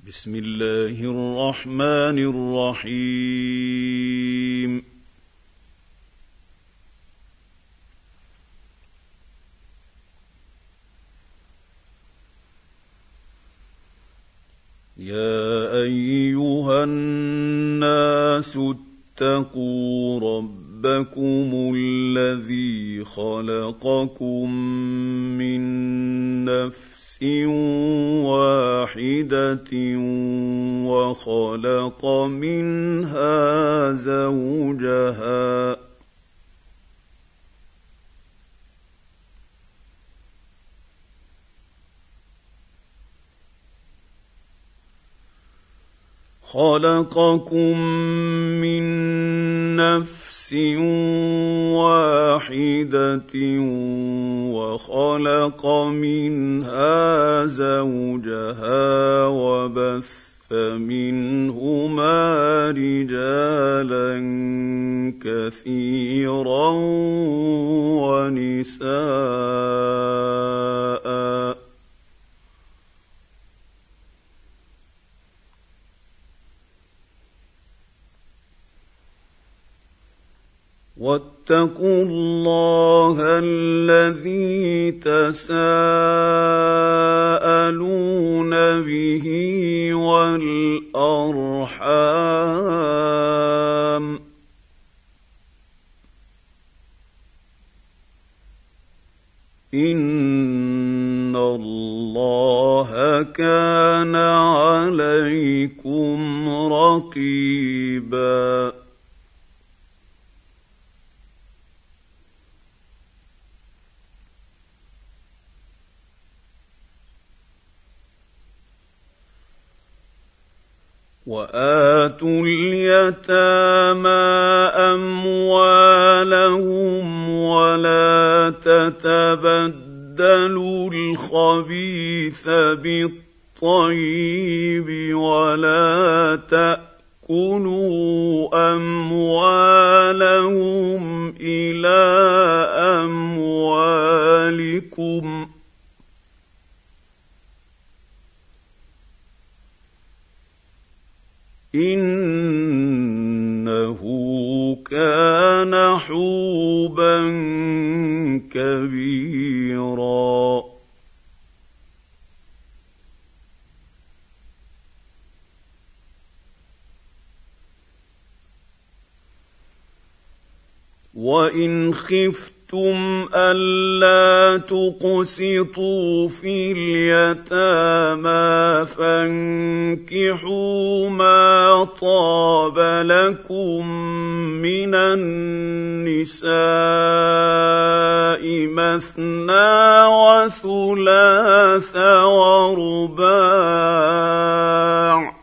بسم الله الرحمن الرحيم. يا أيها الناس اتقوا ربكم الذي خلقكم من نفس واحدة وخلق منها زوجها خلقكم من نفس واحدة وخلق منها زوجها وبث منهما رجالا كثيرا ونساء واتقوا الله الذي تساءلون به والأرحام إن الله كان عليكم رقيبا. وآتوا اليتامى أموالهم ولا تتبدلوا الخبيث بالطيب ولا تأكلوا أموالهم إلى أموالكم إنه كان حوبا كبيرا. وإن خفتم ألا تقسطوا في اليتامى فانكحوا ما طاب لكم من النساء مثنى وثلاث ورباع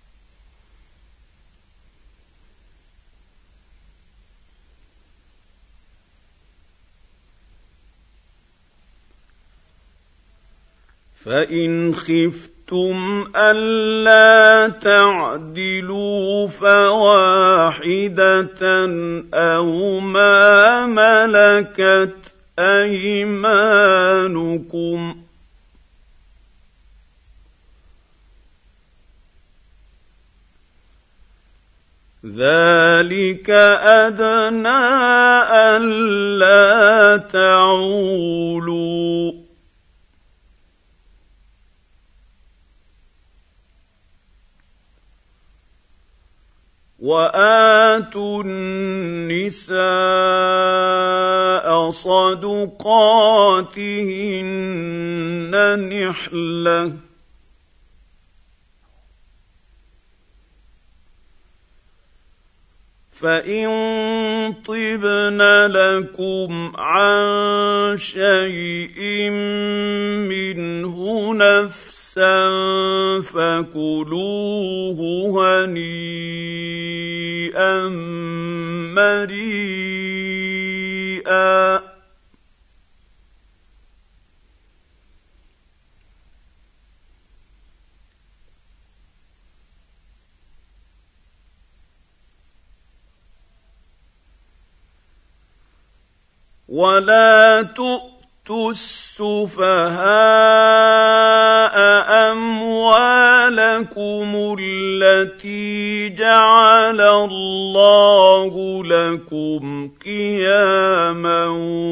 فإن خفتم ألا تعدلوا فواحدة أو ما ملكت أيمانكم ذلك أدنى ألا تعولوا وآتوا النساء صدقاتهن نحلة فإن طبن لكم عن شيء منه نفسا فكلوه هنيئا مريئا. ولا تؤتوا السفهاء أموالكم التي جعل الله لكم قياما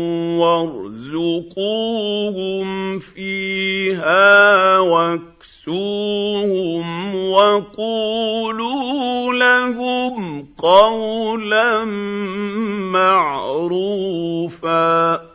وارزقوهم فيها واكسوهم وقولوا لهم قولا معروفا.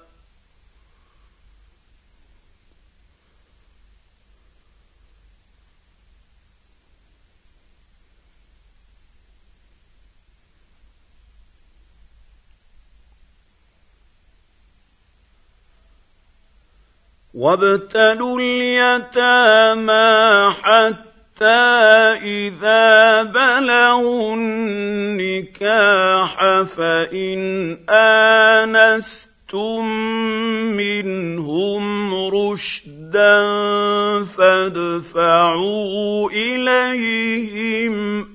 وابتلوا اليتامى حتى إذا بلغوا النكاح فإن آنستم منهم رشدا فادفعوا إليهم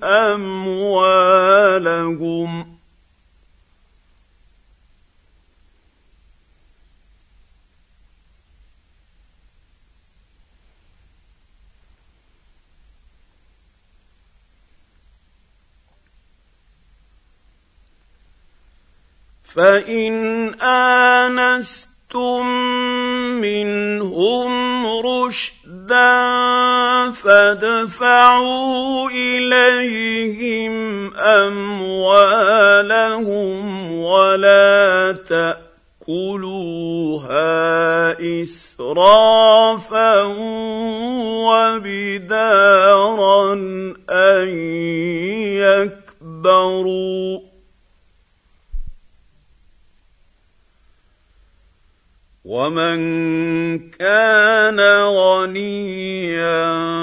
أموالهم فإن آنستم منهم رشدا فادفعوا إليهم أموالهم ولا تأكلوها إسرافا وبدارا أن يكبروا ومن كان غنيا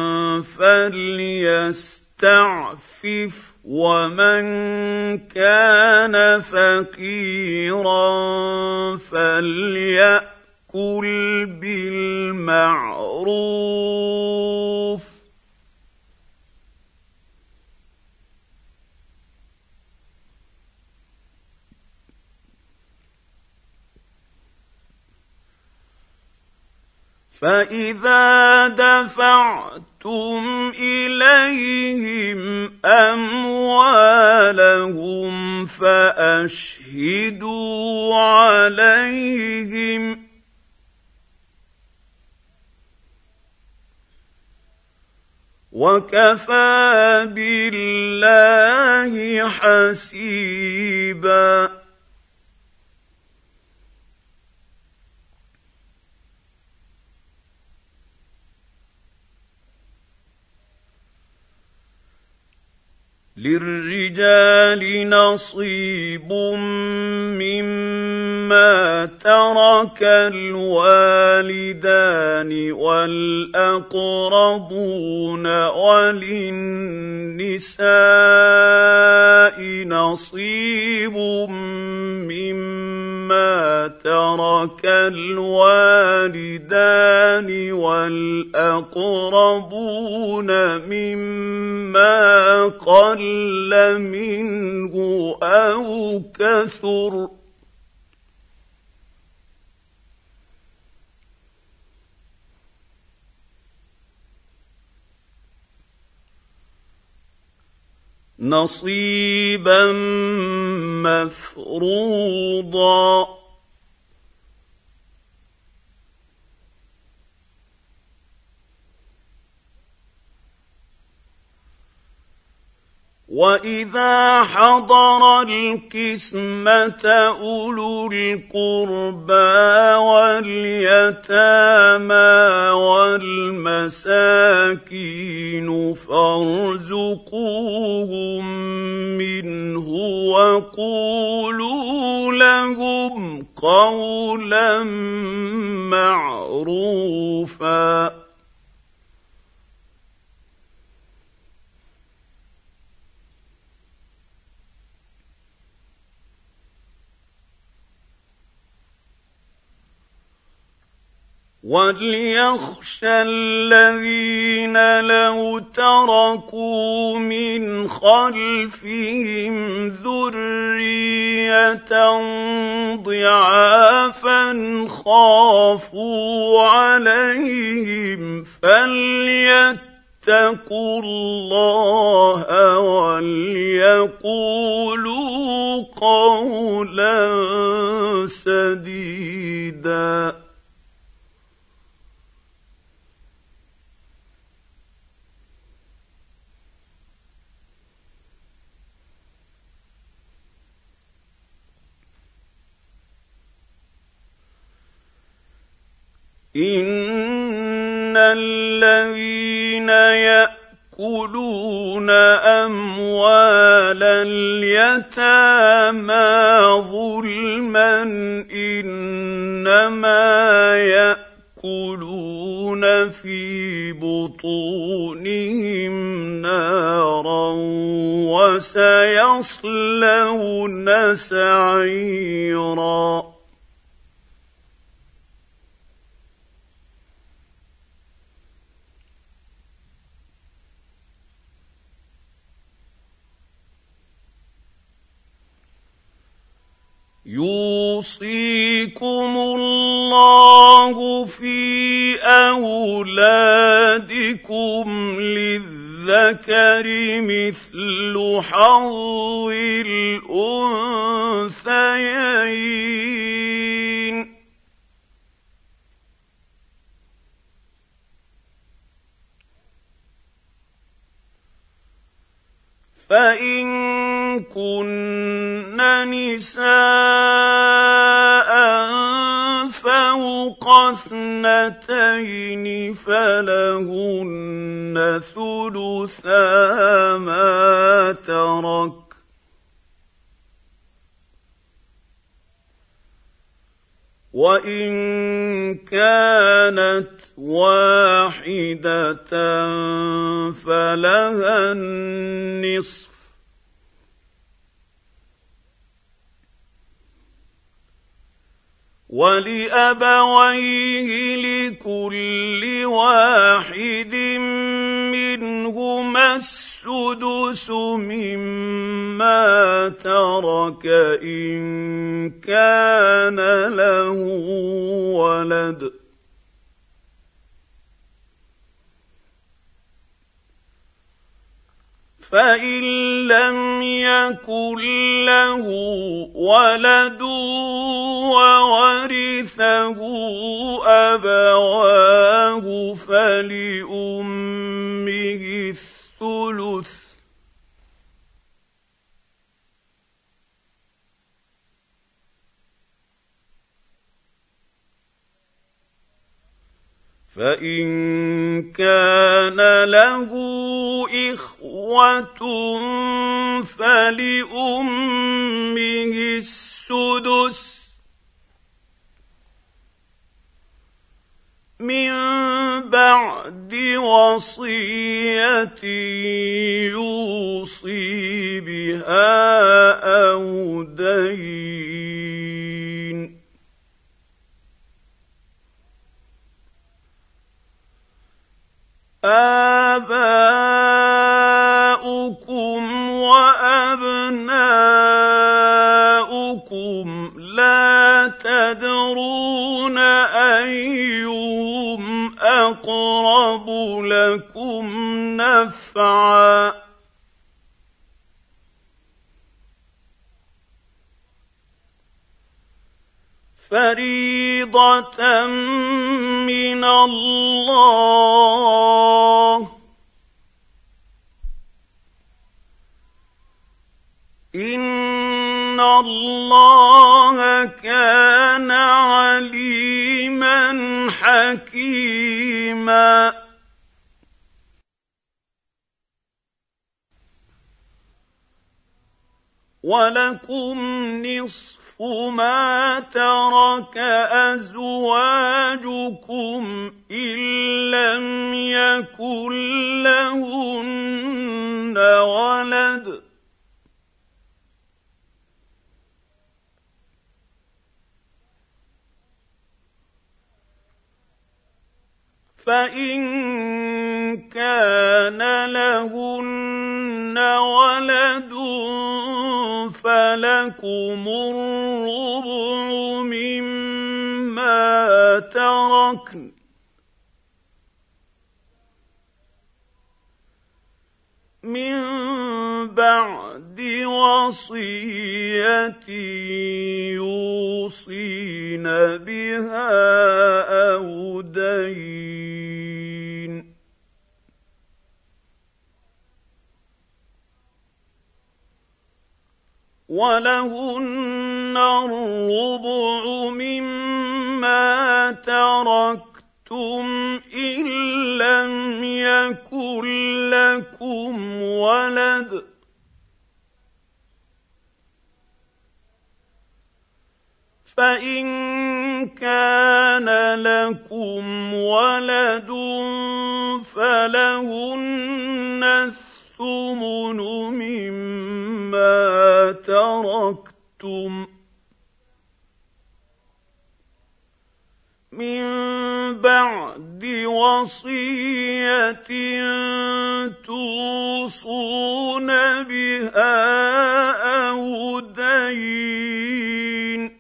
فليستعفف ومن كان فقيرا فليأكل بالمعروف فإذا دفعتم إليهم أموالهم فأشهدوا عليهم وكفى بالله حسيبا. للرجال نصيب مما ترك الوالدان والأقربون وللنساء نصيب مما ترك الوالدان والأقربون مما قل منه أو كثر نصيبا مفروضا. وإذا حضر القسمة أولو القربى واليتامى والمساكين فارزقوهم منه وقولوا لهم قولا معروفا. وليخشى الذين لو تركوا من خلفهم ذرية ضعافا خافوا عليهم فليتقوا فليتقوا الله وليقولوا قولا سديدا. إن الذين يأكلون أموال اليتامى ظلما إنما يأكلون في بطونهم نارا وسيصلون سعيرا. يوصيكم الله في أولادكم للذكر مثل حظ الأنثيين. فإن كن نساء فوق 2 فلهن ثلثا ما ترك، وإن كانت واحدة فلها النصف، ولأبويه لكل واحد منهما السدس مما ترك إن كان له ولد، فإن لم يكن له ولد وورثه أبواه فلأمه الثلث، فإن كان له إخوة فلأمه السدس من بعد وصية يوصي بها أو دين. آباؤكم وأبناؤكم لا تدرون أيهم أقرب لكم نفعا فريضة من الله، إن الله كان عليما حكيما. ولكم نصف ما ترك أزواجكم إن لم يكن لهن ولد، فإن كان لهن ولد فلكم الربع مما تركن بعد وصية يوصين بها أو دين. ولهن الربع مما تركتم إن لم يكن لكم ولد، فإن كان لكم ولد فلهن الثمن مما تركتم من بعد وصية توصون بها أو دين.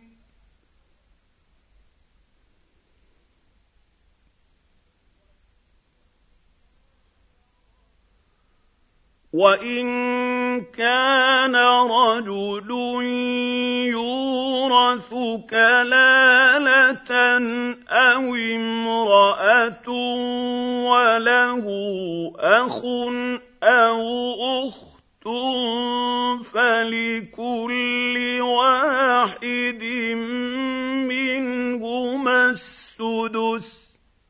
وإن كان رجل يورث كلالة أو امرأة وله أخ أو أخت فلكل واحد منهما السدس،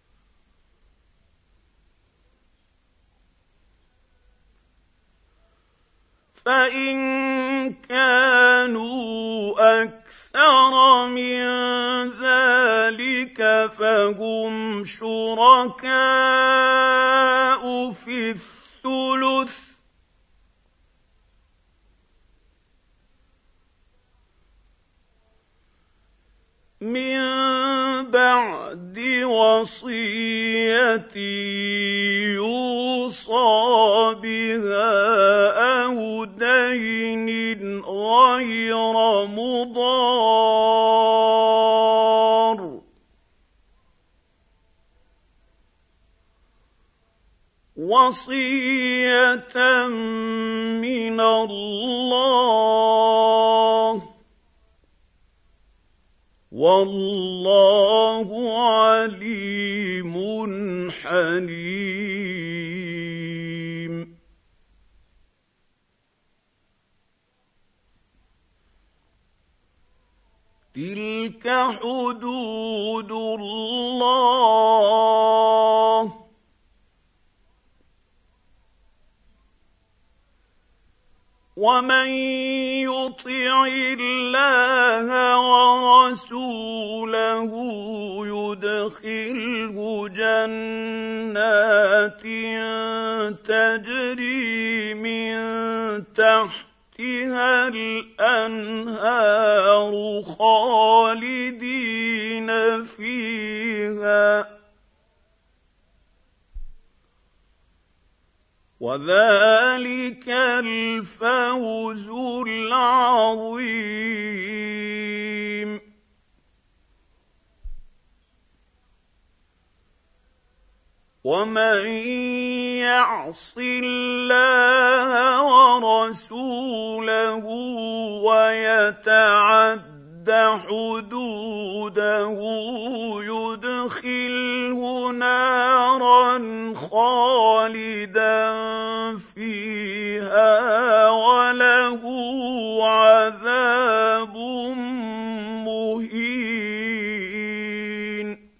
فإن كانوا أكثر من ذلك فهم شركاء في الثلث، من بعد وصية يوصى بها أو دين غير مضار، وصية من الله، والله عليم حليم. تلك حدود الله ومن يطع الله ورسوله يدخله جنات تجري من تحتها الأنهار خالدين فيها، وذلك الفوز العظيم. ومن يعص الله ورسوله ويتعد حدوده يدخله نارا خالدا فيها وله عذاب مهين.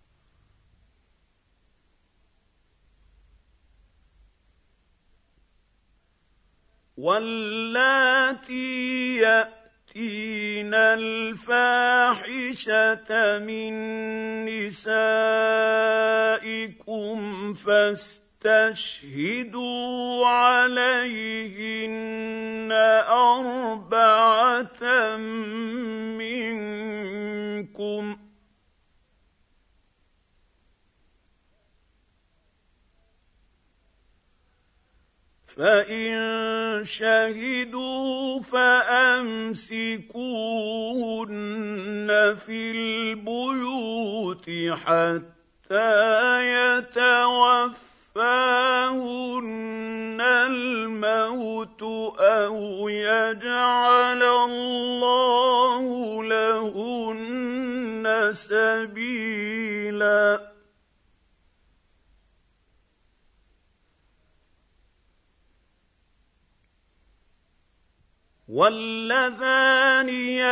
واللاتي يأتين الفاحشة من نسائكم فاستشهدوا عليهن أربعة منكم، فإن شهدوا فأمسكوهن في البيوت حتى يتوفاهن الموت يجعل الله لهن سبيلا واللذان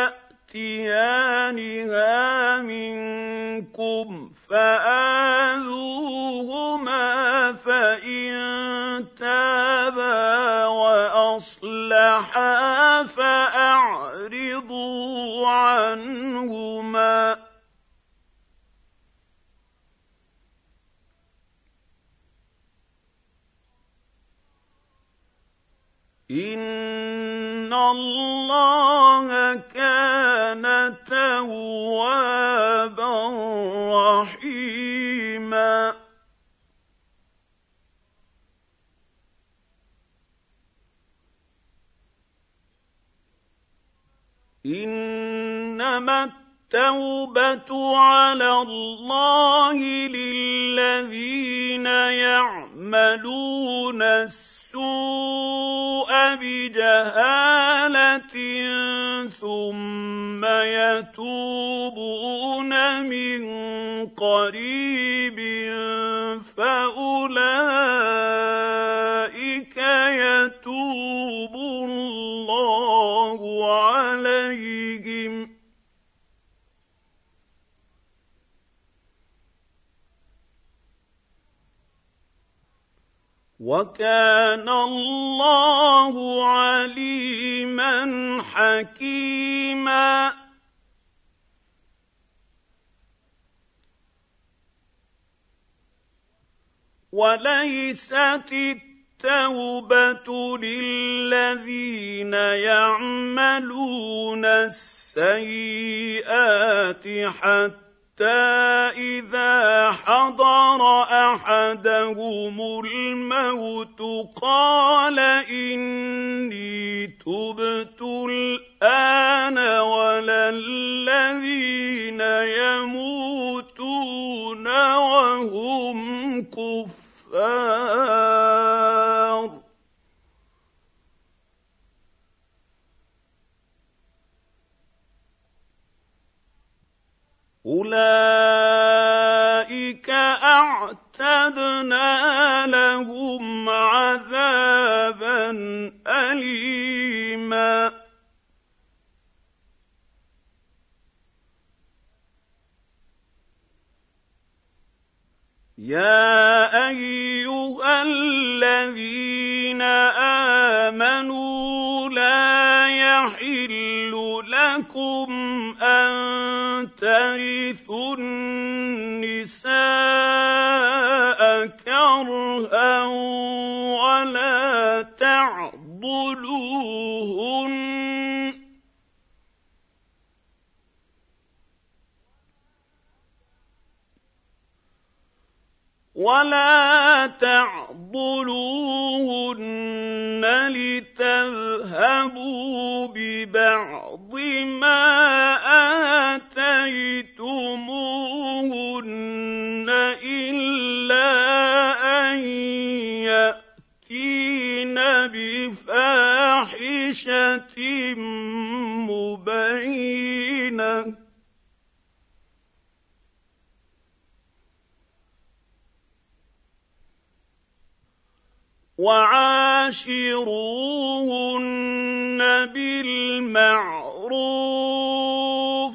يأتيانها منكم فآذوهما فإن تابا وأصلحا فأعرضوا عنهما إن الله كان توابا رحيما إنما التوبة على الله للذين يعملون السوء بجهالة ثم يتوبون من قريب فأولئك يتوب الله عليهم وكان الله عليما حكيما وليست التوبة للذين يعملون السيئات حتى إذا حضر أحدهم الموت قال إني تبت الآن ولا الذين يموتون وهم كفار أولئك أعتدنا لهم عذابا أليما يا أيها الذين آمنوا لا يحل لكم أن ترثوا النساء كرها ولا تعضلوهن لتذهبوا ببعض ما آتيتموهن إلا أن يأتين بفاحشة مبينة وعاشروهن بالمعروف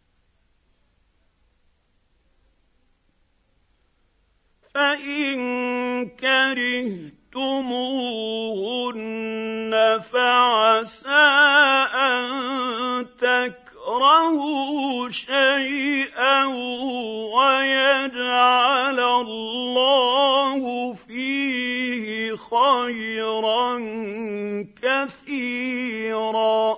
فإن كرهتموهن فعسى أن تكرهوا شيئا ويجعل الله فيه خيرا كثيرا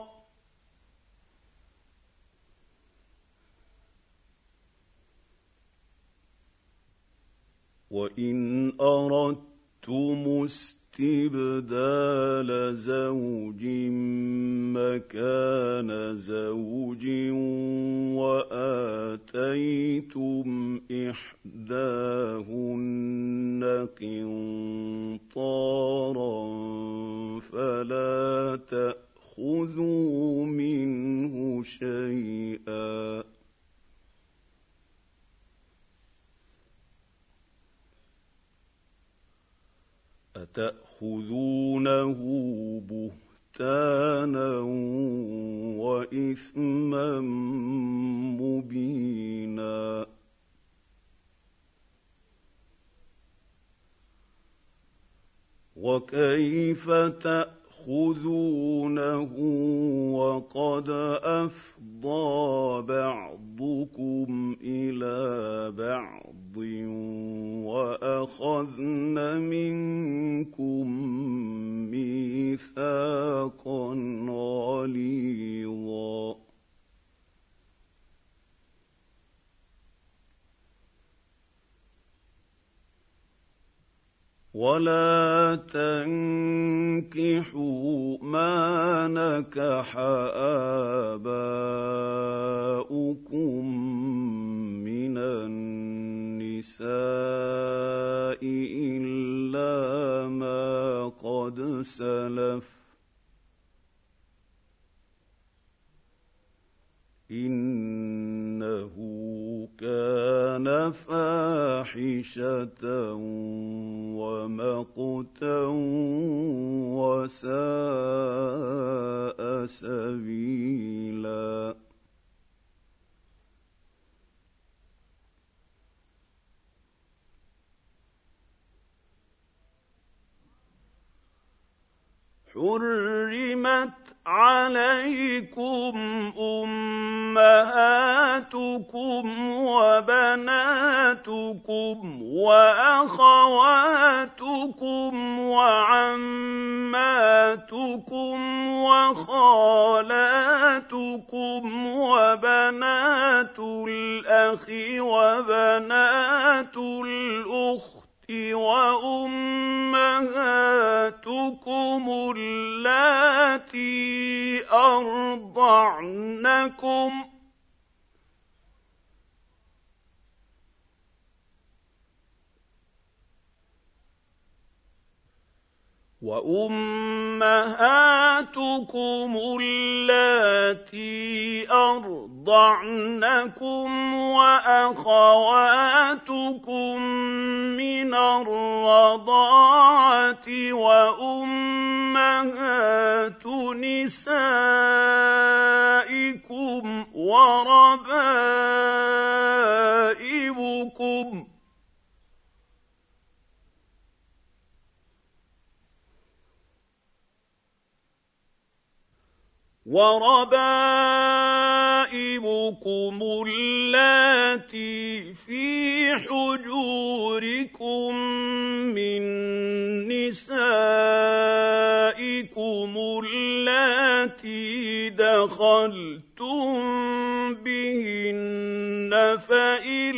وإن أردتم استبدال زوج مكان زوج وآتيتم إحداهن قنطارا فلا تأخذوا تأخذوا منه شيئا أتأخذونه بهتانا وإثما مبينا وكيف تأخذونه وقد أفضى بعضكم إلى بعض وأخذن منكم ميثاقا غليظا ولا تنكحوا ما نكح آباؤكم من النساء إلا ما قد سلف إنه كان فاحشة ومقتا وساء سبيلا حرمت عليكم أمهاتكم وبناتكم وأخواتكم وعماتكم وخالاتكم وبنات الأخ وبنات الأخت وأمهاتكم اللاتي أرضعنكم وأمهاتكم اللاتي أرضعنكم وأخواتكم من الرضاعة وأمهات نسائكم وربائبكم اللاتي في حجوركم من نسائكم اللاتي دخلتم بهن فإن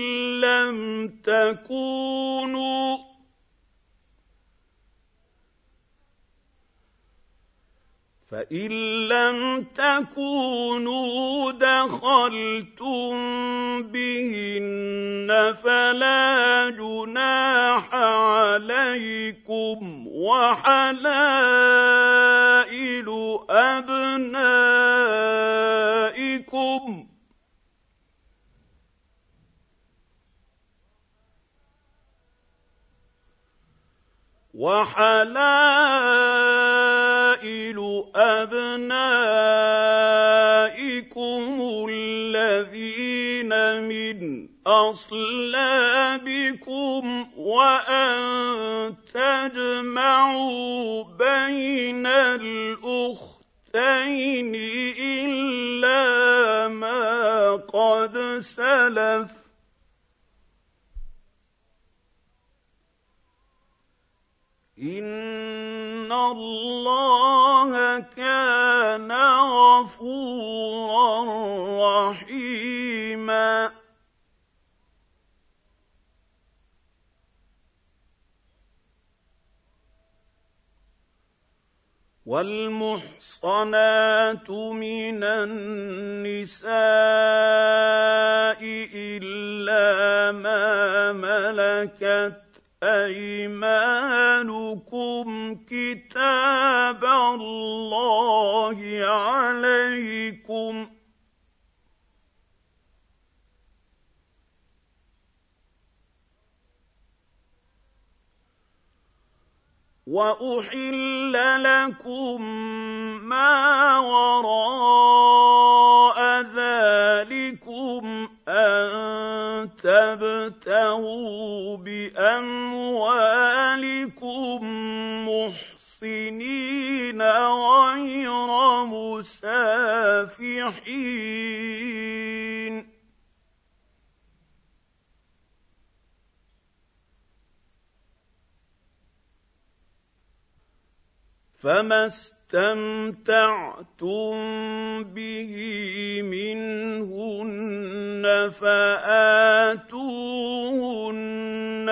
لم تكونوا دخلتم بهن فلا جناح عليكم وحلائل أبنائكم الذين من أصلابكم وأن تجمعوا بين الأختين إلا ما قد سلف إن الله كان غفورا رحيما والمحصنات من النساء إلا ما ملكت أيمانكم كتاب الله عليكم وأحل لكم ما وراء ذلكم أن تبتغوا بأموالكم محصنين غير مسافحين فما استمتعتم به منهن فآتوهن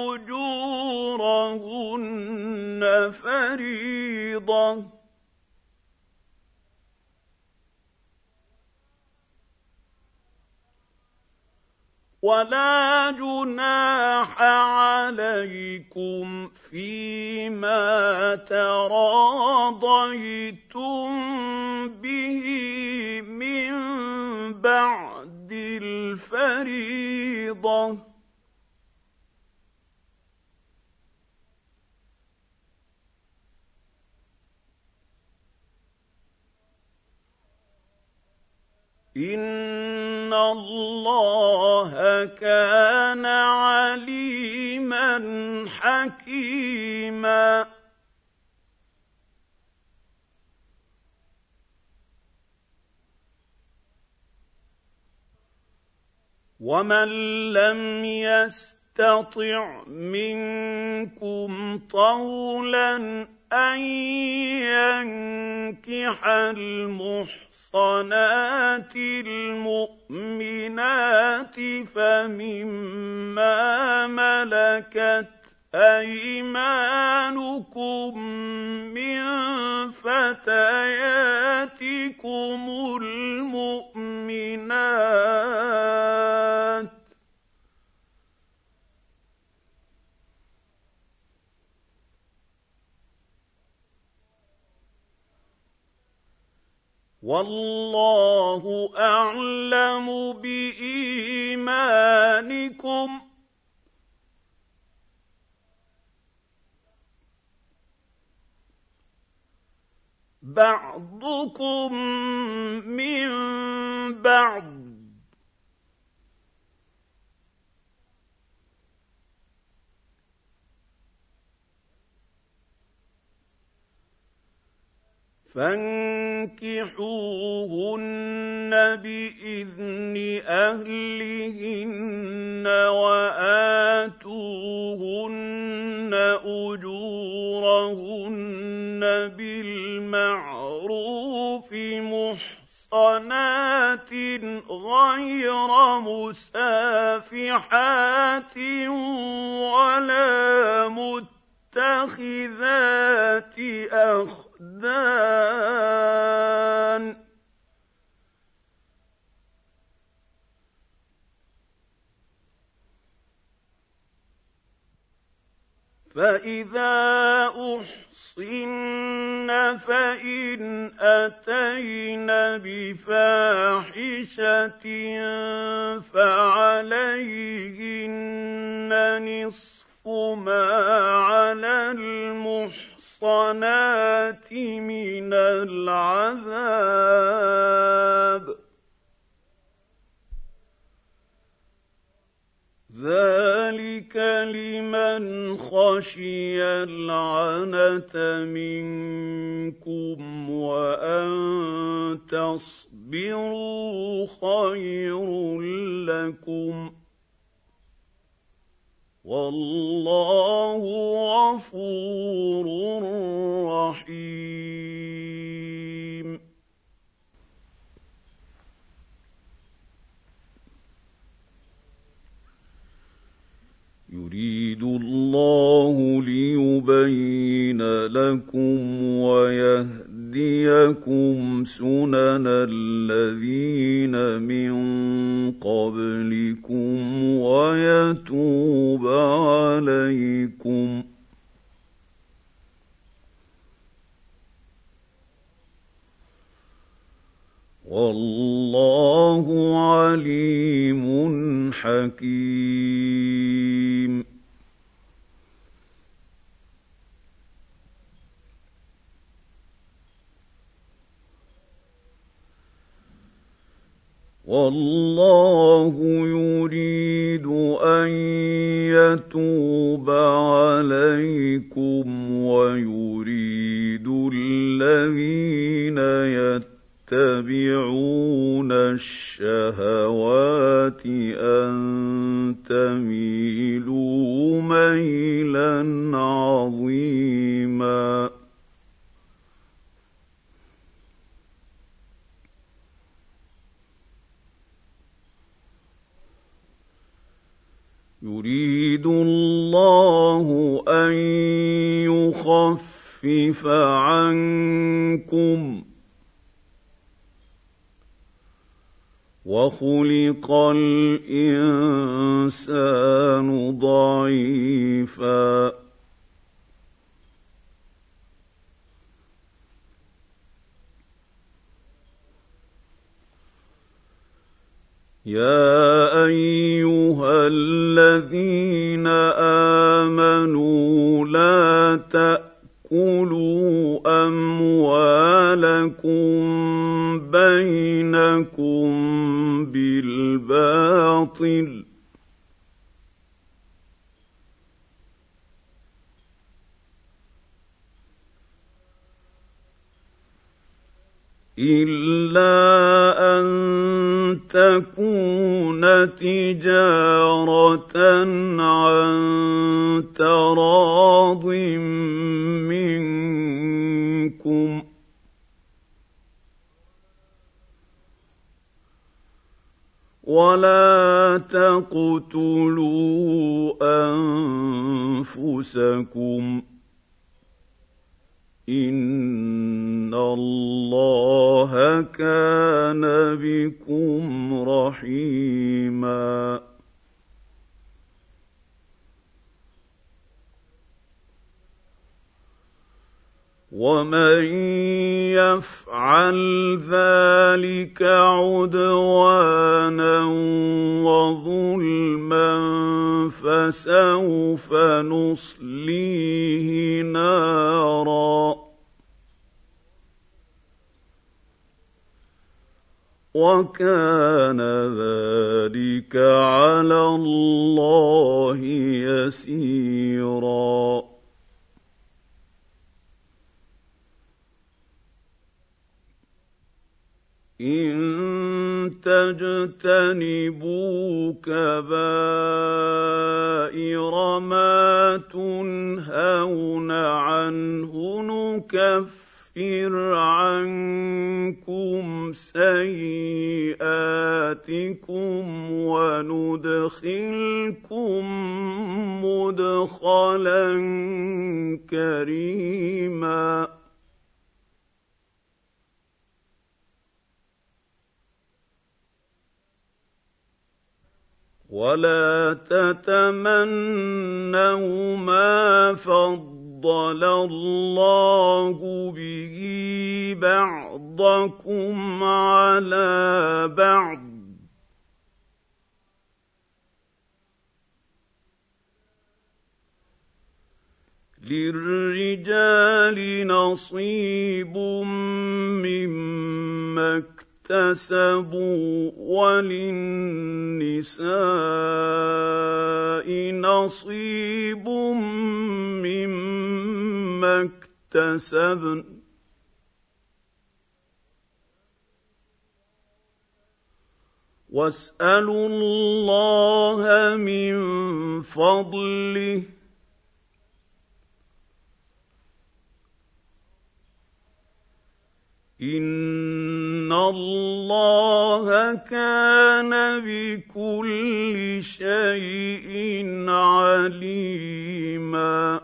أجورهن فريضة ولا جناح عليكم فيما تراضيتم به من بعد الفريضة إن الله كان عليما حكيما ومن لم يستطع منكم طولا أن ينكح المحصنات المؤمنات فمما ملكت أيمانكم من فتياتكم المؤمنات والله أعلم بإيمانكم بعضكم من بعض فانكحوهن بإذن أهلهن وآتوهن أجورهن بالمعروف محصنات غير مسافحات ولا متخذات أخدان فإذا أحصن فإن أتين بفاحشة فعليهن نصف ما على المحصنات من العذاب ذلك لمن خشي العنة منكم وأن تصبروا خير لكم والله غفور رحيم يريد الله ليبين لكم ويهديكم سنن الذين من قبلكم ويتوب عليكم عليكم والله عليم حكيم. والله يريد أن يتوب عليكم ويريد الذين يتبعون الشهوات أن تميلوا ميلا عظيما. يريد الله أن يخفف عنكم وخلق الإنسان ضعيفا. يا أيها الذين آمنوا لا تأكلوا أموالكم بينكم بالباطل إلا أن تكون تجارة عن تراض منكم ولا تقتلوا أنفسكم إن الله كان بكم رحيما. ومن يفعل ذلك عدوانا وظلما فسوف نصليه نارا وكان ذلك على الله يسيرا. إن تجتنبوا كبائر ما تنهون عنه نكفر عنكم سيئاتكم وندخلكم مدخلا كريما. ولا تتمنوا ما فضل الله به بعضكم على بعض للرجال نصيب مما اكتسبوا وللنساء نصيب مما اكتسبن واسألوا الله من فضله إن الله كان بكل شيء عليما.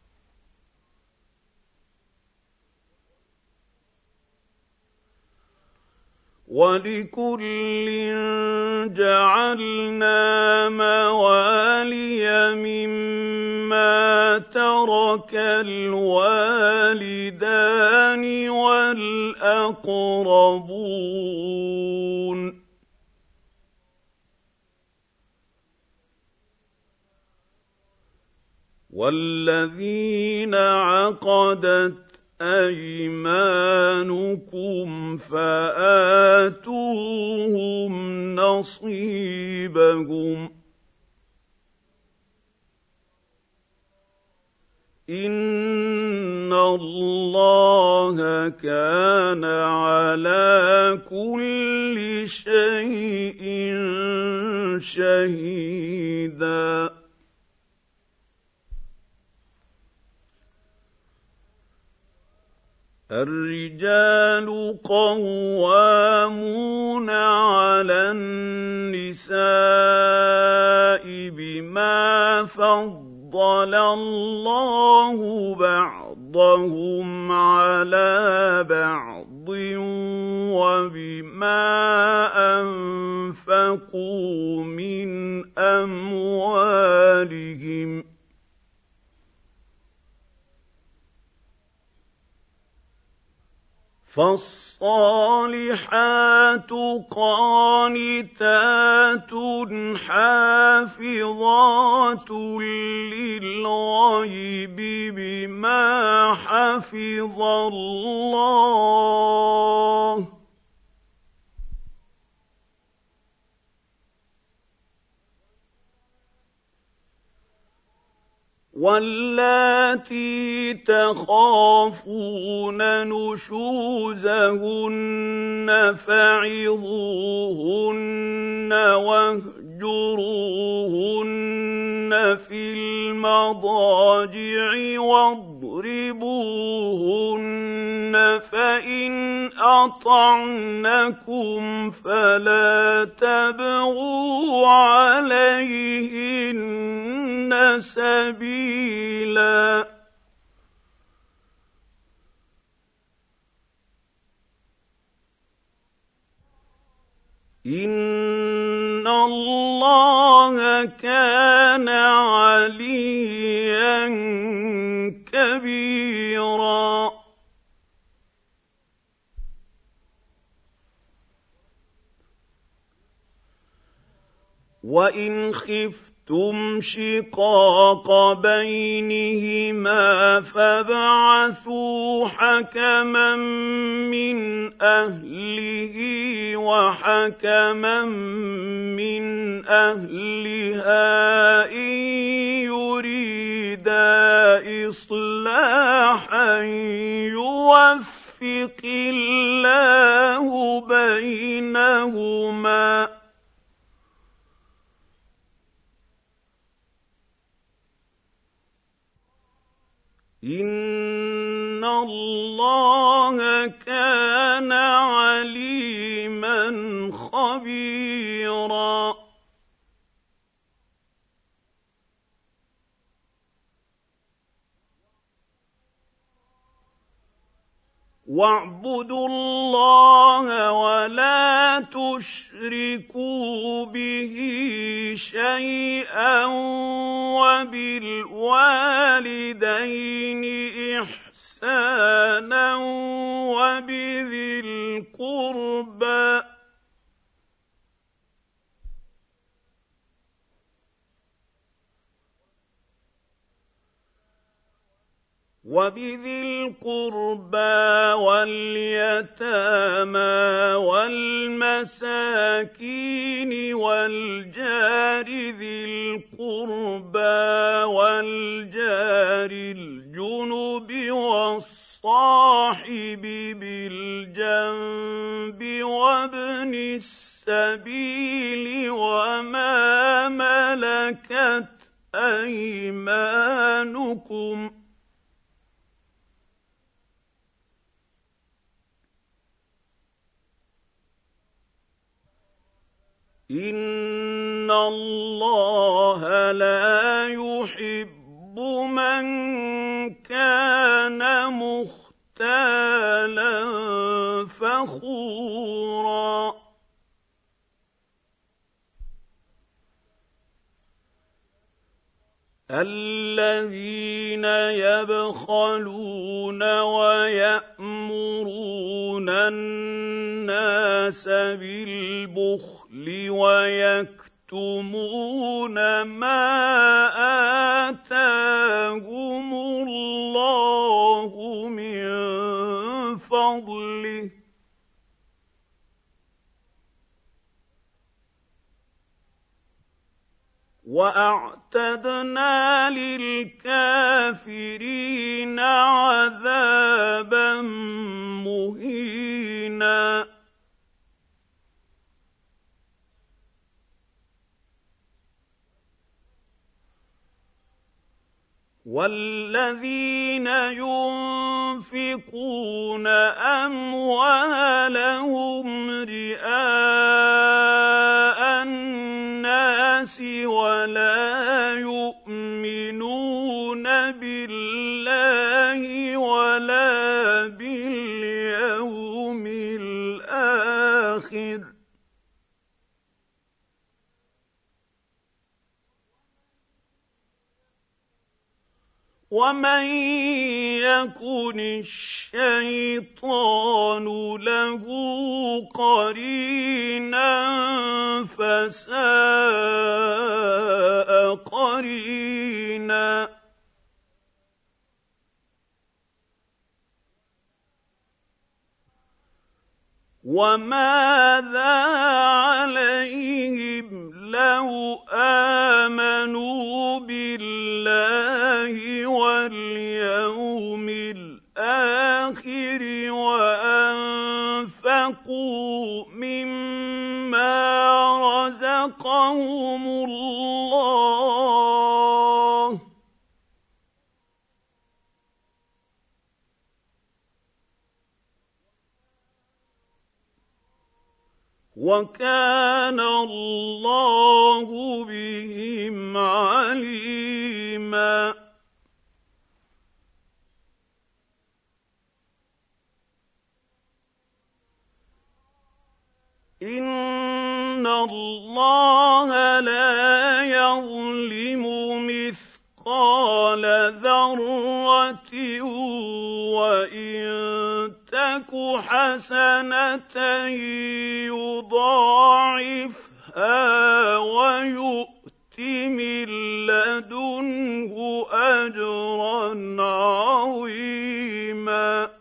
ولكل جعلنا موالي مما ترك الوالدان والأقربون. والذين عقدت أيمانكم فآتوهم نصيبهم. إن الله كان على كل شيء شهيدا. الرجال قوامون على النساء بما فضل الله بعضهم على بعض وبما أنفقوا من أموالهم. فالصالحات قانتات حافظات للغيب بما حفظ الله. واللاتي تخافون نشوزهن فعظوهن واهجروهن في المضاجع واضربوهن، فإن أطعنكم فلا تبغوا عليهن سبيلا. إن الله كان عليا كبيرا. وإن خفتم شقاق بينهما فابعثوا حكما من أهله وحكما من أهلها إن يريدا إصلاحا يوفق الله بينهما. إن الله كان عليما خبيرا. واعبدوا الله ولا تشركوا به شيئا وبالوالدين إحسانا وبذي القربى واليتامى والمساكين والجار ذي القربى والجار الجنب والصاحب بالجنب وابن السبيل وما ملكت أيمانكم. إن الله لا يحب من كان مختالا فخورا. الذين الذين يبخلون ويأمرون الناس بالبخل ويكتمون ما آتاهم الله من فضله وأعتدنا للكافرين عذابا مهينا والذين ينفقون أموالهم رئاء الناس ولا يؤمنون بالله ولا باليوم الآخر ومن يكن الشيطان له قرينا فساء قرينا وماذا عليهم لو آمنوا بالله واليوم الآخر وأنفقوا مما رزقهم الله وكان الله بهم عليما إن الله لا يظلم مثقال ذرة وإن تك حسنة يضاعفها ويؤت من لدنه أجرا عظيما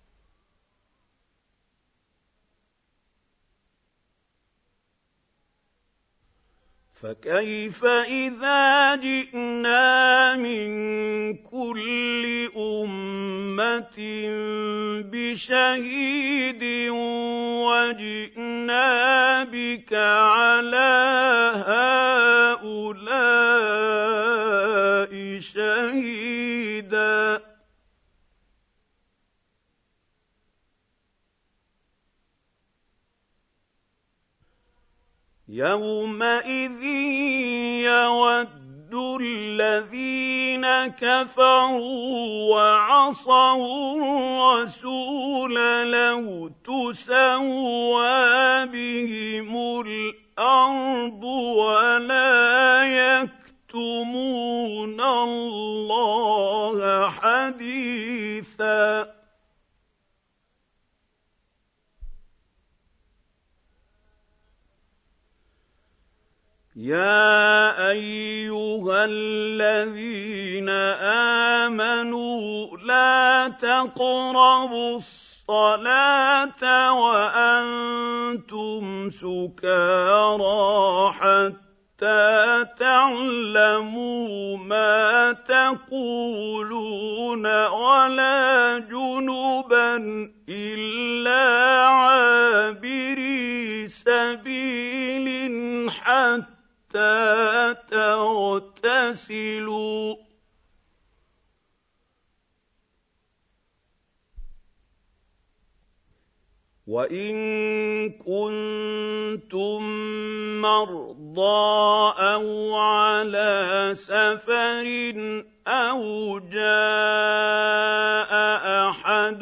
فكيف إذا جئنا من كل أمة بشهيد وجئنا بك على هؤلاء شهيدا يومئذ يود الذين كفروا وعصوا الرسول لو تسوى بهم الأرض ولا يكتمون الله حديثا يا أيها الذين آمنوا لا تقربوا الصلاة وأنتم سكارى حتى تعلموا ما تقولون ولا جنبا إلا عابري سبيل حتى تغتسلوا وإن كنتم مرضى أو على سفر أو جاء أحد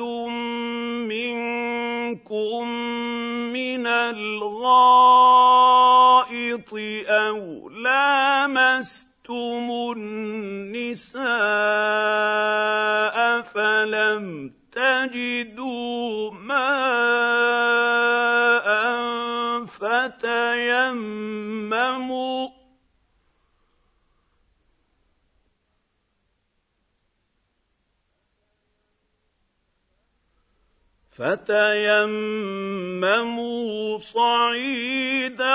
منكم من الغائط أو لامستم النساء لم تجدوا ماء فتيمموا صعيدا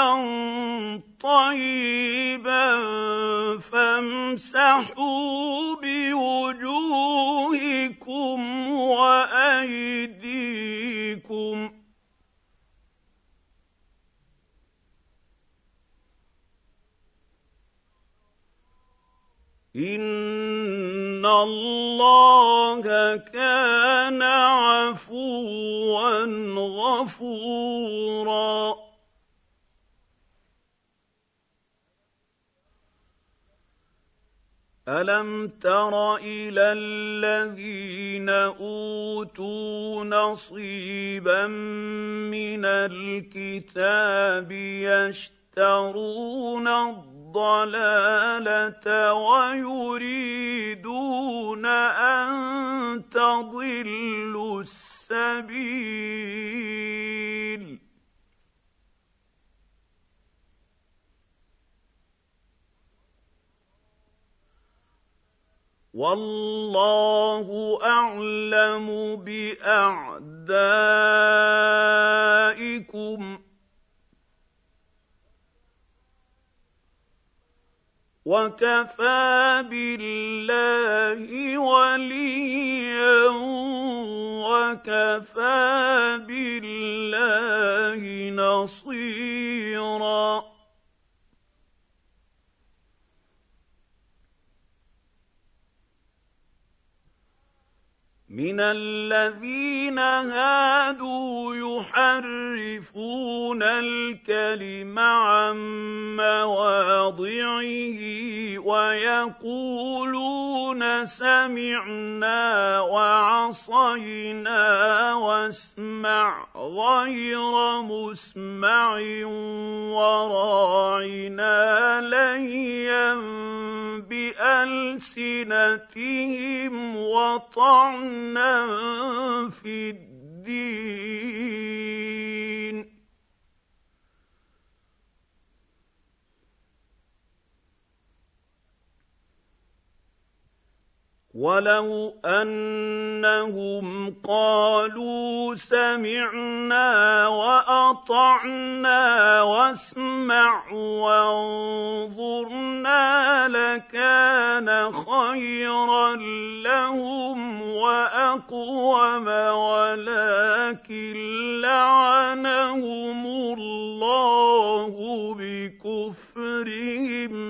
طيبا فامسحوا بوجوهكم وأيديكم إن الله كان عفوا غفورا ألم تر إلى الذين أوتوا نصيبا من الكتاب يشترون الضلالة ويريدون أن تضلوا السبيل والله أعلم بأعدائكم وكفى بالله وليا وكفى بالله نصيرا من الذين هادوا يحرفون الكلم عن مواضعه ويقولون سمعنا وعصينا واسمع غير مسمع وراعنا ليا بألسنتهم وطعنا في الدين ولو أنهم قالوا سمعنا وأطعنا واسمع وانظرنا لكان خيرا لهم وأقوم ولكن لعنهم الله بكفرهم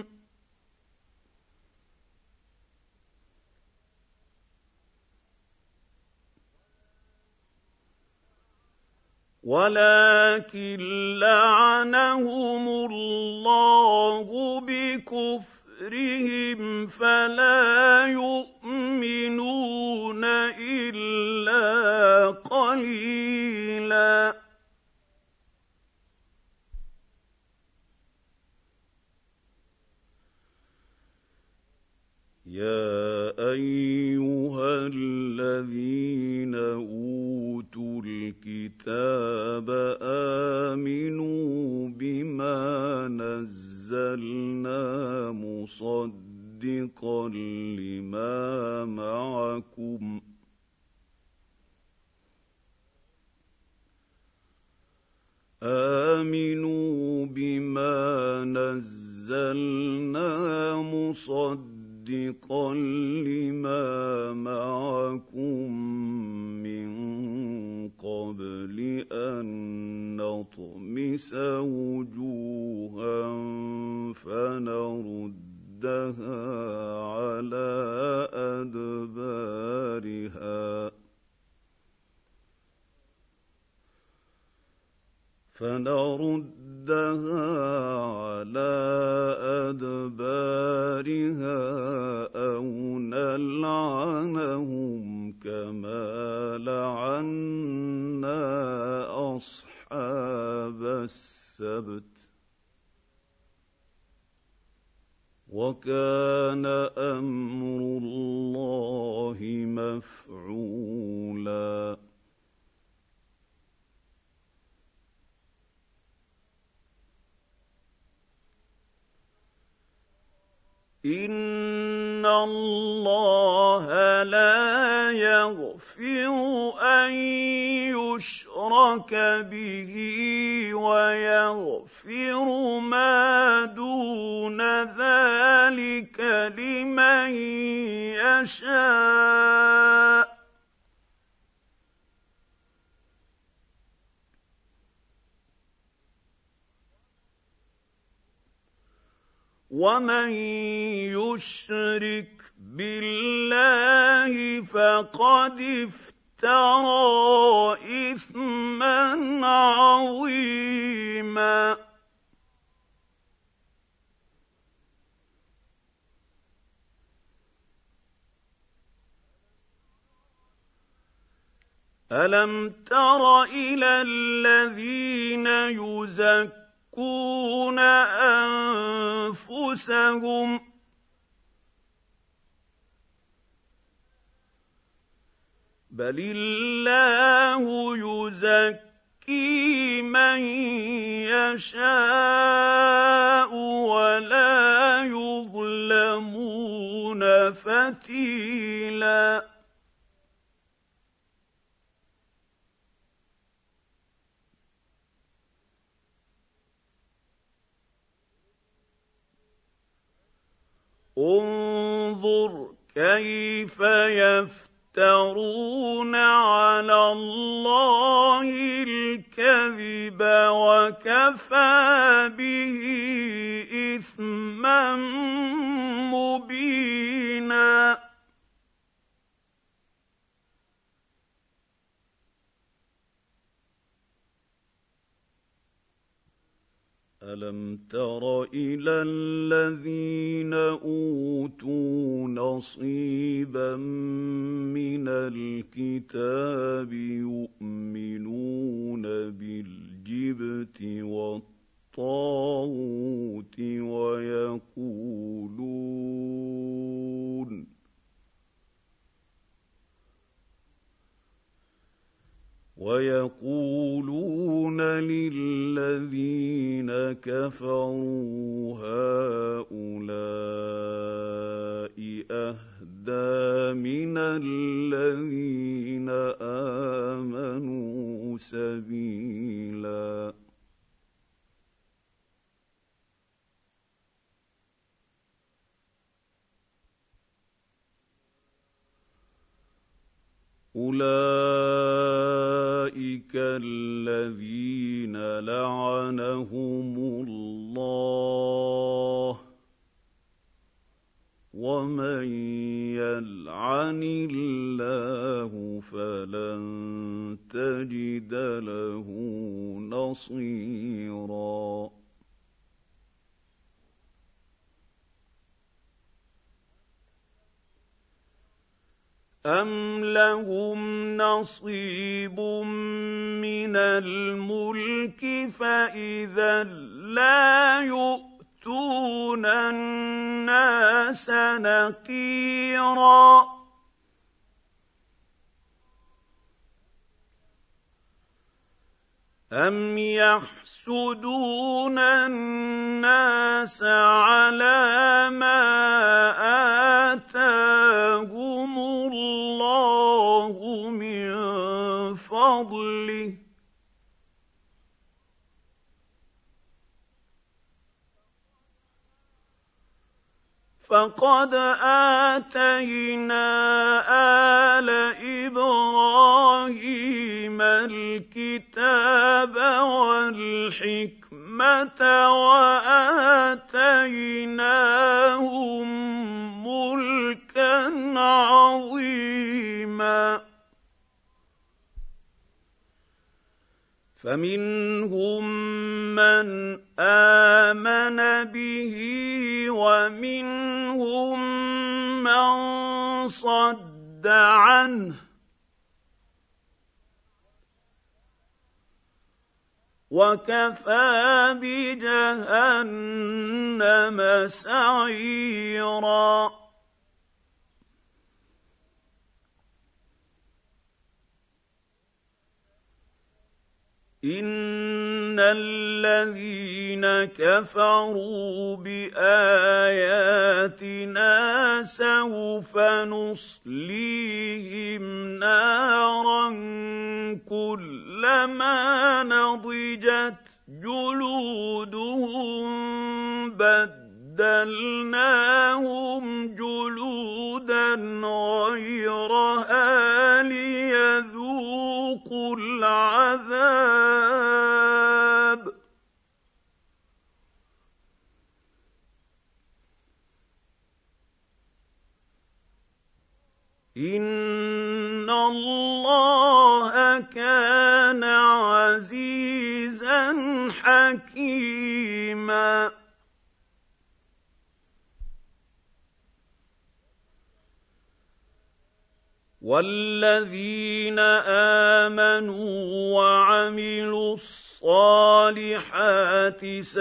فلا يؤمنون إلا قليلا يا أيها الذين أوتوا الكتاب آمنوا بما نزلنا مصدقا لما معكم آمنوا بما نزلنا مصدقا لما معكم من قبل أن نطمس وجوها فنردها على أدبارها أو نلعنهم كما لعنا أصحاب السبت وكان أمر الله مفعولا إن الله لا يغفر أن يشرك به ويغفر ما دون ذلك لمن يشاء ومن يشرك بالله فقد افترى إثما عظيما ألم تر إلى الذين يزكون أنفسهم بل الله يزكي من يشاء ولا يظلمون فتيلا انظر كيف يفترون على الله الكذب وكفى به إثما مبينا ألم تر إلى الذين أوتوا نصيبا من الكتاب يؤمنون بالجبت والطاغوت ويقولون للذين كفروا هؤلاء أهدى من الذين آمنوا سبيلا أولئك الذين لعنهم الله ومن يلعن الله فلن تجد له نصيرا أَمْ لَهُمْ نَصِيبٌ مِّنَ الْمُلْكِ فَإِذًا لَّا يُؤْتُونَ النَّاسَ نَقِيرًا أَمْ يَحْسُدُونَ النَّاسَ عَلَىٰ مَا آتَاهُمُ اللَّهُ مِن فَضْلِهِ فَقَدْ آتَيْنَا آلَ إِبْرَاهِيمَ الْكِتَابَ وَالْحِكْمَةَ وَآتَيْنَاهُم مُّلْكًا عَظِيمًا فَمِنْهُم مَّنْ آمَنَ بِهِ وَمِنْهُم مَّن صَدَّ عَنْهُ وَكَفَىٰ بِجَهَنَّمَ سَعِيرًا إِنَّ ان الذين كفروا باياتنا سوف نصليهم نارا كلما نضجت جلودهم بدلناهم جلودا غيرها ليذوقوا العذاب إن الله كان عزيزا حكيما والذين آمنوا وعملوا الصالحات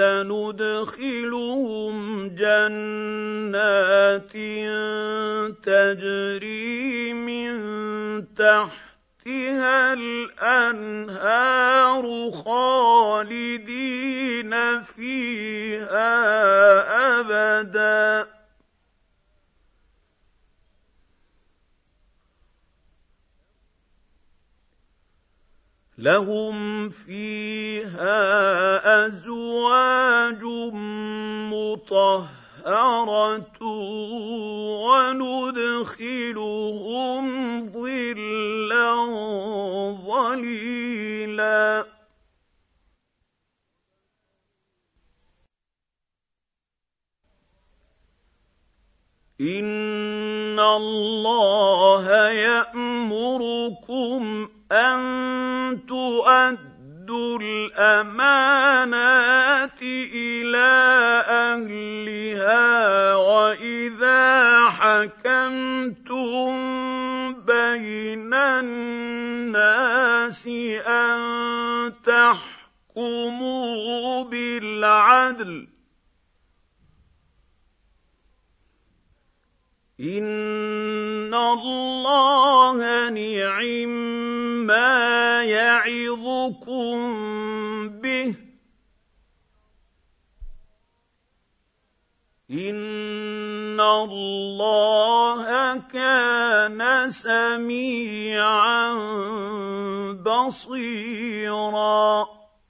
سندخلهم جنات تجري من تحتها الأنهار خالدين فيها أبدا لهم فيها أزواج مطهرة وندخلهم ظلا ظليلا إن الله يأمركم أن تؤدوا الأمانات إلى أهلها وإذا حكمتم بين الناس أن تحكموا بالعدل إن الله نعما يعظكم به إن الله كان سميعا بصيرا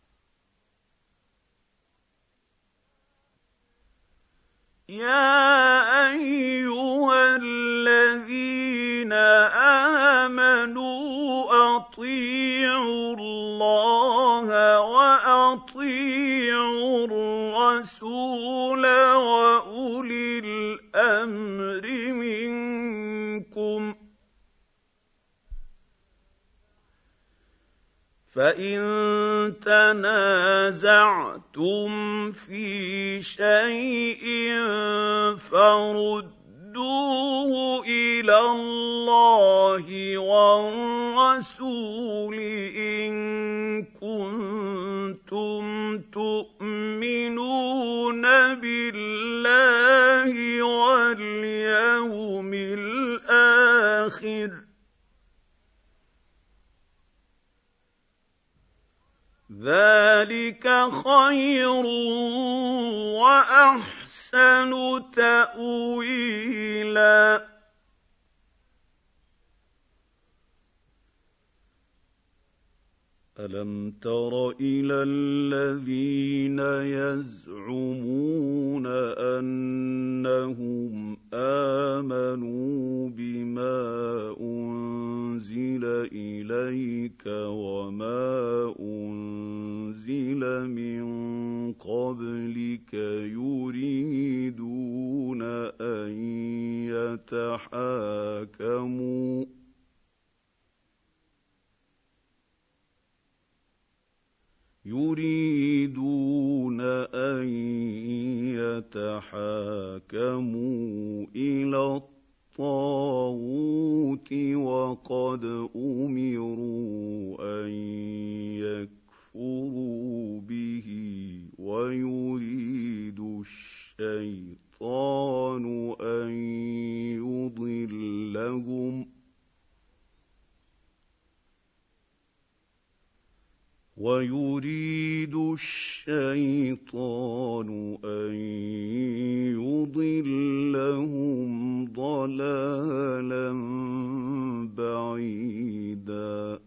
يا أيها الذين آمنوا أطيعوا الله وأطيعوا الرسول وأولي الأمر منكم فإن تنازعتم في شيء فردوه إلى الله والرسول إن كنتم تؤمنون بالله واليوم الآخر ذلك خير وأحسن تأويلا ألم تر إلى الذين يزعمون أنهم آمنوا بما أنزل إليك وما أنزل من قبلك يريدون أن يتحاكموا إلى الطاغوت وقد أمروا أن يكفروا به ويريد الشيطان أن ويريد الشيطان أن يضلهم ضلالا بعيدا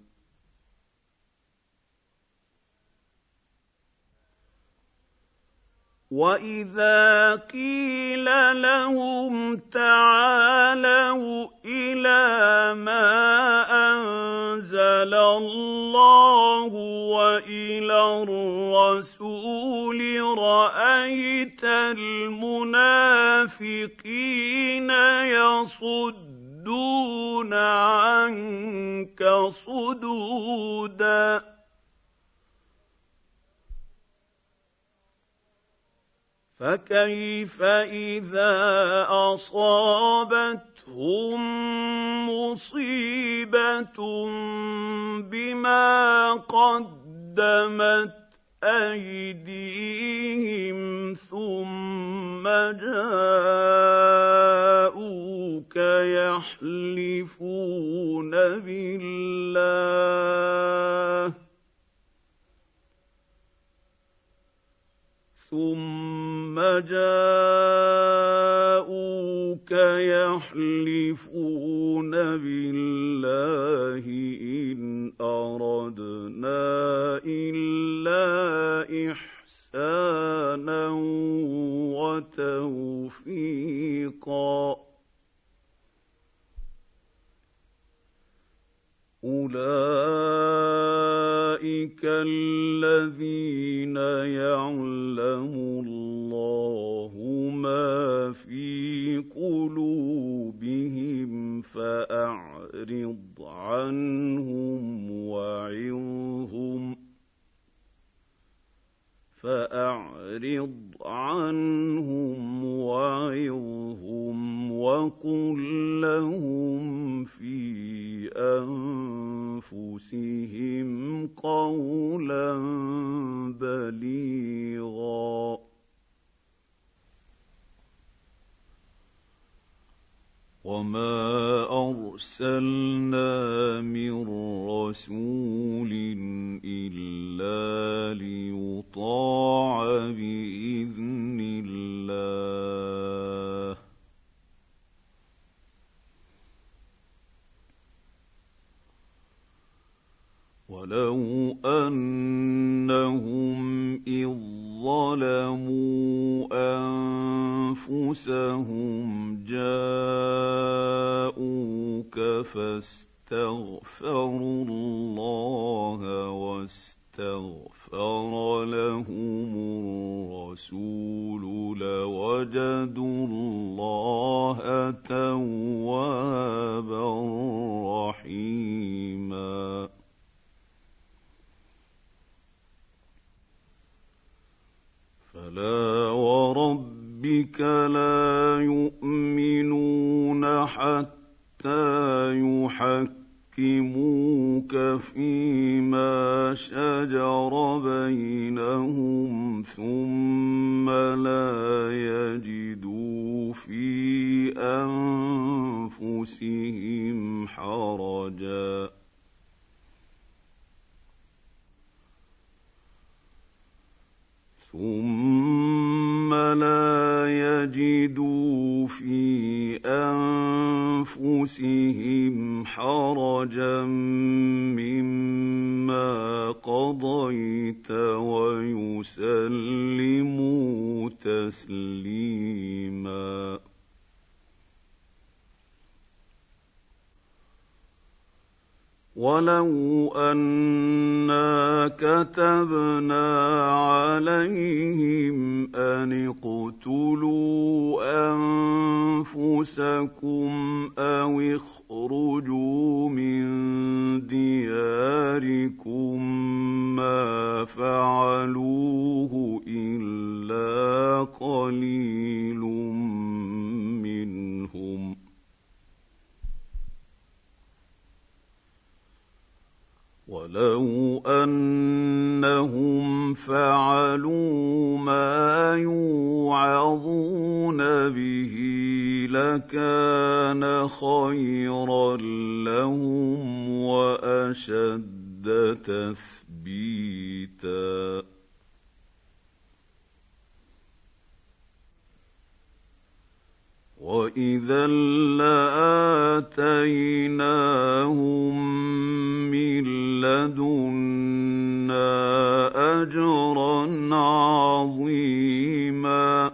وإذا قيل لهم تعالوا إلى ما أنزل الله وإلى الرسول رأيت المنافقين يصدون عنك صدودا فكيف إذا أصابتهم مصيبة بما قدمت أيديهم ثم جاءوك يحلفون بالله إن أردنا إلا إحسانا وتوفيقا أولئك الذين يعلم الله ما في قلوبهم فأعرض عنهم وعظهم وقل لهم في أنفسهم قولا بليغا وما أرسلنا من رسول إلا ليطاع بإذن الله ولو أنهم إذ ظلموا أنفسهم جاءوك فاستغفروا الله واستغفر لهم الرسول لوجدوا الله توابا رحيما فلا وربك لا يؤمنون حتى يحكموك فيما شجر بينهم ثم لا يجدوا في أنفسهم حرجا ثم لا يجدوا في أنفسهم حرجا مما قضيت ويسلموا تسليما ولو أنا كتبنا عليهم أن اقتلوا أنفسكم أو اخرجوا من دياركم ما فعلوه إلا قليل منهم ولو أنهم فعلوا ما يوعظون به لكان خيرا لهم وأشد تثبيتا وإذا لآتيناهم من لدنا أجرا عظيما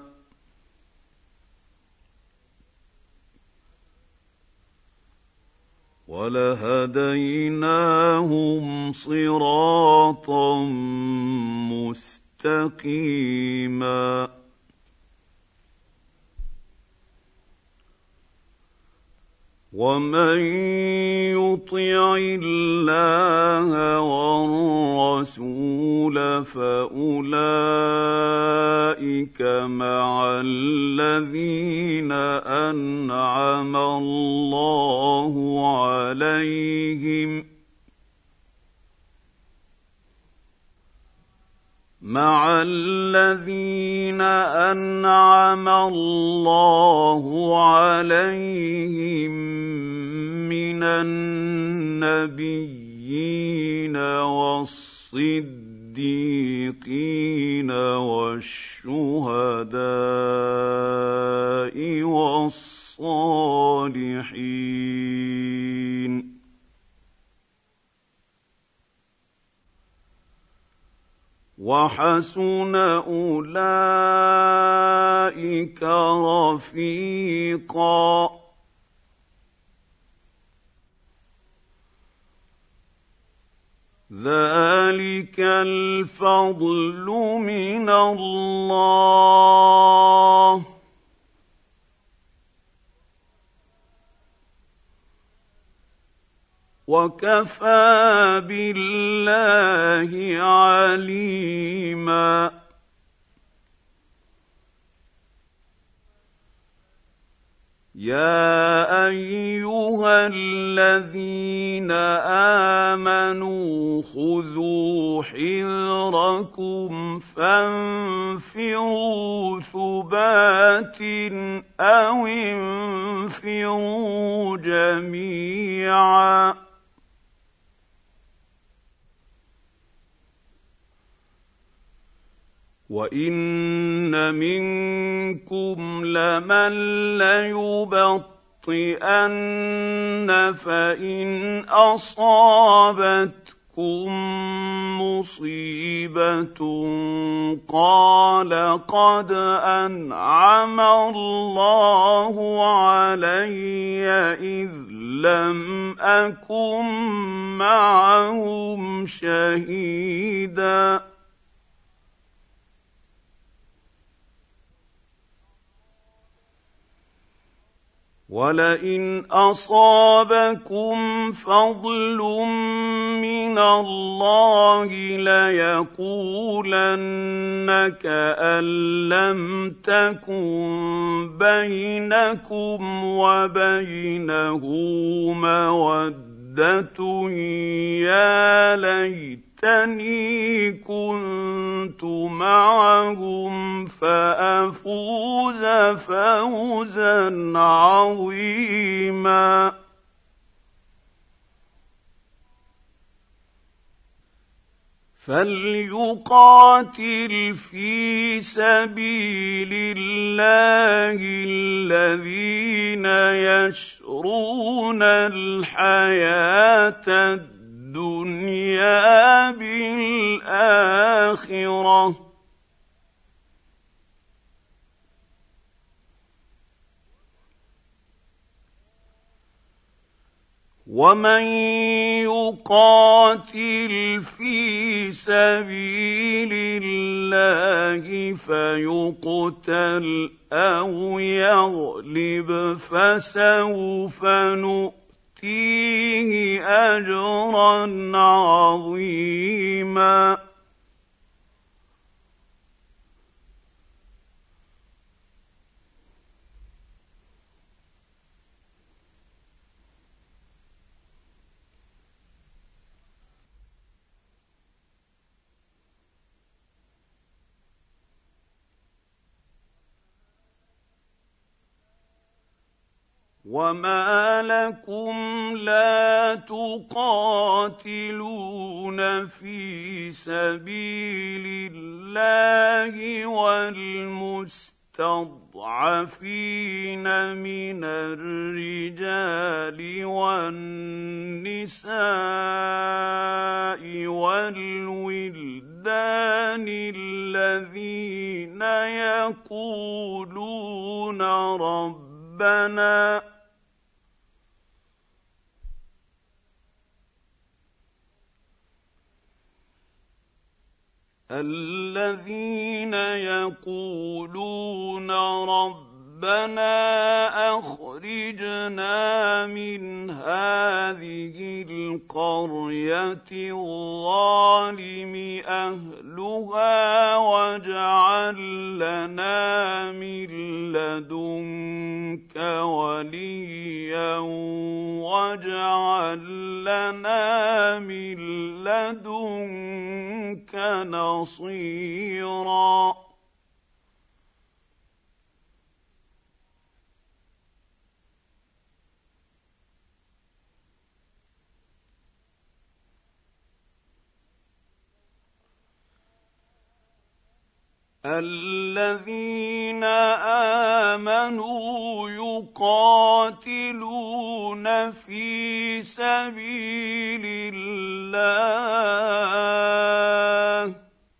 ولهديناهم صراطا مستقيما ومن يطع الله والرسول فأولئك مع الذين أنعم الله عليهم من النبيين والصديقين والشهداء والصالحين وحسن أولئك رفيقا ذلك الفضل من الله وكفى بالله عليما يا أيها الذين آمنوا خذوا حذركم فانفروا ثبات أو انفروا جميعا وإن منكم لمن ليبطئن فإن أصابتكم مصيبة قال قد أنعم الله علي إذ لم أكن معهم شهيدا ولئن أصابكم فضل من الله ليقولن كأن لم تكن بينكم وبينه مودة يا ليتني كنت معهم فأفوز فوزا عظيما فليقاتل في سبيل الله الذين يشرون الحياة الدنيا بالآخرة ومن يقاتل في سبيل الله فيقتل أو يغلب فسوف نؤتيه أجرا عظيما وما لكم لا تقاتلون في سبيل الله والمستضعفين من الرجال والنساء والولدان الذين يقولون ربنا أخرجنا من هذه القرية الظالم أهلها واجعل لنا من لدنك وليا واجعل لنا من لدنك نصيرا. الذين آمنوا يقاتلون في سبيل الله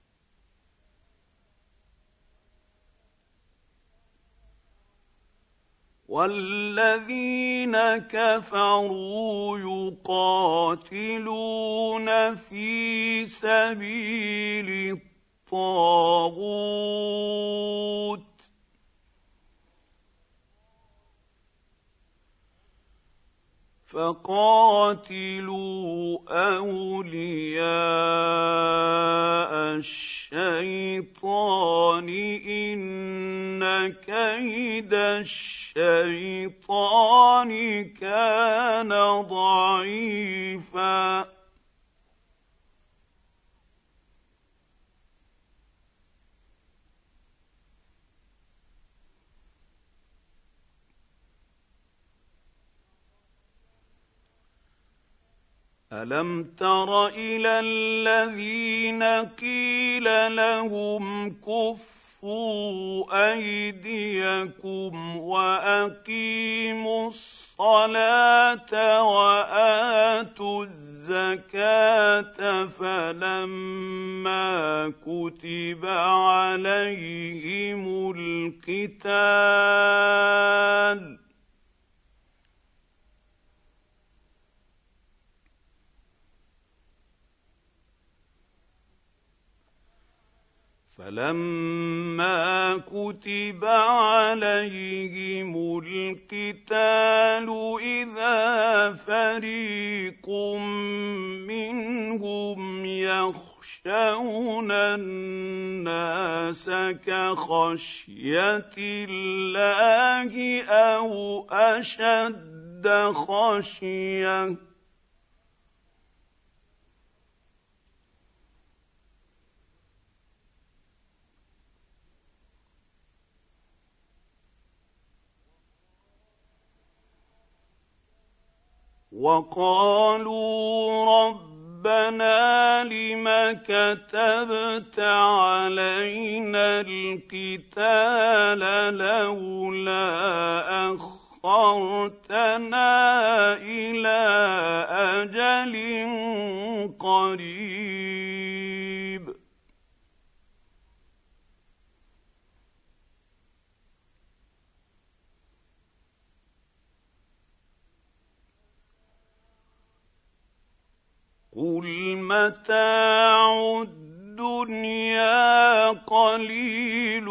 والذين كفروا يقاتلون في سبيل الطاغوت فقاتلوا أولياء الشيطان إن كيد الشيطان كان ضعيفا. ألم تر إلى الذين قيل لهم كفوا أيديكم وأقيموا الصلاة وآتوا الزكاة فلما كتب عليهم القتال إذا فريق منهم يخشون الناس كخشية الله أو أشد خشية وقالوا ربنا لم كتبت علينا القتال لولا أخرتنا إلى أجل قريب قل متاع الدنيا قليل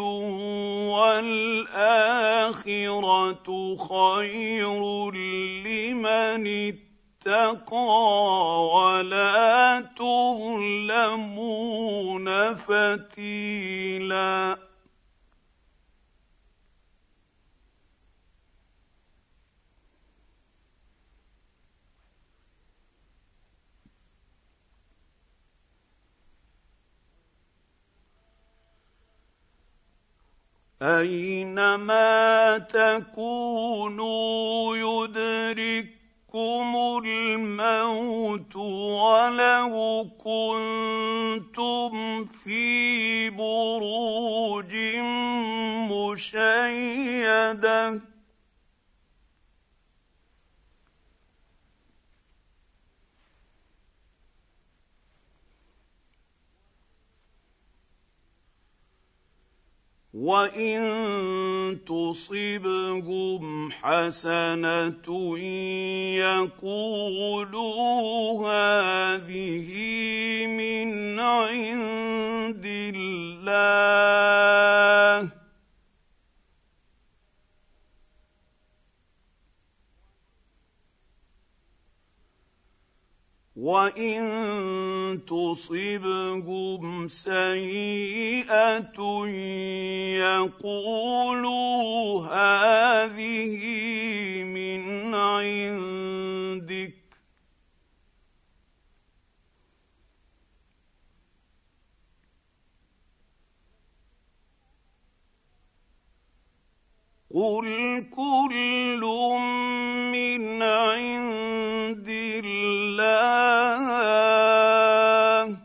والآخرة خير لمن اتقى ولا تظلمون فتيلا. اينما تكونوا يدرككم الموت ولو كنتم في بروج مشيده وان تصبهم حسنه يقولوا هذه من عند الله وان تصبهم سيئه يقولوا هذه من عندك قل كل من عند الله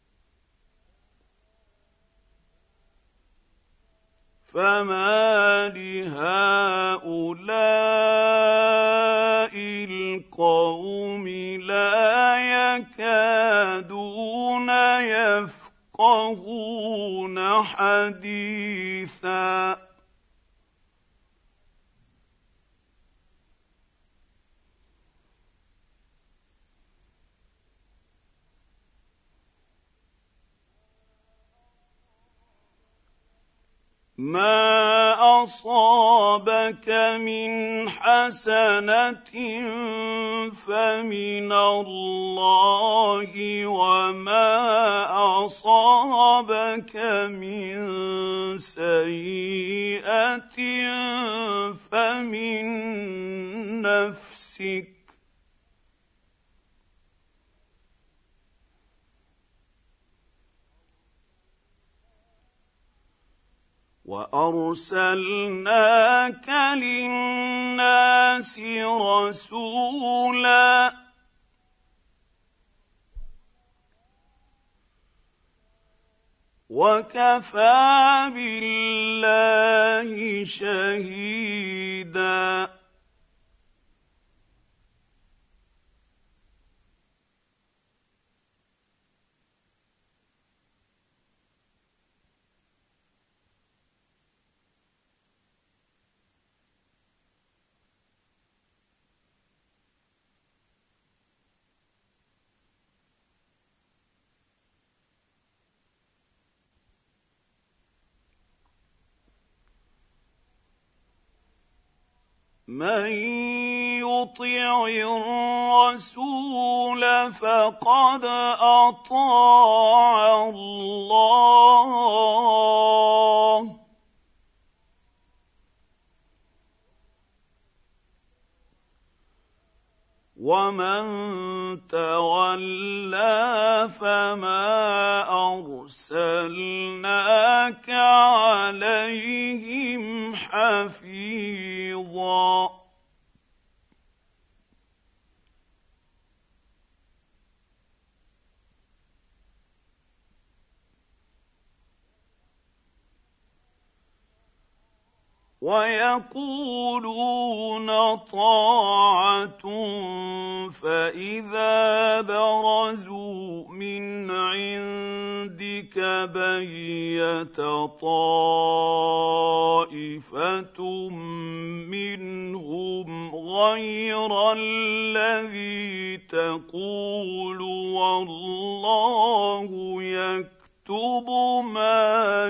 فما لهؤلاء القوم لا يكادون يفقهون حديثا ما اصابك من حسنه فمن الله وما اصابك من سيئه فمن نفسك وارسلناك للناس رسولا وكفى بالله شهيدا من يطع الرسول فقد اطاع الله ومن تولى فما ارسلناك عليهم حفيظا ويقولون طاعة فإذا برزوا من عندك بيت طائفة منهم غير الذي تقول والله يكتب ما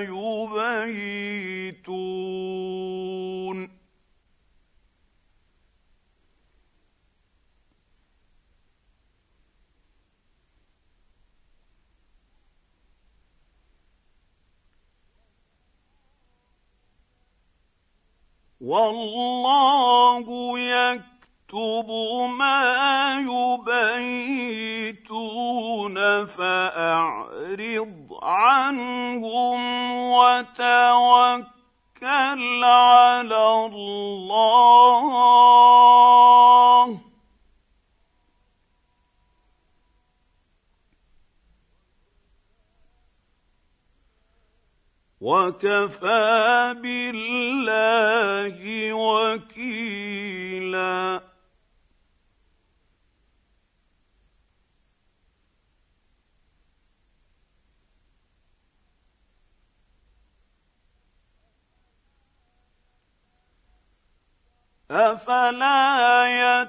يبيتون والله يكتب ما يبيتون فأعرض عنهم وتوكل على الله وكفى بالله وكيلا أفلا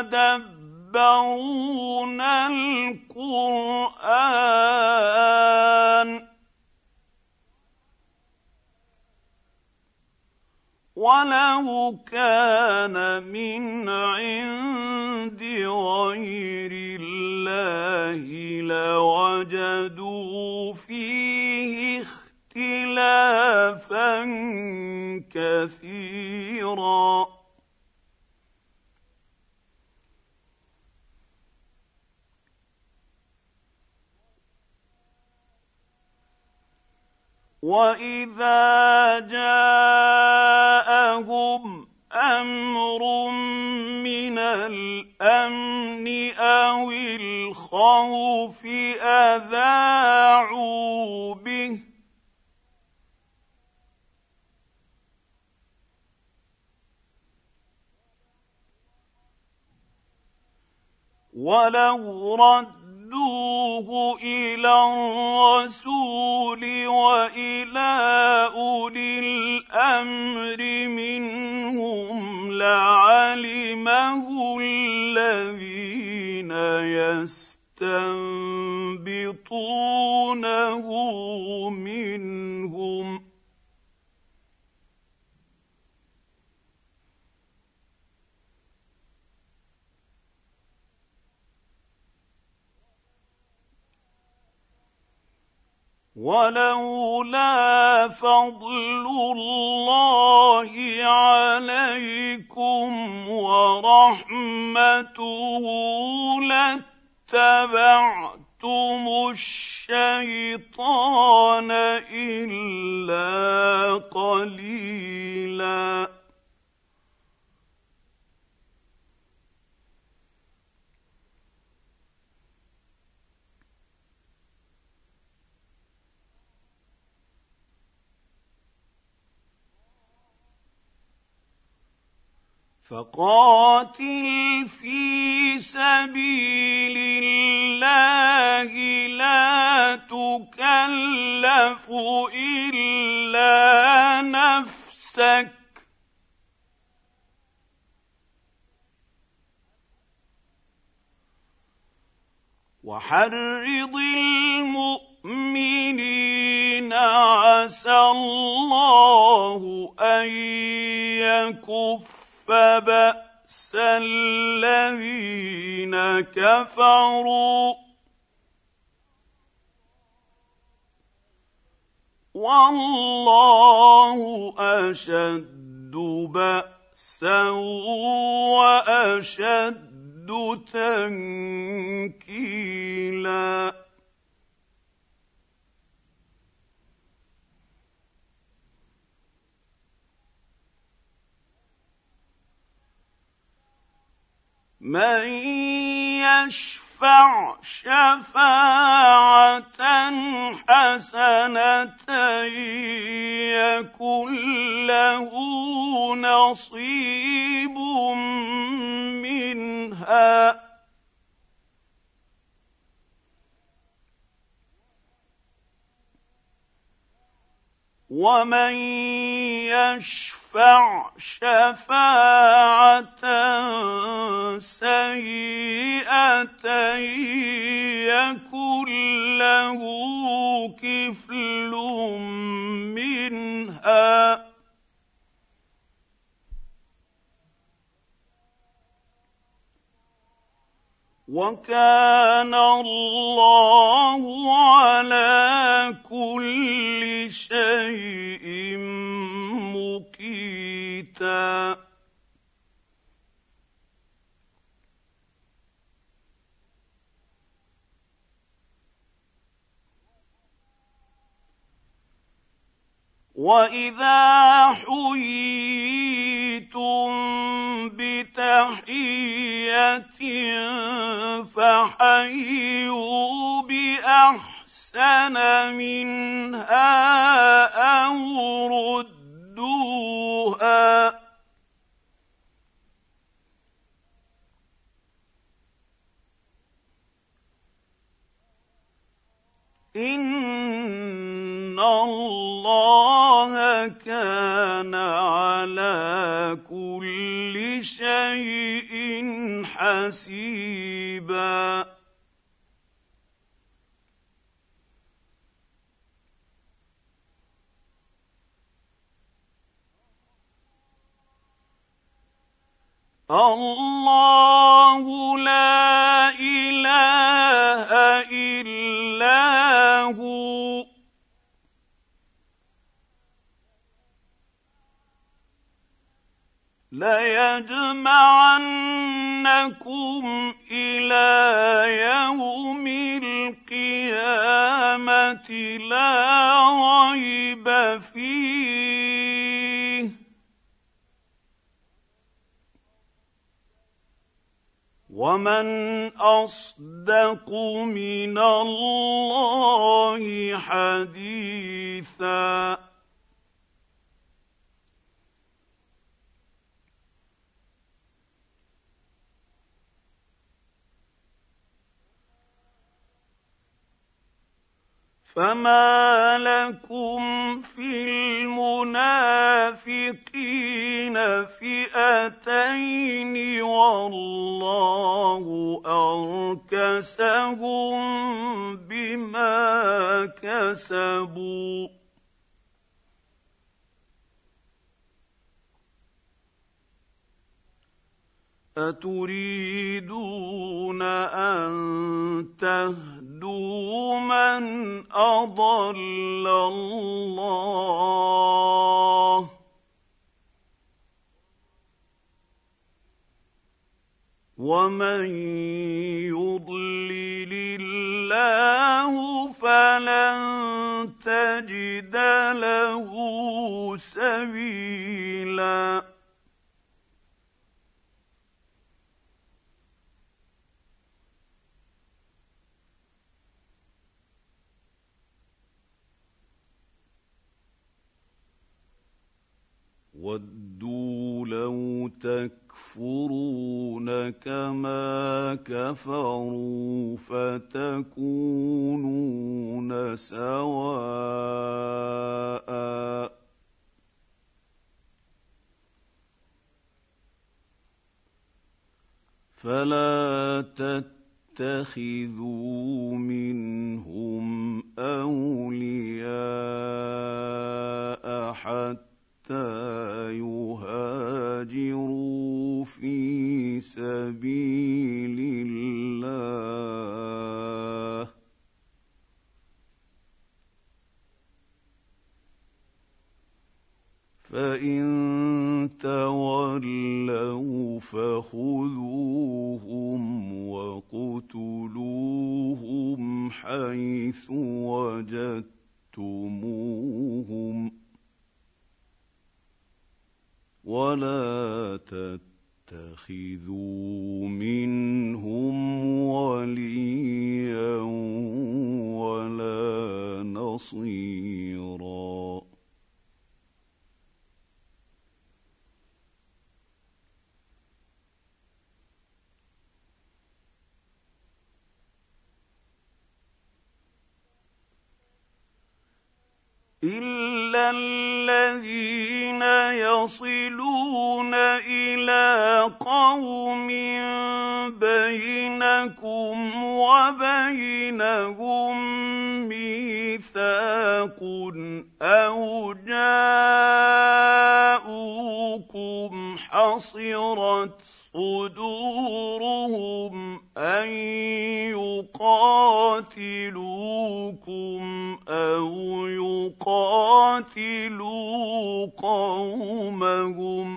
يتدبرون القرآن ولو كان من عند غير الله لوجدوا فيه اختلافا كثيرا وإذا جاءهم أمر من الأمن أو الخوف أذاعوا به ولو ردوه إلى الرسول وإلى أولي الأمر منهم لعلمه الذين يستنبطونه منهم ولولا فضل الله عليكم ورحمته لاتبعتم الشيطان إلا قليلا فقاتل في سبيل الله لا تكلف إلا نفسك وحرض المؤمنين عسى الله أن يكف بأس الذين كفروا والله أشد بأسا وأشد تنكيلا من يشفع شفاعة حسنة يكن له نصيب منها ومن يشفع شفاعة سيئة يكن له كفل منها وكان الله على كل شيء مقيتا واذا حييتم بتحيه فحيوا باحسن منها او ردوها إن الله كان على كل شيء حسيبا الله لا إله إلا هو ليجمعنكم إلى يوم القيامة لا ريب فيه ومن أصدق من الله حديثا فما لكم في المنافقين فئتين والله أركسهم بما كسبوا أتريدون أن تهدوا من أضل الله ومن يضلل الله فلن تجد له سبيلا وَدُّوا لَوْ تَكْفُرُونَ كَمَا كَفَرُوا فَتَكُونُونَ سَوَاءً فَلَا تَتَّخِذُوا مِنْهُمْ أَوْلِيَاءَ حَتَّىٰ يهاجروا في سبيل الله فإن تولوا فخذوهم وَاقْتُلُوهُمْ حيث وجدتموهم ولا تتخذوا منهم وليا ولا نصيرا إلا الذين يصلون إلى قوم بينكم وبينهم ميثاق أو جاءوكم حصرت صدورهم أن يقاتلوكم أو يقاتلوا قومهم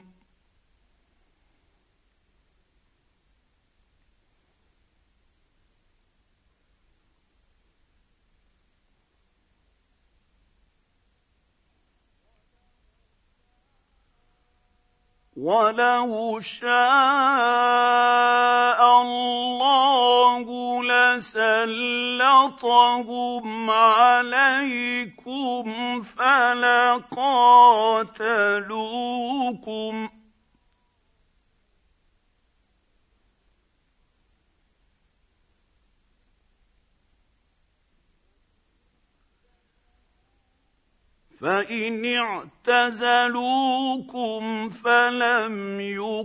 وَلَوْ شَاءَ اللَّهُ لَسَلَّطَهُمْ عَلَيْكُمْ فَلَقَاتَلُوكُمْ ۚ فَإِنِ اعْتَزَلُوكُمْ فَلَمْ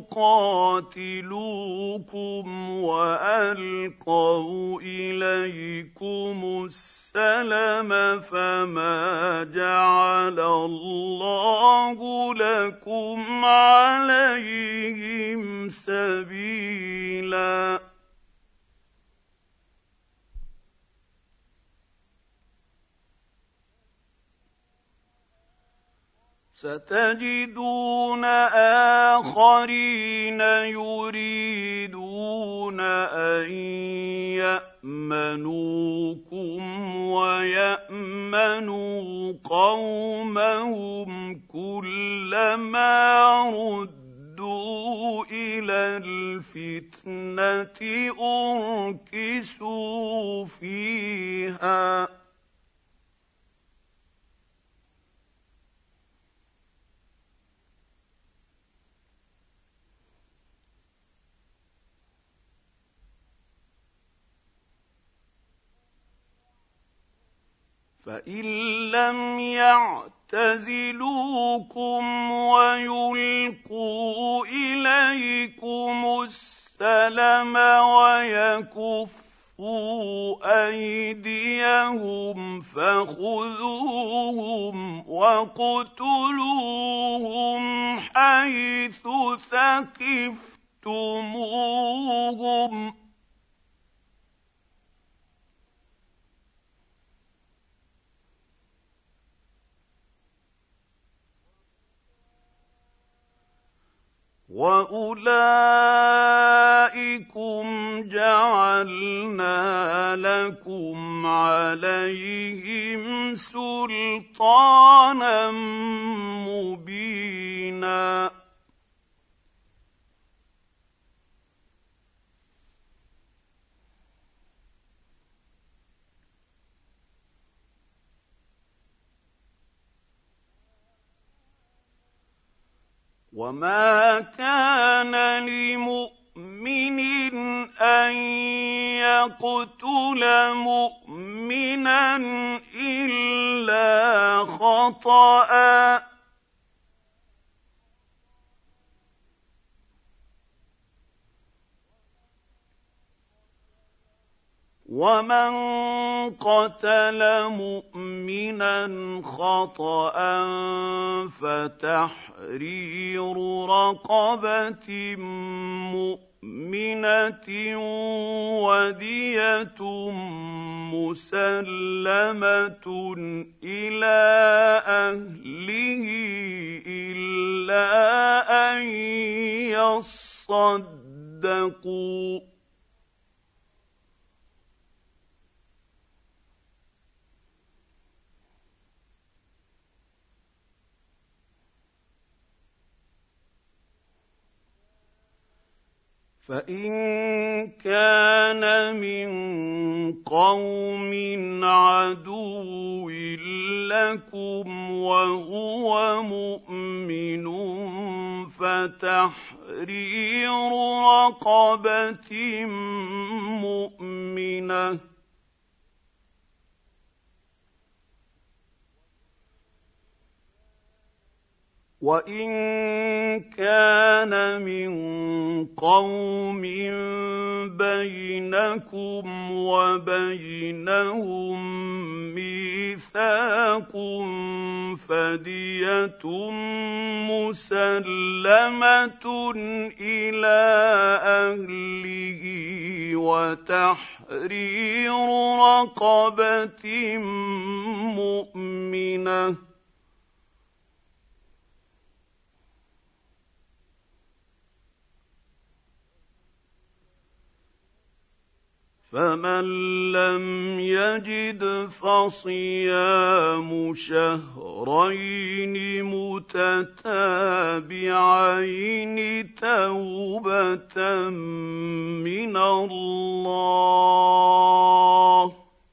يُقَاتِلُوكُمْ وَأَلْقَوْا إِلَيْكُمُ السَّلَمَ فَمَا جَعَلَ اللَّهُ لَكُمْ عَلَيْهِمْ سَبِيلًا. سَتَجِدُونَ آخَرِينَ يُرِيدُونَ أَن يَأْمَنُوكُمْ وَيَأْمَنُوا قَوْمَهُمْ كُلَّمَا رُدُّوا إِلَى الْفِتْنَةِ أُرْكِسُوا فِيهَا ۚ فَإِن لَّمْ يَعْتَزِلُوكُمْ وَيُلْقُوا إِلَيْكُمُ السَّلَمَ وَيَكُفُّوا أَيْدِيَهُمْ فَخُذُوهُمْ وَاقْتُلُوهُمْ حَيْثُ ثَقِفْتُمُوهُمْ ۚ وَأُولَٰئِكُمْ جَعَلْنَا لَكُمْ عَلَيْهِمْ سُلْطَانًا مُّبِينًا. وَمَا كَانَ لِمُؤْمِنٍ أَن يَقْتُلَ مُؤْمِنًا إِلَّا خَطَأً ۚ وَمَن قَتَلَ مُؤْمِنًا خَطَأً فَتَحْرِيرُ رَقَبَةٍ مُّؤْمِنَةٍ وَدِيَةٌ مُّسَلَّمَةٌ إِلَىٰ أَهْلِهِ إِلَّا أَن يَصَّدَّقُوا ۚ فَإِن كَانَ مِن قَوْمٍ عَدُوٍّ لَّكُمْ وَهُوَ مُؤْمِنٌ فَتَحْرِيرُ رَقَبَةٍ مُّؤْمِنَةٍ ۖ وَإِن كَانَ مِن قَوْمٍ بَيْنَكُمْ وَبَيْنَهُم مِّيثَاقٌ فَدِيَةٌ مُّسَلَّمَةٌ إِلَىٰ أَهْلِهِ وَتَحْرِيرُ رَقَبَةٍ مُّؤْمِنَةٍ ۖ فمن لم يجد فصيام شهرين متتابعين توبة من الله،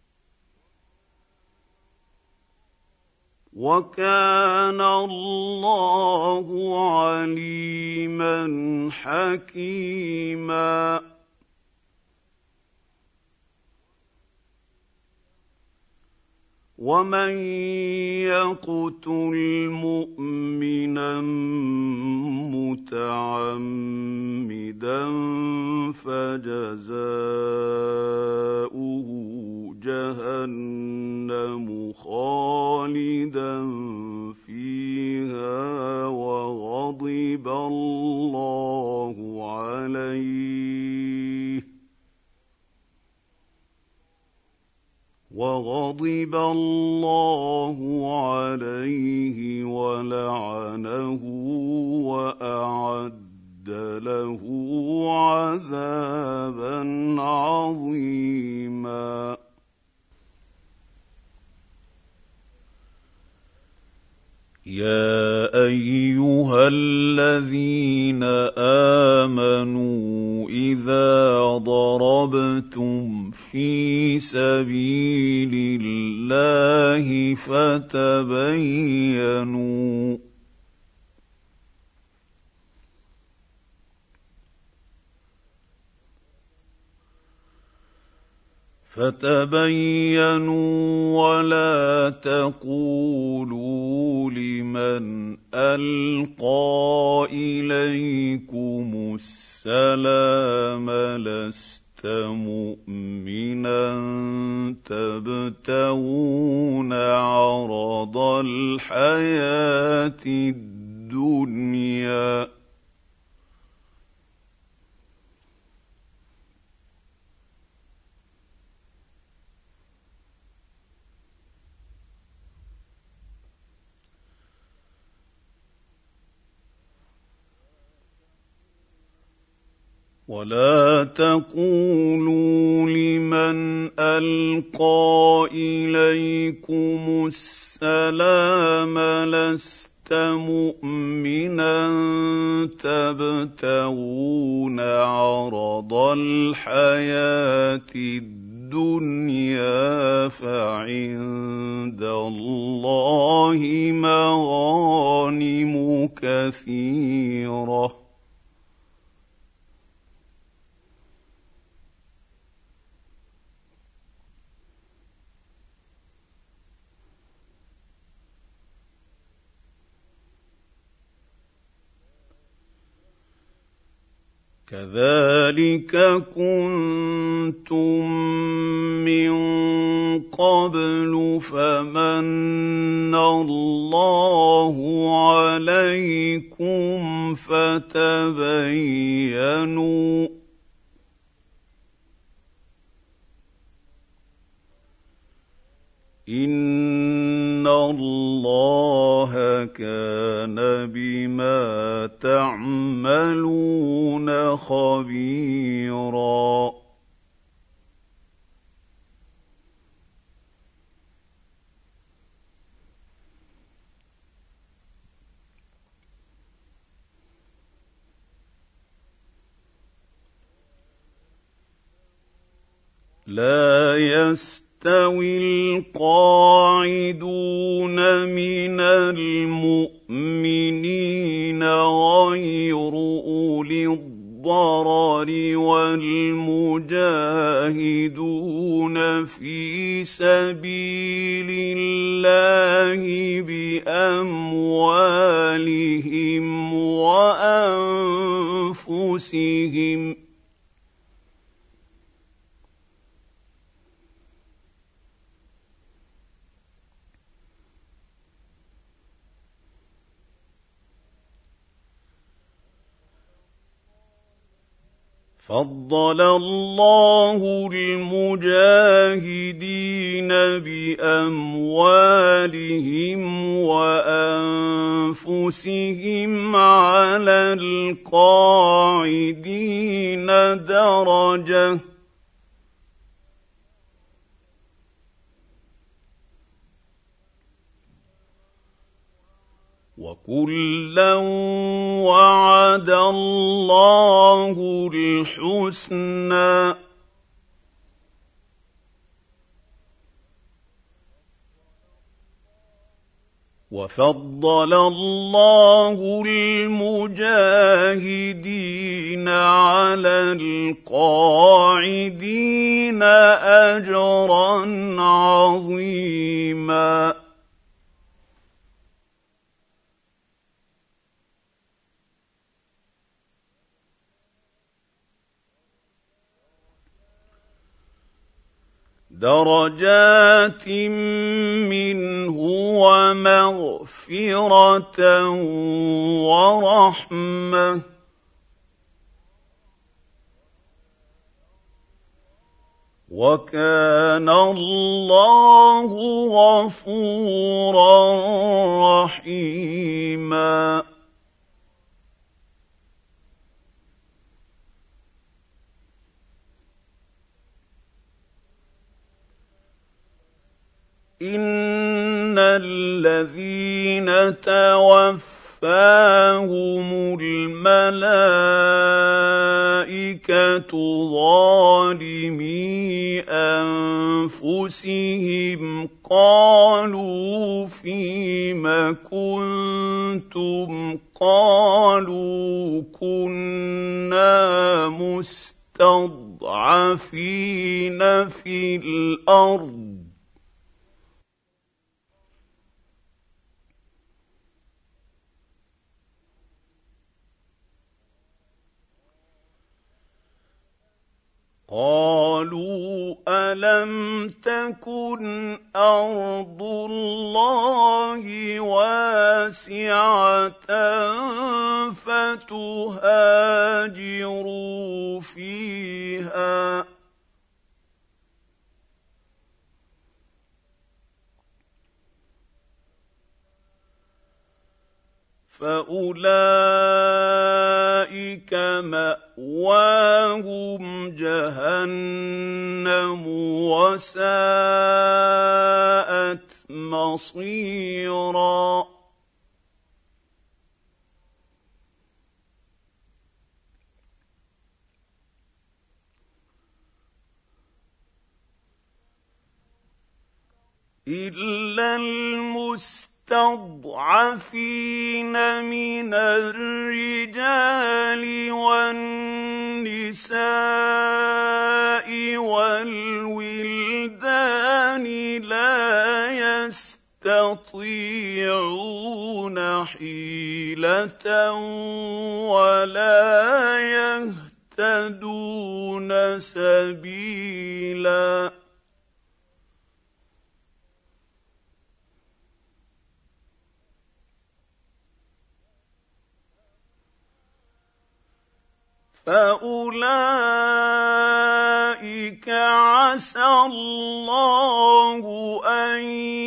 وكان الله عليما حكيما. ومن يقتل مؤمنا متعمدا فجزاؤه جهنم خالدا فيها وغضب الله عليه ولعنه وأعد له عذابا عظيما. يا أيها الذين آمنوا إذا ضربتم في سبيل الله فتبينوا ولا تقولوا لمن ألقى إليكم السلام لست مؤمنا تبتغون عرض الحياة الدنيا ولا تقولوا لمن ألقى إليكم السلام لست مؤمنا تبتغون عرض الحياة الدنيا فعند الله مغانم كثيرة كذلك كنتم من قبل فمن الله عليكم فتبينوا إن الله كان بما تعملون خبيرا. لا يستوي القاعدون من المؤمنين غير أولي الضرر والمجاهدون في سبيل الله بأموالهم وأنفسهم فضل الله المجاهدين بأموالهم وأنفسهم على القاعدين درجة وكلا وعد الله الحسنى وفضل الله المجاهدين على القاعدين أجرا عظيما درجات منه ومغفرة ورحمة وكان الله غفورا رحيما إن الذين توفاهم الملائكة ظالمي أنفسهم قالوا فيم كنتم قالوا كنا مستضعفين في الأرض قالوا ألم تكن أرض الله واسعة فتهاجروا فيها فأولئك مأواهم جهنم وساءت مصيرا إلا المستضعفين من الرجال والنساء والولدان لا يستطيعون حيلة ولا يهتدون سبيلا فأولئك عسى الله أن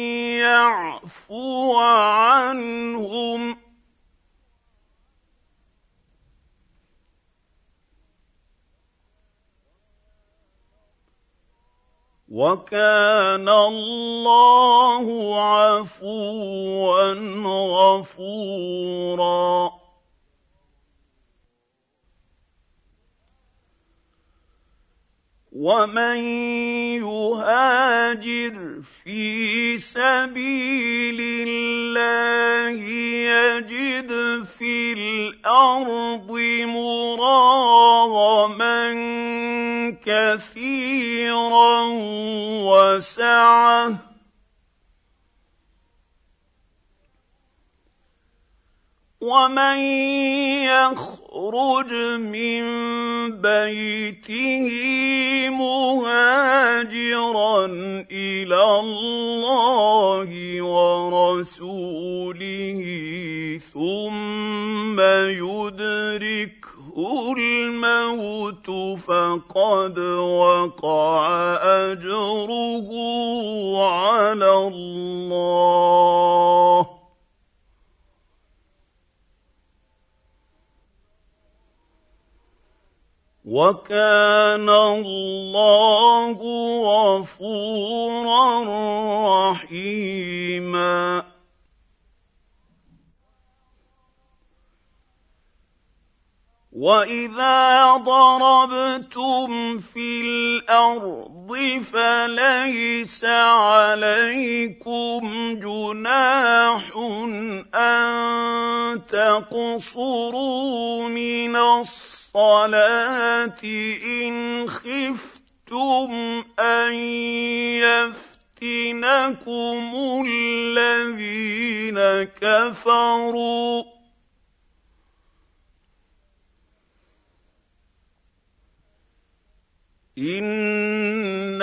يعفو عنهم وكان الله عفوا غفورا ومن يهاجر في سبيل الله يجد في الأرض مراغما كثيرا وسعة ومن يخرج من بيته مهاجرا إلى الله ورسوله ثم يدركه الموت فقد وقع أجره على الله وكان الله غفورا رحيما واذا ضربتم في الارض فليس عليكم جناح ان تقصروا من الصلاه ان خفتم ان يفتنكم الذين كفروا إن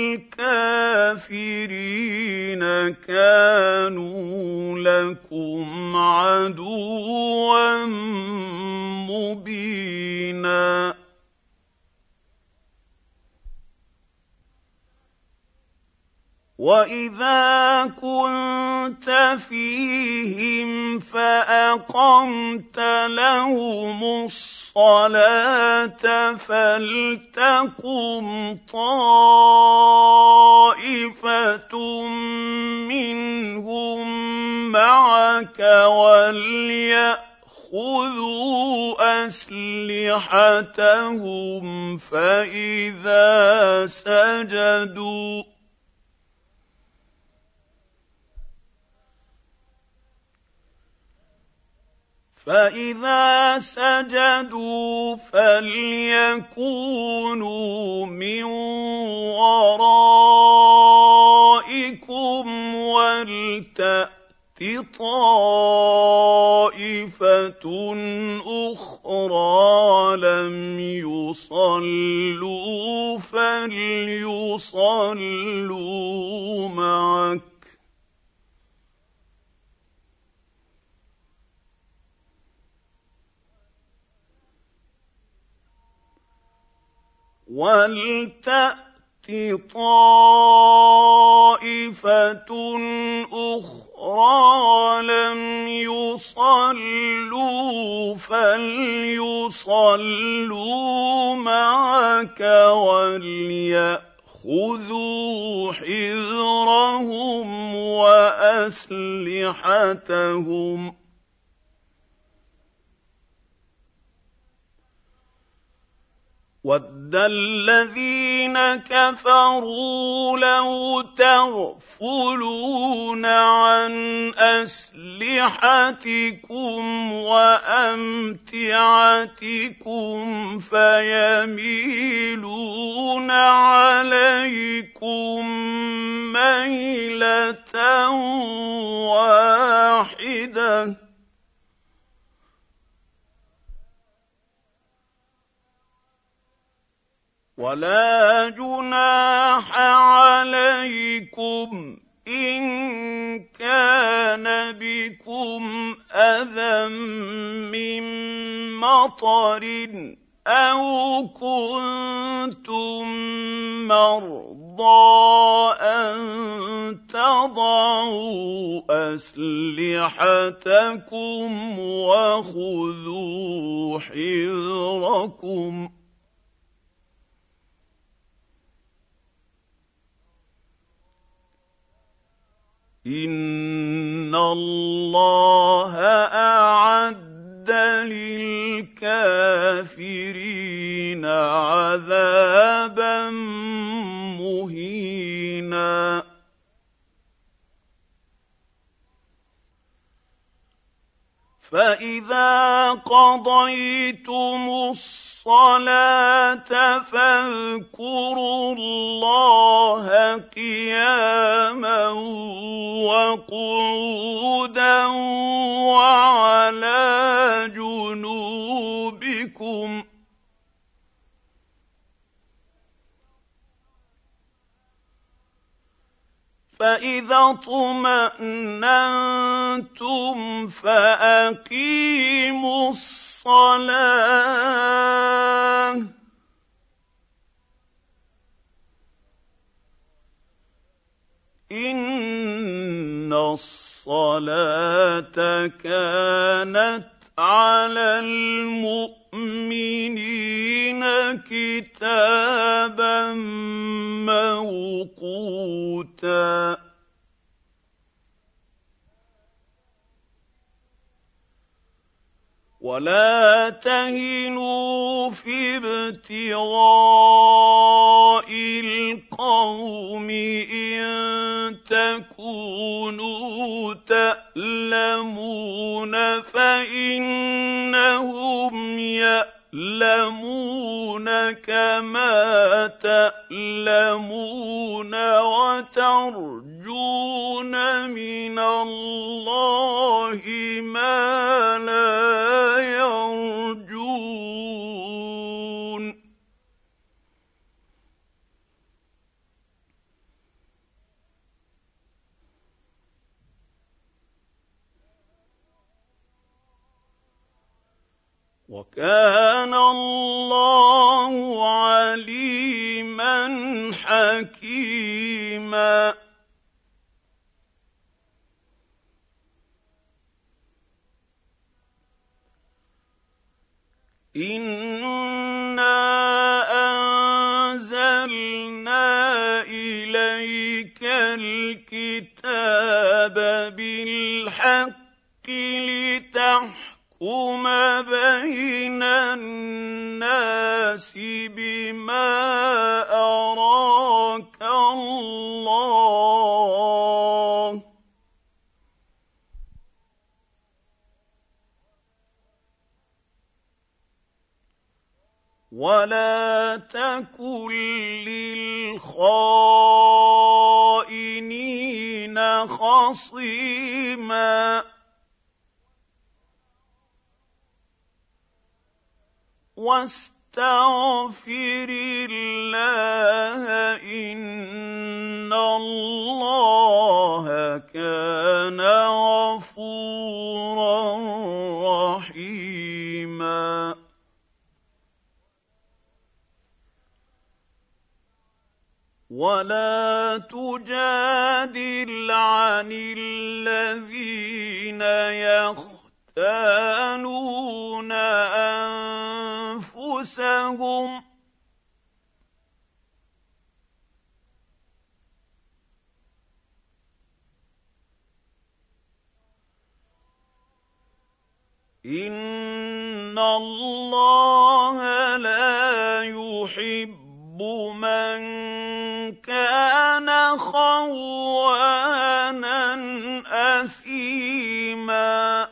الكافرين كانوا لكم عدوا مبينا وإذا كنت فيهم فأقمت لهم الصلاة فلتقم طائفة منهم معك وليأخذوا أسلحتهم فإذا سجدوا فليكونوا من ورائكم ولتأت طائفة أخرى لم يصلوا فليصلوا معك ولتأت طائفة أخرى لم يصلوا فليصلوا معك وليأخذوا حذرهم وأسلحتهم وَدَّ الَّذِينَ كَفَرُوا لَوْ تَغْفُلُونَ عَنْ أَسْلِحَتِكُمْ وَأَمْتِعَتِكُمْ فَيَمِيلُونَ عَلَيْكُمْ مَيْلَةً وَاحِدَةً ولا جناح عليكم إن كان بكم أذى من مطر أو كنتم مرضى أن تضعوا أسلحتكم وخذوا حذركم إن الله أعد للكافرين عذابا مهينا فإذا قضيتم الصلاة فاذكروا الله قياما وقعودا وعلى جنوبكم فإذا اطمأننتم فأقيموا الصلاة إن الصلاة كانت على المؤمنين كتابا موقوتا ولا تهنوا في ابتغاء القوم إن تكونوا تألمون فإنهم يألمون كما تألمون وترجون من الله ما لا يرجون. وكان الله عليما حكيما. إنا أنزلنا إليك الكتاب بالحق لتحكم بين الناس بما أراك الله ولا تكن للخائنين خصيما. واستغفر الله إن الله كان غفورا رحيما. ولا تجادل عن الذين يختانون أنفسهم إن الله لا يحب من كان خوانا أثيما.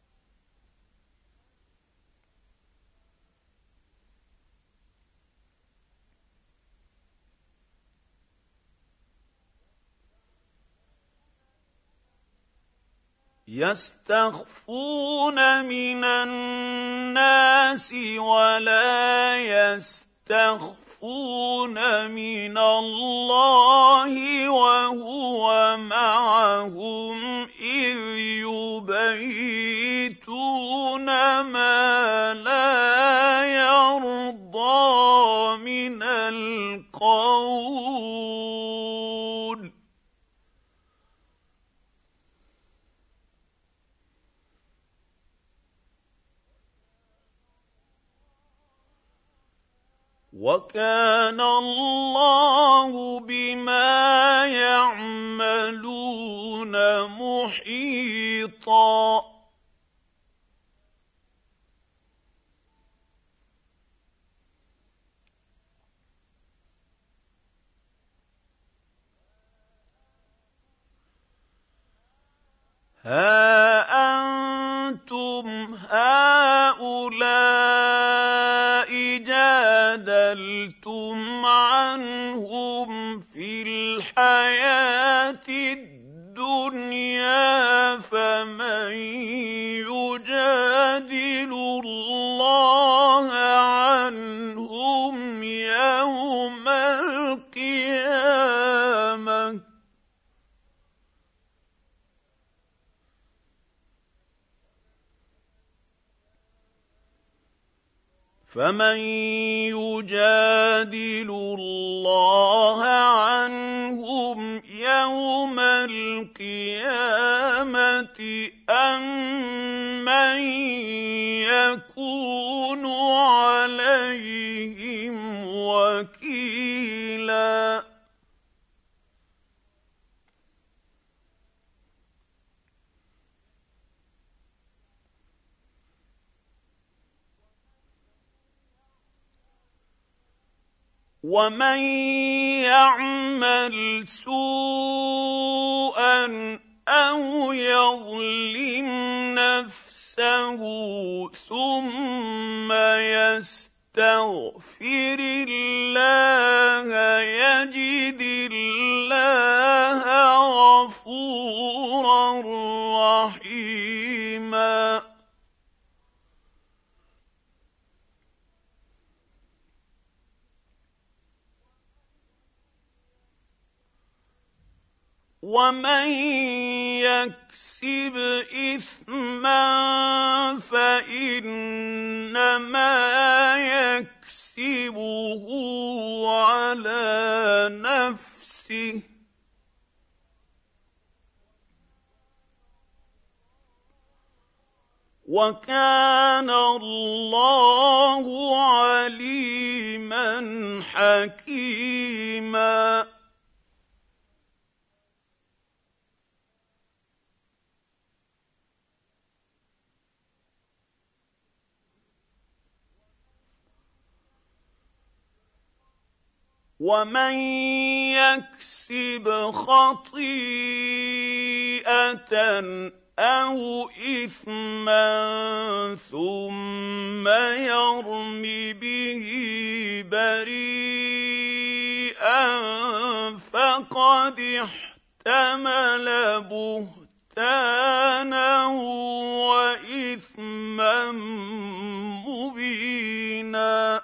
يستخفون من الناس ولا يستخفون من الله وهو معهم إذ يبيتون ما لا يرضى من القول. وكان الله بما يعملون محيطا. ها أنتم هؤلاء جادلتم عنهم في الحياة الدنيا فمن يجادل الله عنهم يوم القيامة فمن يجادل الله عنهم يوم القيامة أم من يكون عليهم وكيلا. ومن يعمل سوءا أو يظلم نفسه ثم يستغفر الله يجد الله غفورا رحيما. ومن يكسب إثما فإنما يكسبه على نفسه وكان الله عليما حكيما. ومن يكسب خطيئة أو إثما ثم يرم به بريئا فقد احتمل بهتانا وإثما مبينا.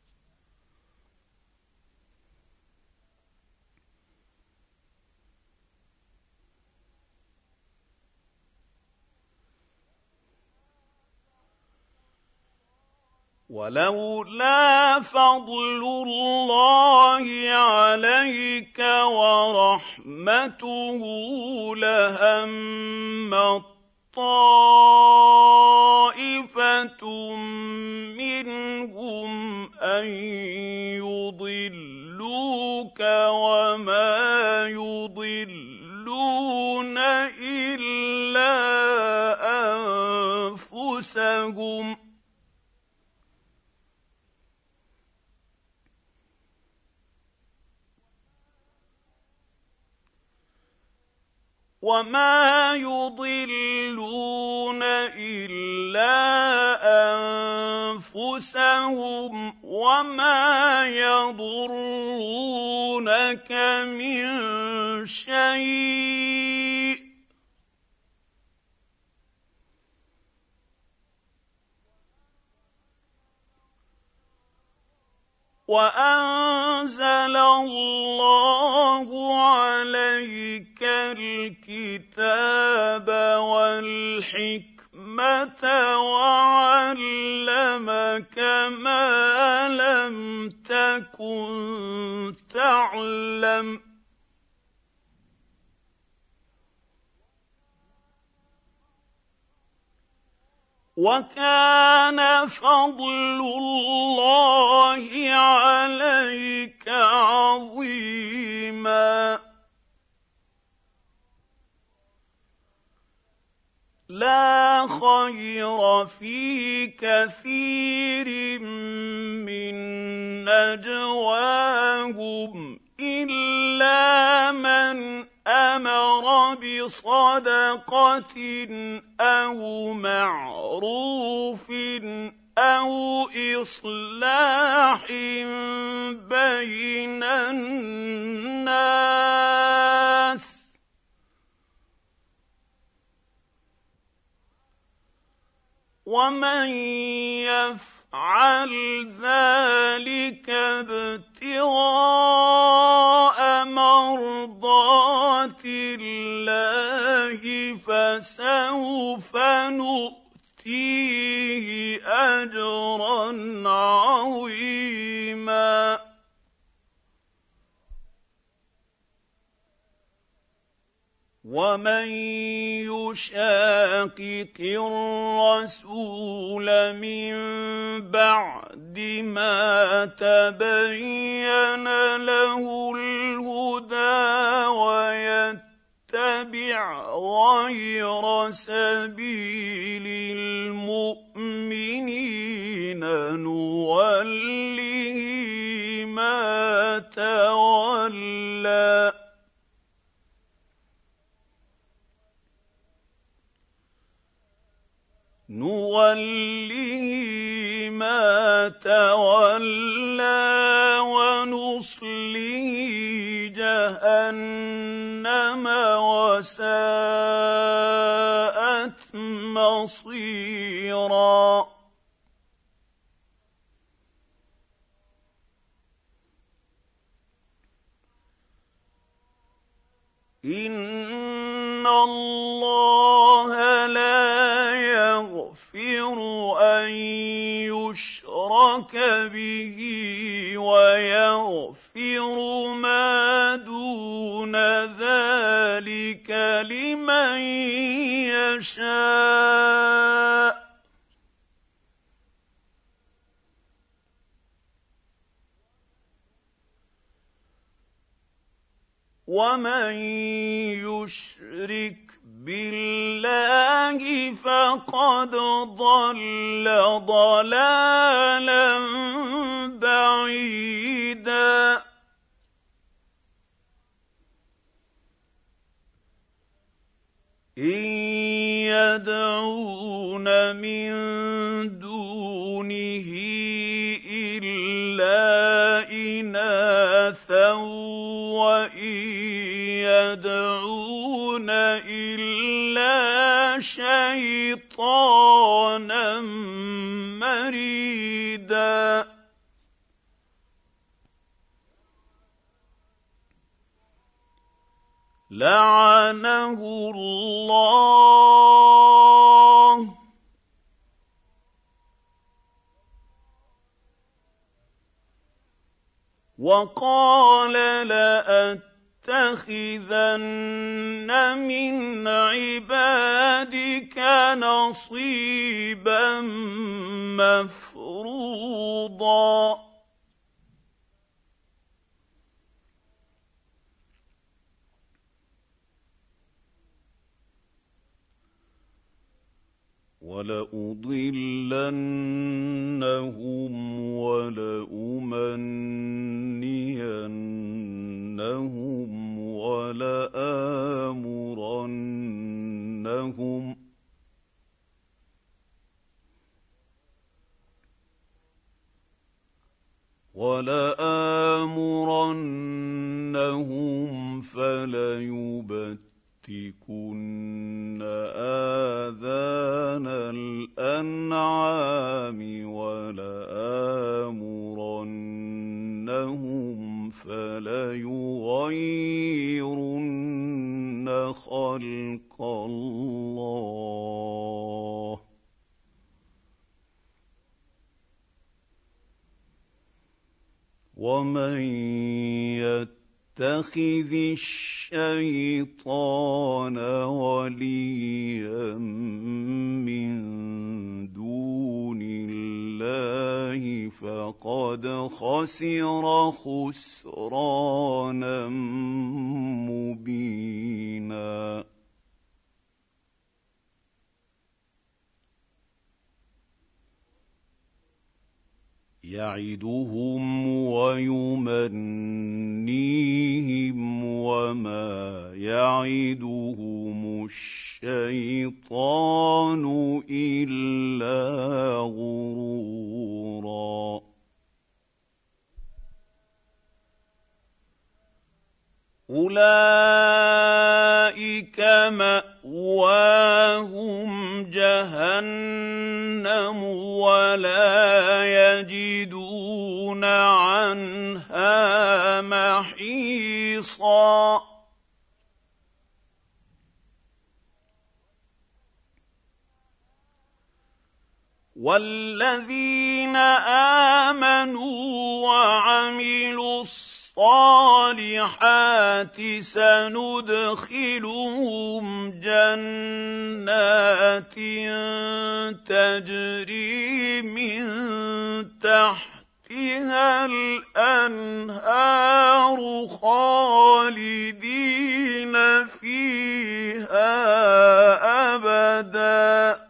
ولولا فضل الله عليك ورحمته لهم طائفة منهم أن يضلوك وما يضلون إلا أنفسهم وما يضلون إلا أنفسهم وما يضرونك من شيء وأنزل الله عليك الكتاب والحكمة وعلمك ما لم تكن تعلم وكان فضل الله عليك عظيما. لا خير في كثير من نجواهم إلا من أمر بصدقة أو معروف أو إصلاح بين الناس ومن يفعل ذلك ابتغاء مرضات الله فسوف نؤتيه أجرا عظيما. ومن يشاقق الرسول من بعد ما تبين له الهدى ويتبع غير سبيل المؤمنين نوله ما تولى نُوَلِّهِ مَا تَوَلَّىٰ وَنُصْلِهِ جَهَنَّمَ وَسَاءَتْ مَصِيرًا إِنَّ اللَّهَ لَا يَغْفِرُ أَن يُشْرَكَ بِهِ وَيَغْفِرُ مَا دُونَ ذَٰلِكَ لِمَن يَشَاءُ ۚ وَمَن يُشْرِكْ بِاللَّهِ فَقَدْ ضَلَّ ضَلَالًا بَعِيدًا إِن يَدْعُونَ مِن دُونِهِ إِلَّا إِنَاثًا وَإِن يَدْعُونَ إِلَّا شَيْطَانًا مَّرِيدًا لَّعَنَهُ اللَّهُ وَقَالَ لَأَتَّخِذَنَّ مِنْ عِبَادِكَ نَصِيبًا مَّفْرُوضًا وَلَأُضِلَّنَّهُمْ وَلَأُمَنِّيَنَّهُمْ وَلَآمُرَنَّهُمْ فَلَيُبَتِّكُنَّ آذَانَ الْأَنْعَامِ وَلَآمُرَنَّهُمْ فَلَيُغَيِّرُنَّ خَلْقَ اللَّهِ وَمَن يَتَّخِذِ الشَّيْطَانَ وَلِيًّا مِّن دُونِ اللَّهِ فَقَدْ خَسِرَ خُسْرَانًا مُّبِينًا يَعِدُهُمْ وَيُمَنِّيهِمْ وَمَا يَعِدُهُمُ الشَّيْطَانُ إِلَّا غُرُورًا أُولَٰئِكَ مَأْوَاهُمْ جَهَنَّمُ وَلَا يَجِدُونَ عَنْهَا مَحِيصًا وَالَّذِينَ آمَنُوا وَعَمِلُوا الصَّالِحَاتِ سَنُدْخِلُهُمْ جَنَّاتٍ تَجْرِي مِن تَحْتِهَا الْأَنْهَارُ خَالِدِينَ فِيهَا أَبَدًا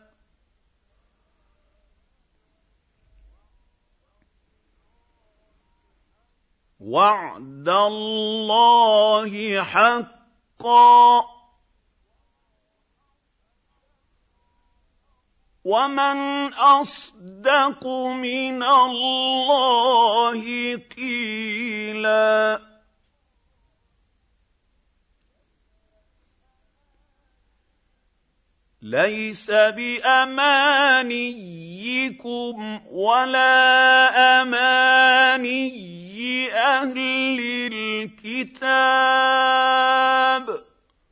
وعد الله حقا ومن اصدق من الله قيلا ليس بامانيكم ولا اماني اهل الكتاب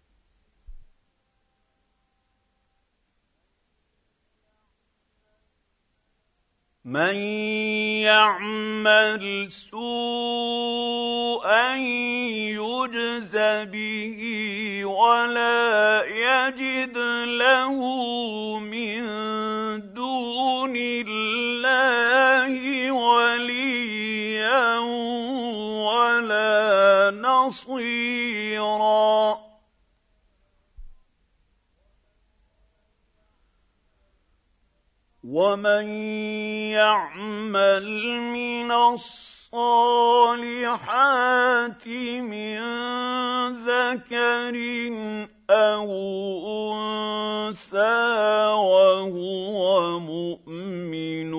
من يعمل سوءا يجز به ولا يجد له من دون الله وليا ولا نصيرا ومن يعمل من الصالحات من ذكر أو أنثى وهو مؤمن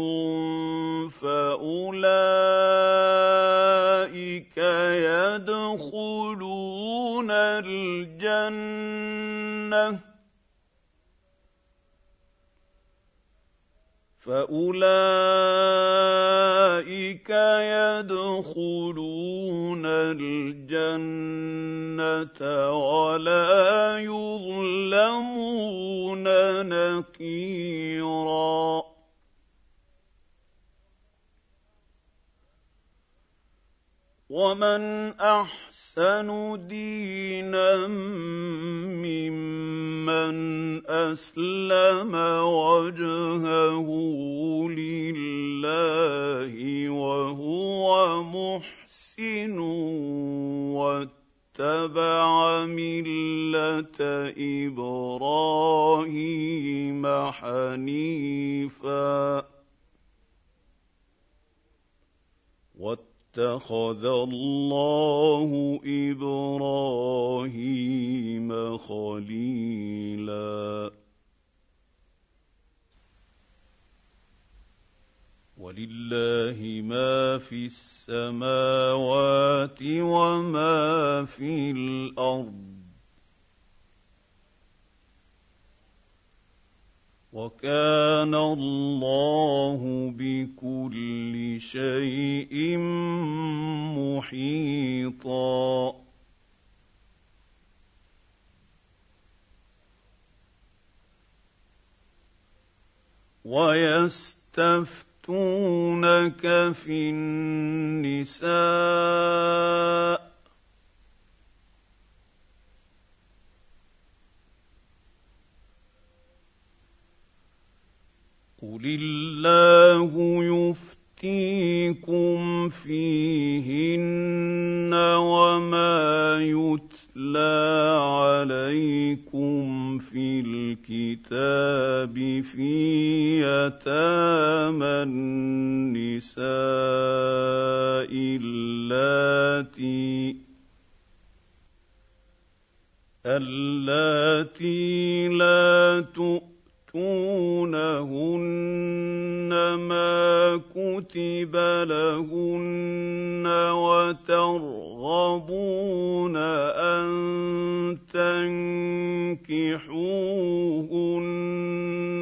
فأولئك يدخلون الجنة ولا يظلمون نقيرا ومن أحسن دينا ممن أسلم وجهه لله وهو محسن واتبع ملة إبراهيم حنيفا واتخذ الله إبراهيم خليلا ولله ما في السماوات وما في الأرض وكان الله بكل شيء محيطا ويستفتونك في النساء قل الله يفتيكم فيهن وما يتلى عليكم في الكتاب في يتامى النساء اللاتي لا تؤتونهن ما كتب لهن وترغبون أن تنكحوهن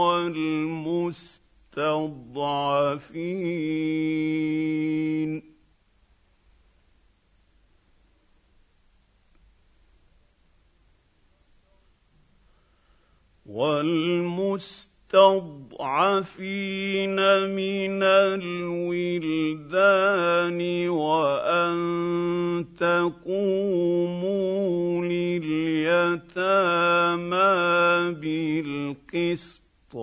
والمستضعفين من الولدان وأن تقوموا لليتامى بالقسط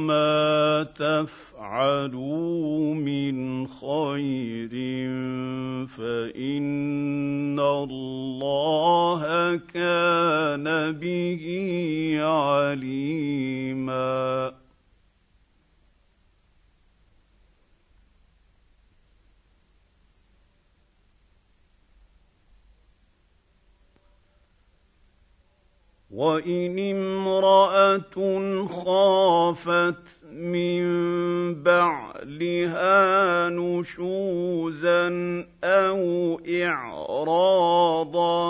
وما تفعلوا من خير فان الله كان به عليما. وان امراه خافت من بعلها نشوزا او اعراضا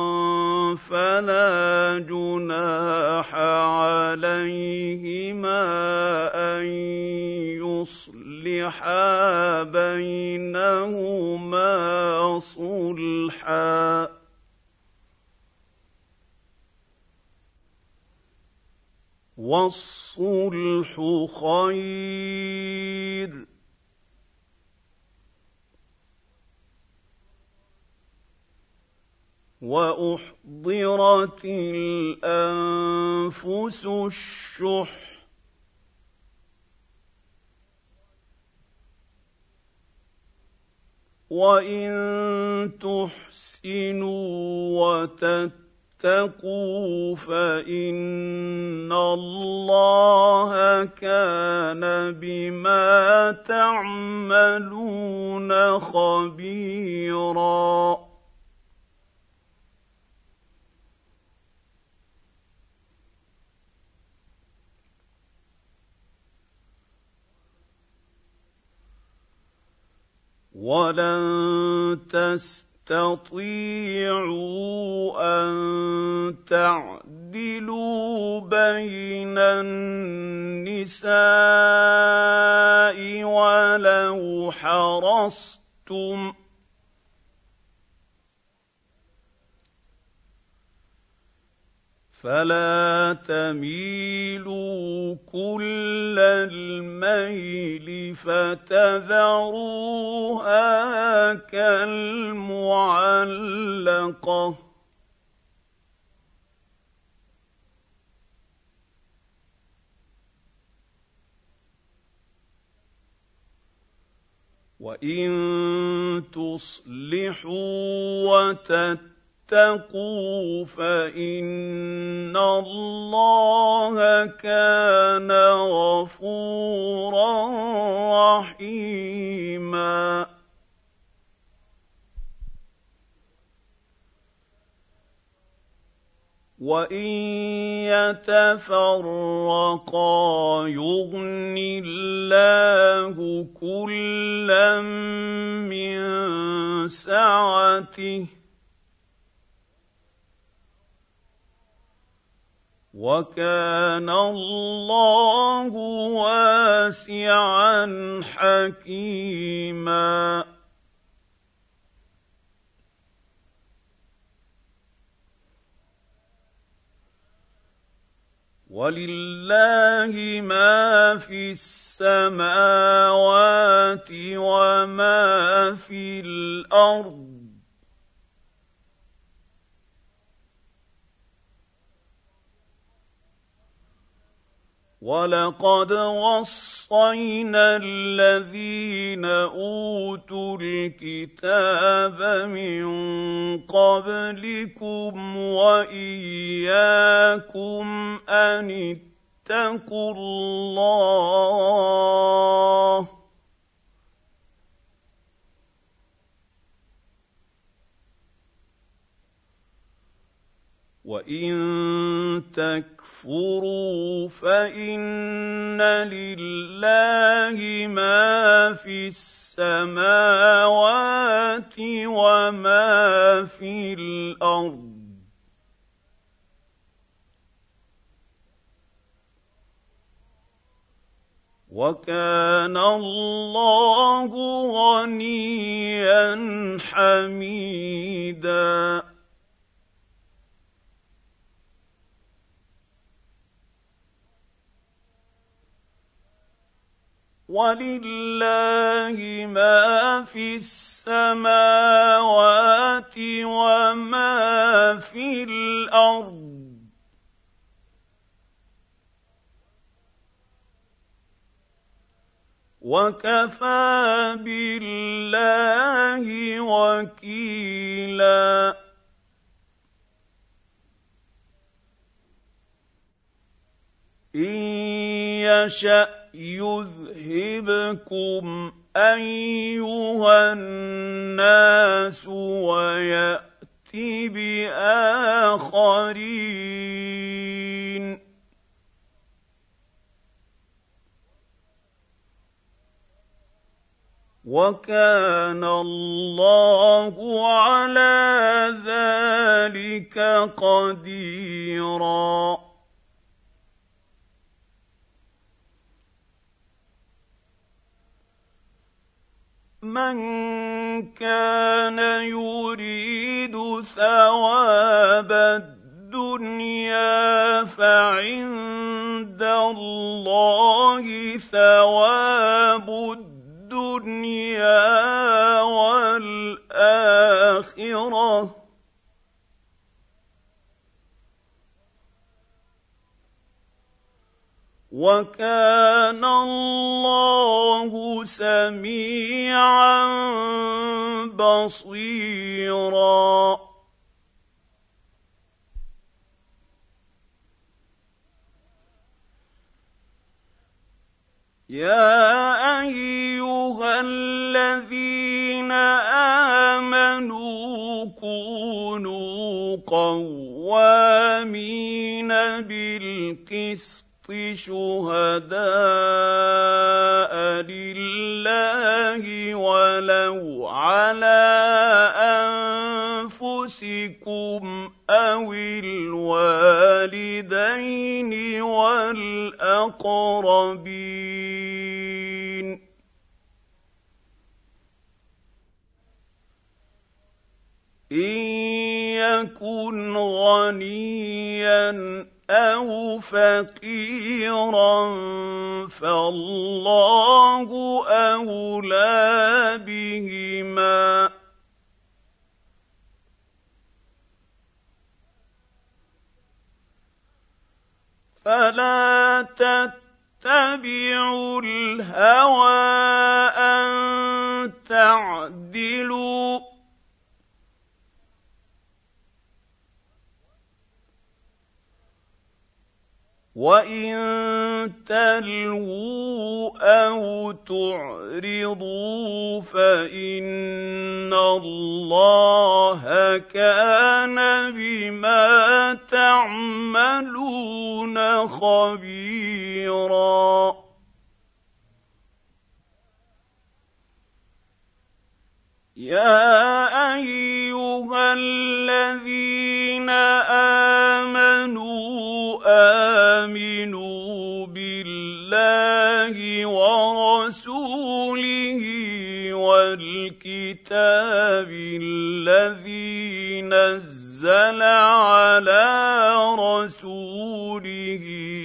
فلا جناح عليهما ان يصلحا بينهما صلحا، والصلح خير. واحضرت الانفس الشح وان تحسنوا وتتقوا فان الله كان بما تعملون خبيرا. ولن تستطيعوا ان تعدلوا بين النساء ولو حرصتم، فلا تميلوا كل الميل فتذروها كالمعلقة. وإن تصلحوا وتتقوا فإن الله كان غفورا رحيما. وإن يتفرقا يغن الله كلا من سعته، وكان الله واسعا حكيما. ولله ما في السماوات وما في الأرض، ولقد وصينا الذين اوتوا الكتاب من قبلكم واياكم ان اتقوا الله، وان تكفروا فإن لله ما في السماوات وما في الأرض، وكان الله غنيا حميدا. ولله ما في السماوات وما في الأرض، وكفى بالله وكيلا إن يشأ يذهبكم أيها الناس ويأت بآخرين وكان الله على ذلك قديرا من كان يريد ثواب الدنيا فعند الله ثواب الدنيا والآخرة وكان الله سميعا بصيرا يا أيها الذين آمنوا كونوا قوامين بالقسط شهداء لله ولو على أنفسكم أو الوالدين والأقربين إن يكن غنيا أو فقيرا فالله أولى بهما فلا تتبعوا الهوى أن تعدلوا وإن تلووا أو تعرضوا فإن الله كان بما تعملون خبيرا يا أيها الذين آمنوا آمنوا بالله ورسوله والكتاب الذي نزل على رسوله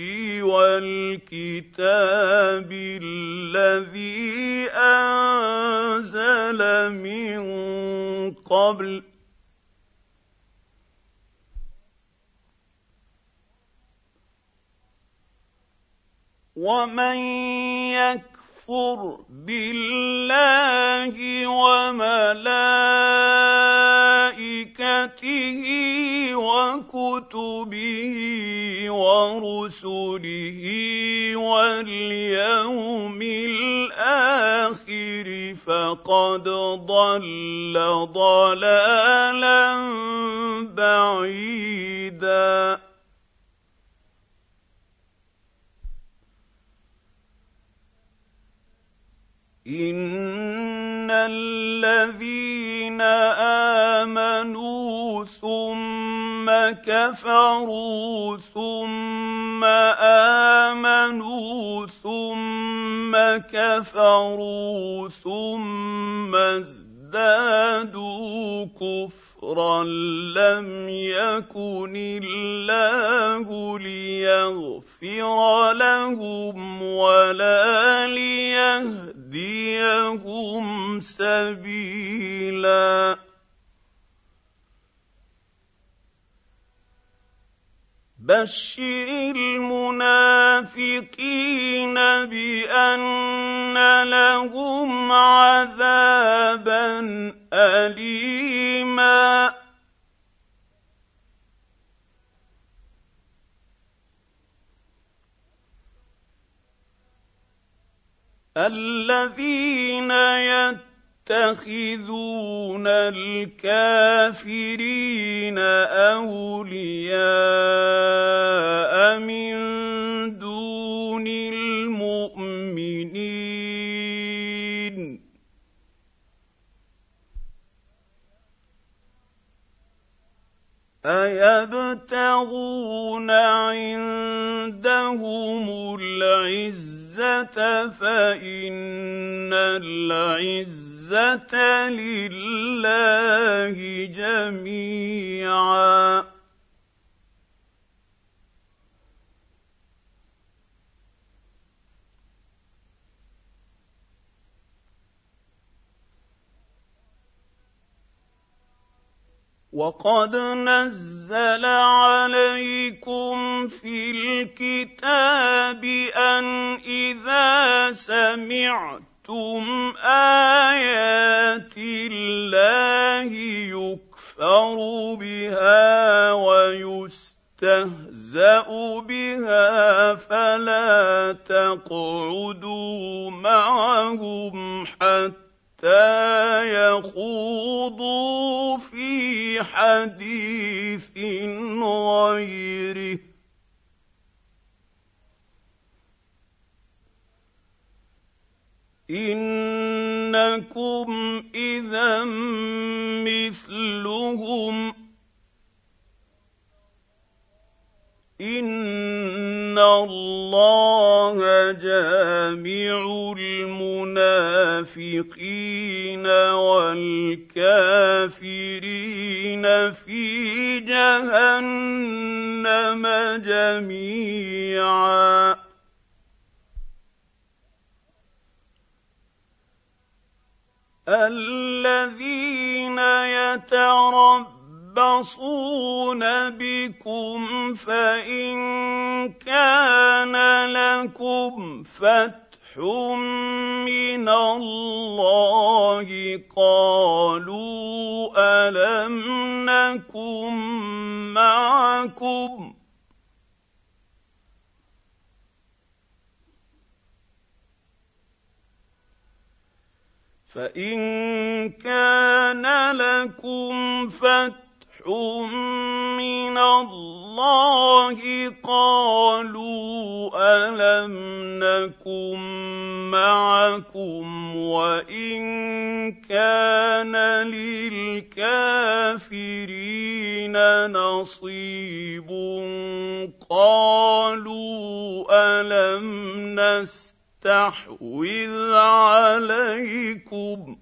والكتاب الذي أنزل من قبل ومن يكفر بالله وملائكته وكتبه ورسله واليوم الآخر فقد ضل ضلالا بعيدا إن الذين آمنوا ثم كفروا ثم آمنوا ثم كفروا ثم ازدادوا كفرا لم يكن الله ليغفر لهم ولا ليهديهم سبيلا بشر المنافقين بأن لهم عذابا أليما الذين يتخذون الكافرين أولياء من دون المؤمنين أيبتغون عندهم العزة فإن العزة لله جميعا وقد نزل عليكم في الكتاب أن إذا سمعتم آيات الله يكفر بها ويستهزأ بها فلا تقعدوا معهم حتى يخوضوا في حديث غيره إنكم إذا مثلهم إن الله جامع المنافقين والكافرين في جهنم جميعا الذين يتربصون بكم فإن كان لكم فتح من الله قالوا ألم نكن معكم فإن كان لكم فتح من الله قالوا ألم نكن معكم وإن كان للكافرين نصيب قالوا ألم نستحوذ عليكم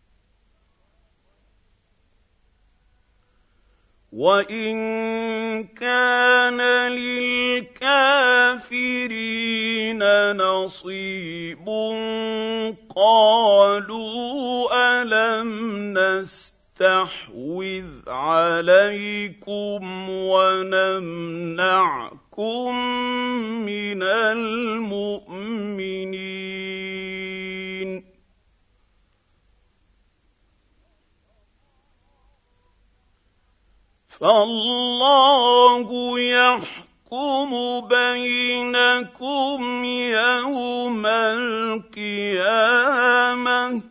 وإن كان للكافرين نصيب قالوا ألم نستحوذ عليكم ونمنعكم من المؤمنين فالله يحكم بينكم يوم القيامة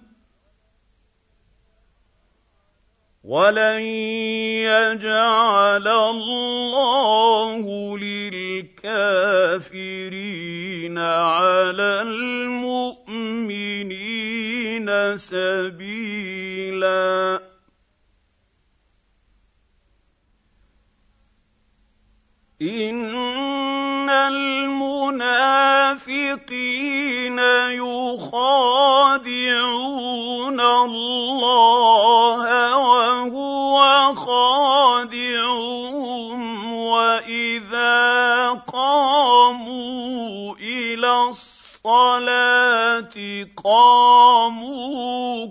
ولن يجعل الله للكافرين على المؤمنين سبيلا إن المنافقين يخادعون الله وهو خادعهم وإذا قاموا إلى الصلاة قاموا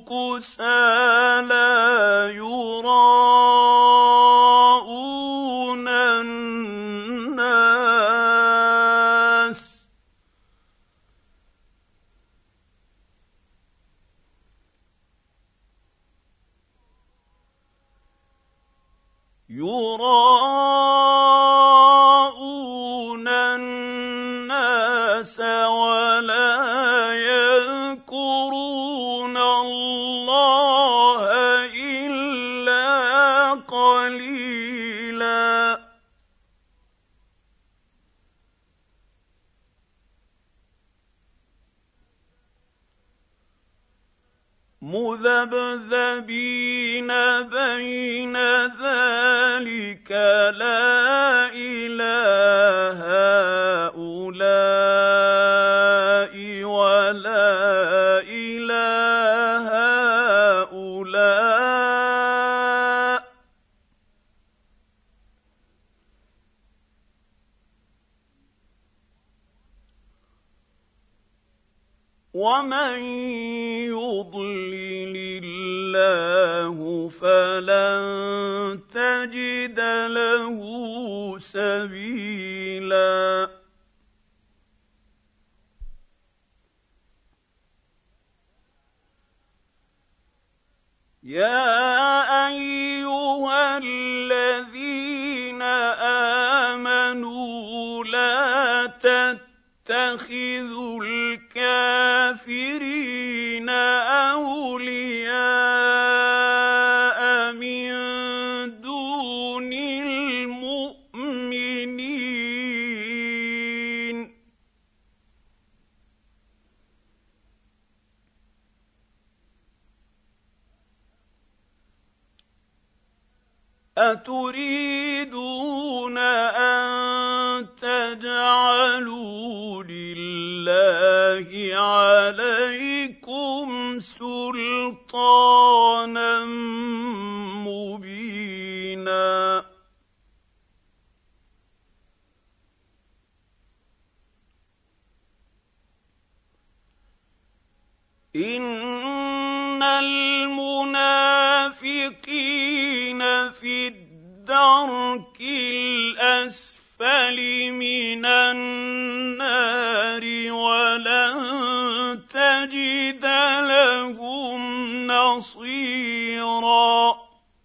كسالى يراءون الناس يراءون الناس ولا يذكرون الله إلا قليلا مذبذبين بين ذلك لا إله هؤلاء ولا إله هؤلاء ومن يضلل الله فلن تجد له سبيلا يا أيها الذين آمنوا لا تتخذوا الكافرين أولياء من دون المؤمنين أتريدون أن تجعلوا لله عليكم سلطانا مبينا إن المنافقين في الدرك الأسفل من النار ولن تجد لهم نصيرا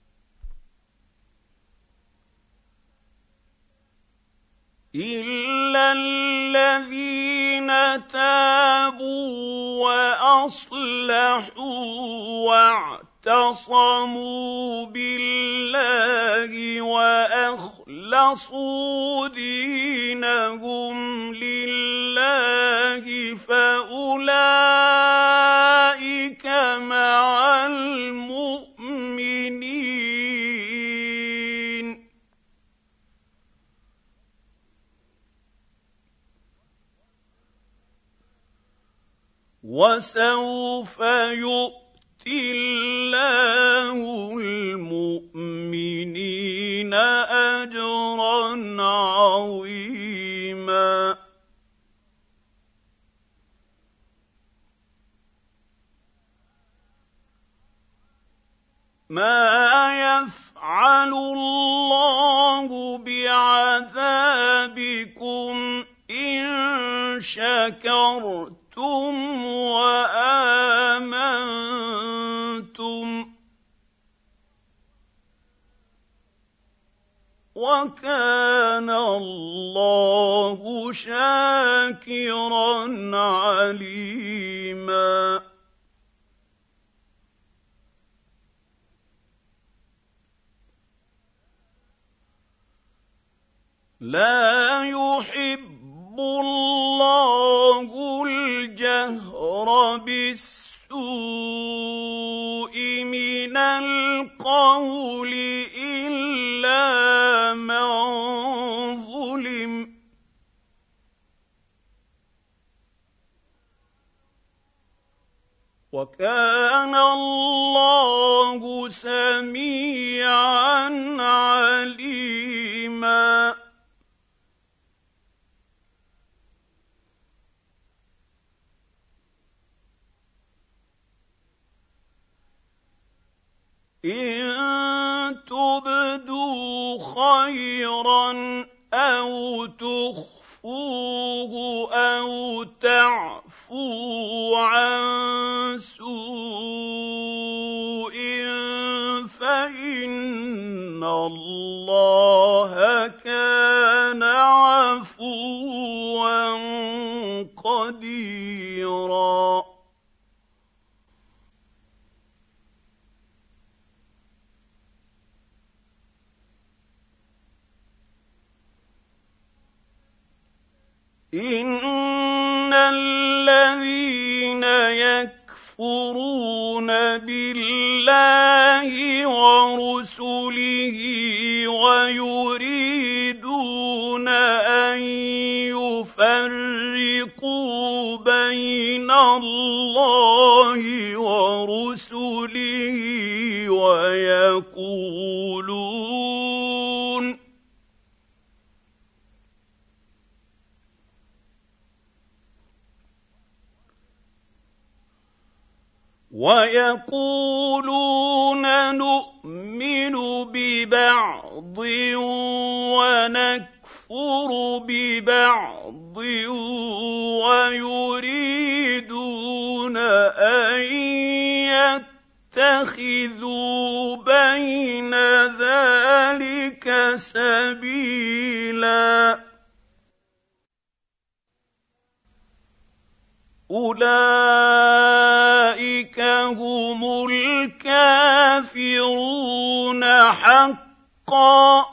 إلا الذين تابوا وأصلحوا واعتصموا بالله وأخلصوا دينهم لله فأولئك مع المؤمنين وسوف يؤتي الله المؤمنين أجرا عظيما ما يفعل الله بعذابكم إن شكرتم وآمنتم وكان الله شاكرا عليما لا يحب الله الجهر بالسوء من القول إلا من ظلم وكان الله سميعا عليما إن تبدوا خيرا أو تخفوه أو تعفوا عن سوء فإن الله إن الذين يكفرون بالله ورسله ويريدون أن يفرقوا بين الله ورسله ويقولون نؤمن ببعض ونكفر ببعض ويريدون أن يتخذوا بين ذلك سبيلا أولئك هم الكافرون حقا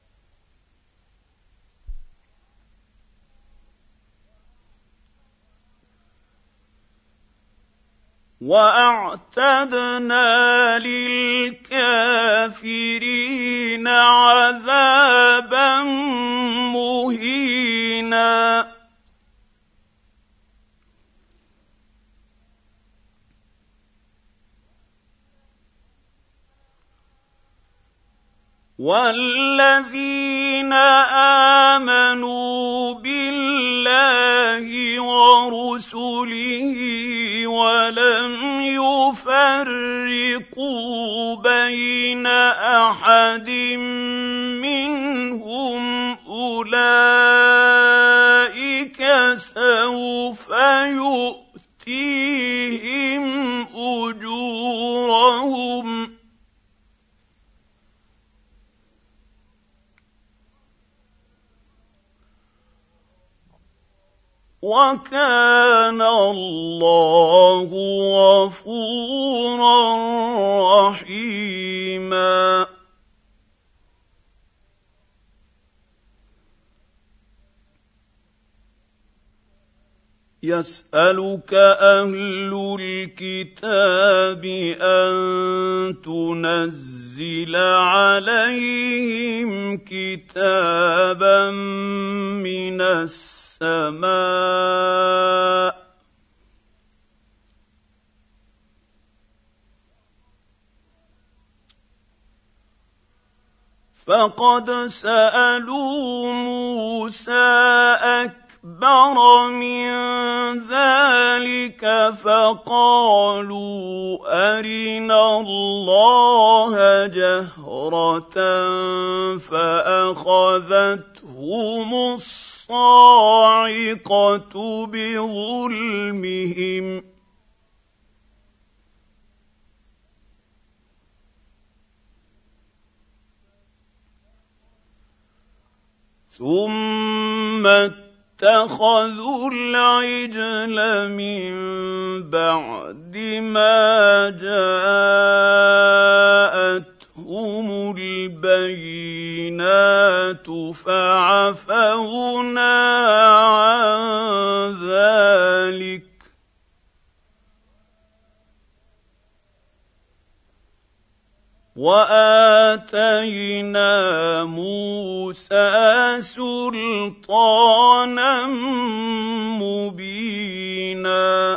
وأعتدنا للكافرين عذابا مهينا والذين آمنوا بالله ورسله ولم يفرقوا بين أحد منهم أولئك سوف يؤتيهم أجورهم وكان الله غفورا رحيما يسألك أهل الكتاب أن تنزل عليهم كتابا من السماء فقد سألوا موسى أكبر من ذلك فقالوا أرنا الله جهرة فأخذتهم الصاعقة بظلمهم ثم اتخذوا العجل من بعد ما جاءتهم البينات فعفونا عن ذلك وآتينا موسى سلطانا مبينا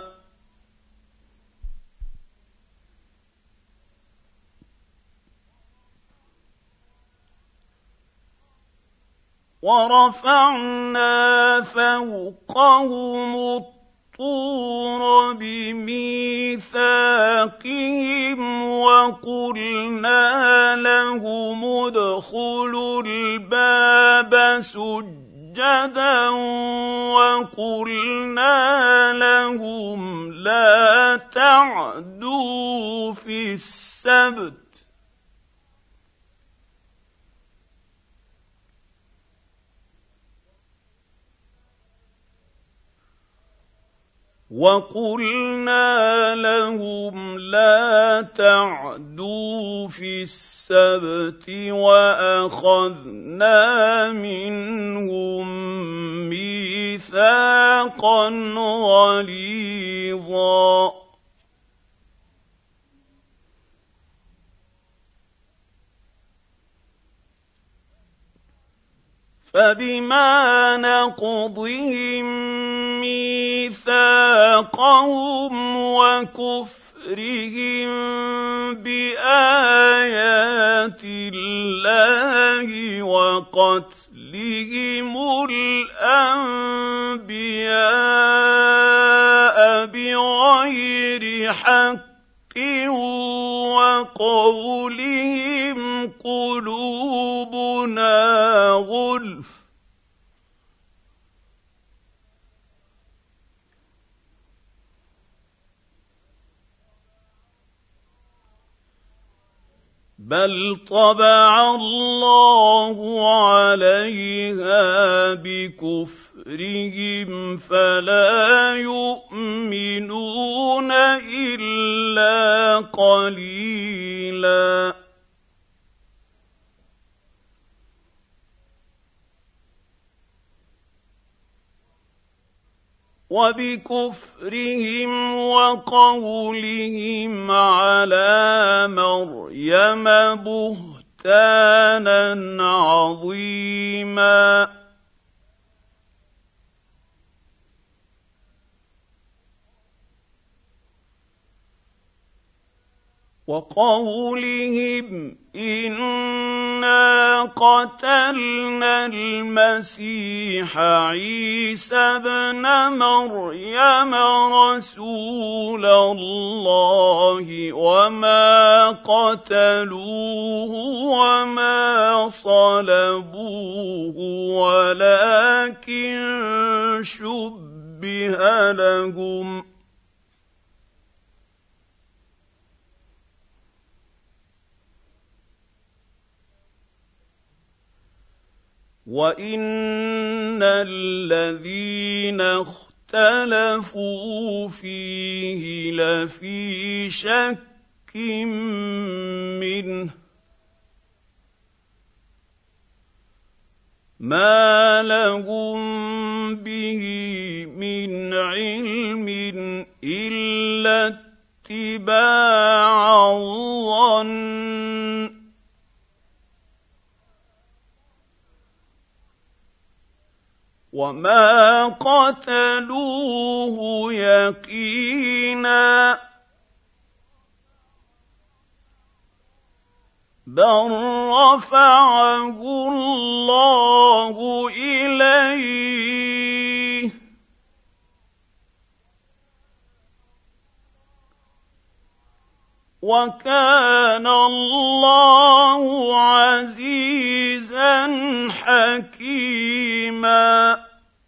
ورفعنا فوقهم الطور بميثاقهم وقلنا لهم ادخلوا الباب سجدا وقلنا لهم لا تعدوا في السبت وقلنا لهم لا تعدوا في السبت واخذنا منهم ميثاقا غليظا فبما نقضهم ميثاقهم وكفرهم بآيات الله وقتلهم الأنبياء بغير حق وقولهم قلوبنا غلف بل طبع الله عليها بكفرهم فلا يؤمنون إلا قليلا وبكفرهم وقولهم على مريم بهتانا عظيما وقولهم إنا قتلنا المسيح عيسى ابن مريم رسول الله وما قتلوه وما صلبوه ولكن شبه لهم وَإِنَّ الَّذِينَ اخْتَلَفُوا فِيهِ لَفِي شَكٍّ مِّنْهُ مَا لَهُم بِهِ مِنْ عِلْمٍ إِلَّا اتِّبَاعَ الظَّنِّ وما قتلوه يقينا بل رفعه الله إليه وكان الله عزيزا حكيما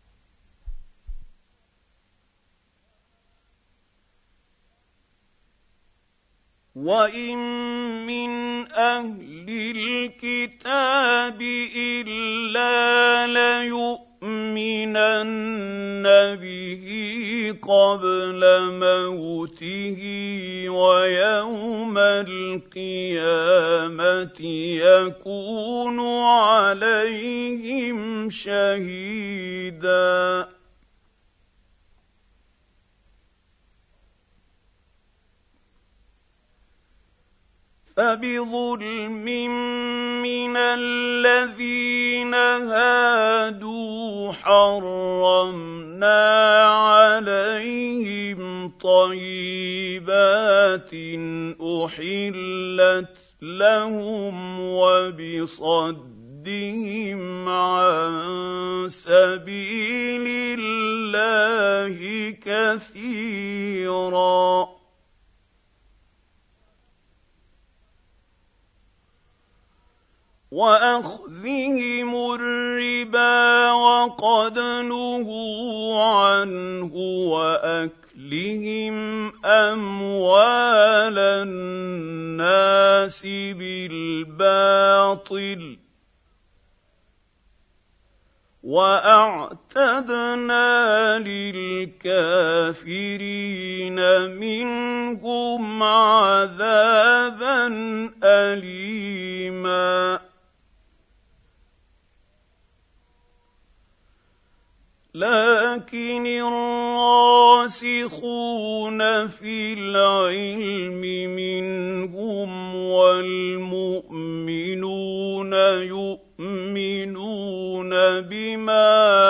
وَإِن مِّنْ أَهْلِ الْكِتَابِ إِلَّا لَيُؤْمِنَنَّ بِهِ قَبْلَ مَوْتِهِ وَيَوْمَ الْقِيَامَةِ يَكُونُ عَلَيْهِمْ شَهِيدًا فبظلم من الذين هادوا حرمنا عليهم طيبات أحلت لهم وبصدهم عن سبيل الله كثيرا وأخذهم الربا وقد نهوا عنه وأكلهم أموال الناس بالباطل واعتدنا للكافرين منهم عذابا أليما لكن الراسخون في العلم منهم والمؤمنون يؤمنون بما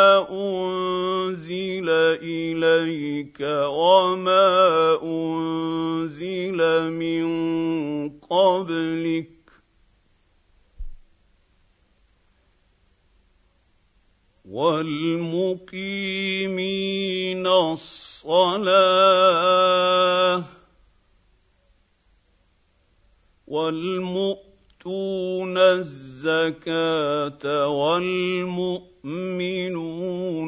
أنزل إليك وما أنزل من قبلك والمقيمين الصلاة والمؤتون الزكاة والمؤمنون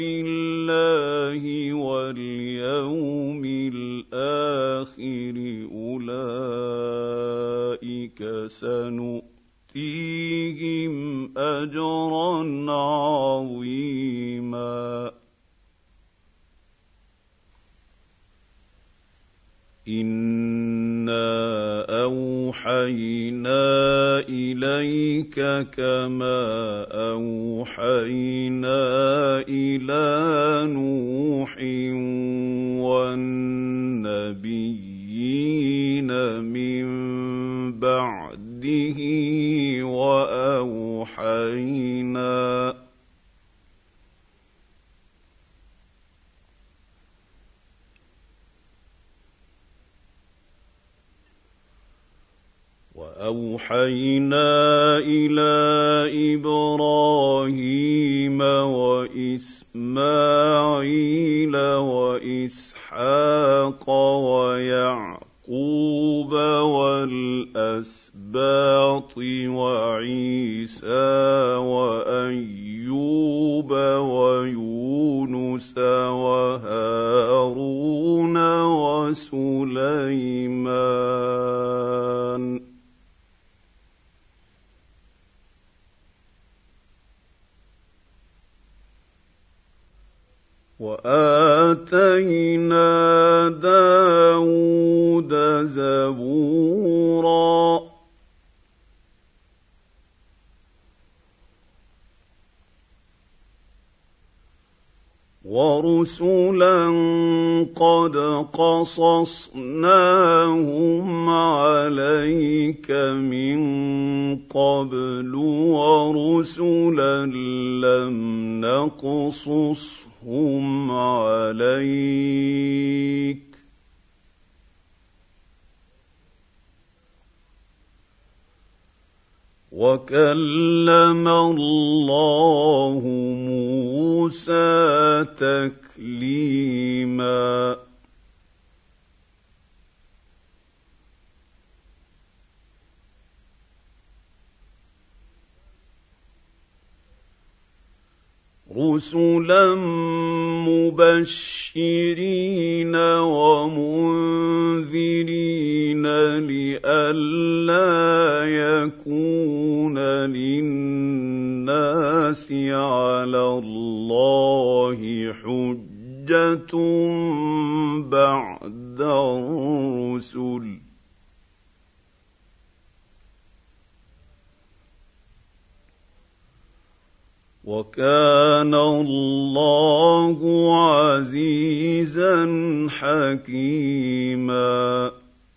بالله واليوم الآخر أولئك سنؤتيهم أجرا عظيما إنا أوحينا إليك كما أوحينا إلى نوح والنبيين من بعده وأوحينا إلى إبراهيم وإسماعيل وإسحاق ويعقوب والأسباط وعيسى وأيوب ويونس وهارون وسليمان وآتينا داود زبورا ورسلا قد قصصناهم عليك من قبل ورسلا لم نقصصهم عليك وكلم الله موسى تكليما رسلا مبشرين ومنذرين لئلا يكون للناس على الله حجة بعد الرسل وكان الله عزيزا حكيما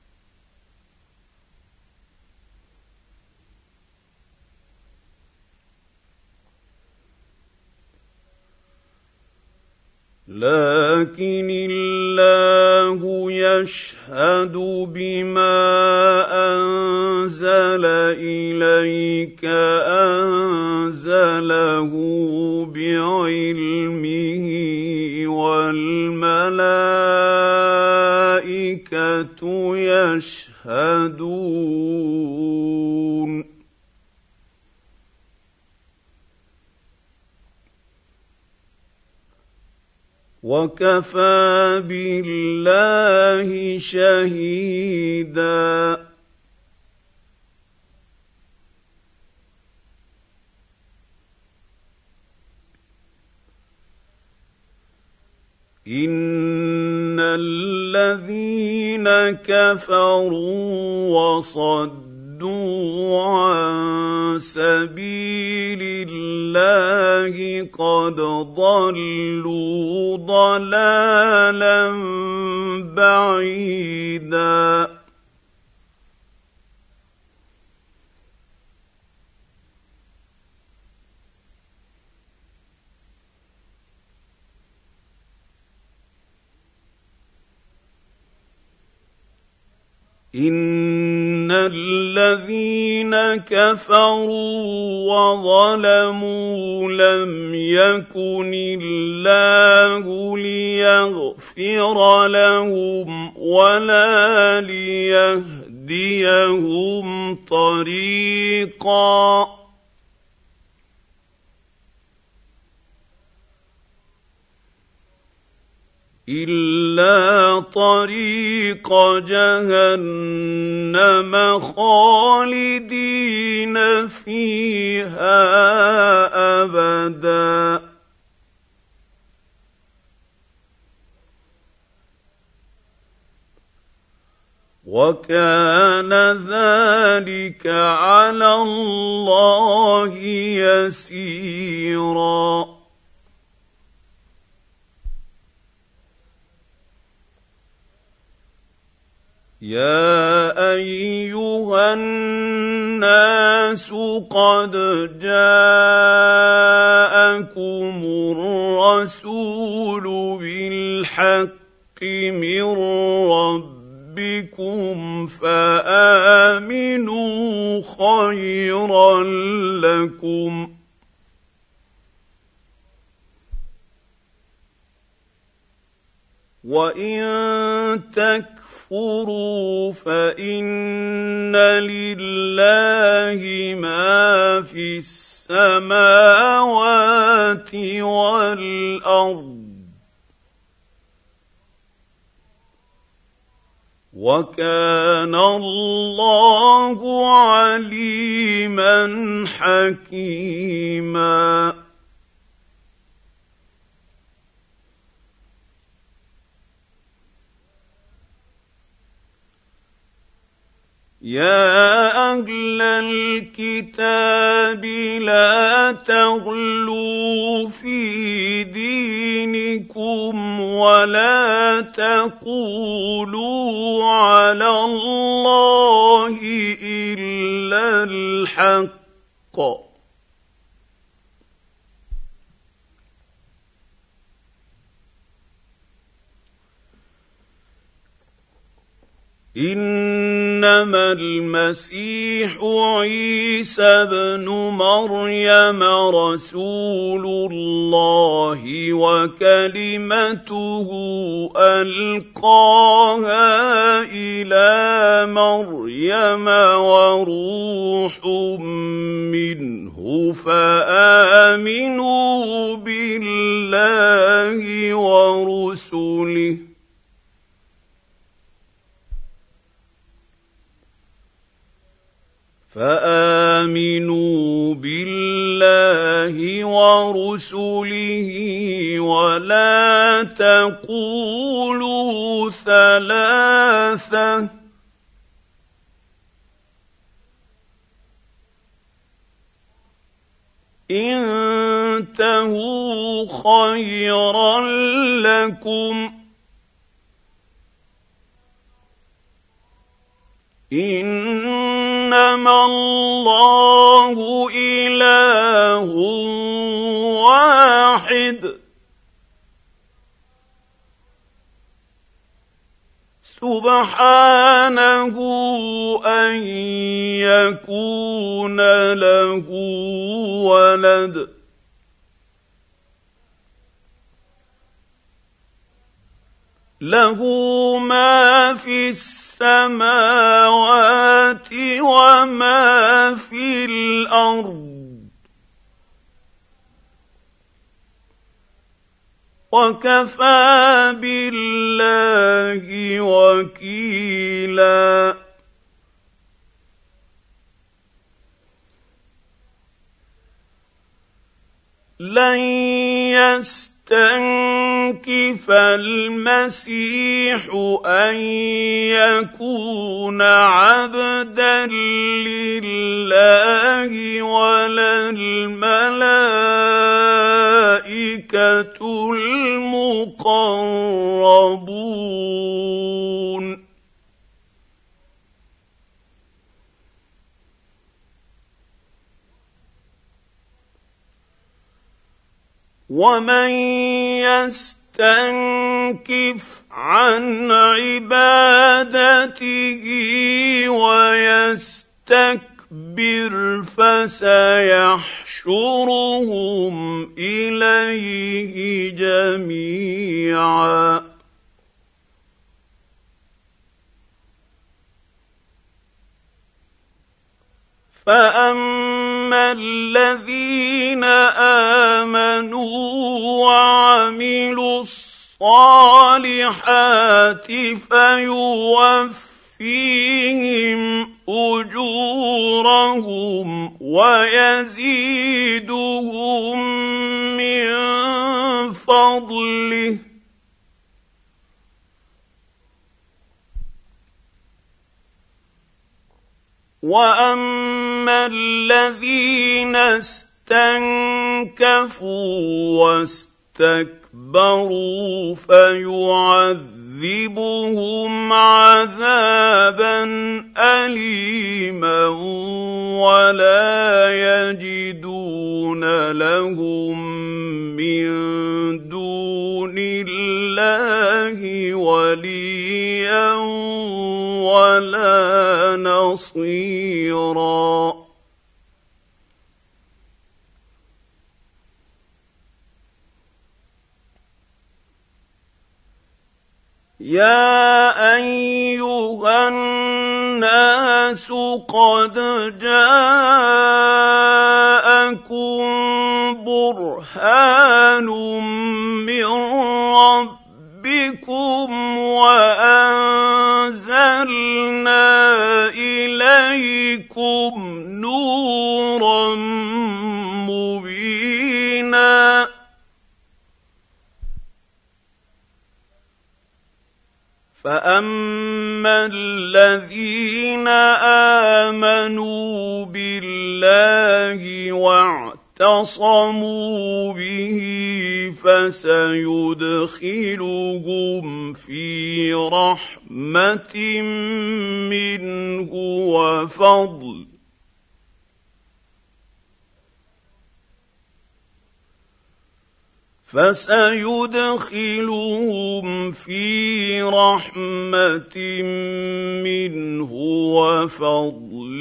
لكن الله يشهد بما أنزل إليك أنزله بعلمه والملائكة يشهدون وكفى بالله شهيدا إن الذين كفروا وصدوا عن سبيل الله قد ضلوا ضلالا بعيدا إن الذين كفروا وظلموا لم يكن الله ليغفر لهم ولا ليهديهم طريقا إلا طريق جهنم خالدين فيها أبدا وكان ذلك على الله يسيرا يا أيها الناس قد جاءكم الرسول بالحق من ربكم فآمنوا خيرا لكم وإن تكفروا فإن لله ما في السماوات والأرض وكان الله عليما حكيما يا أهل الكتاب لا تغلوا في دينكم ولا تقولوا على الله إلا الحق إنما المسيح عيسى ابن مريم رسول الله وكلمته ألقاها إلى مريم وروح منه فآمنوا بالله ورسله ولا تقولوا ثلاثة انتهوا خيرا لكم إنما الله إله واحد سبحانه أن يكون له ولد له ما في السماوات وما في الأرض وكفى بالله وكيلا لن يستنكف يستنكف المسيح أن يكون عبدا لله ولا الملائكة المقربون. ومن يستنكف عن عبادته ويستكبر فسيحشرهم إليه جميعا. فأما الذين آمنوا وعملوا الصالحات فيوفيهم أجورهم ويزيدهم من فضله. وأما الذين استنكفوا واستكبروا فيعذبهم عذابا أليما ولا يجدون لهم من دون الله وليا ولا نصيرا. يا أيها الناس قد جاءكم برهان من ربكم وأنزلنا إليكم نورا مبينا. فأما الذين آمنوا بالله واعتصموا به فسيدخلهم في رحمة منه وفضل. فسيدخلهم في رحمة منه وفضل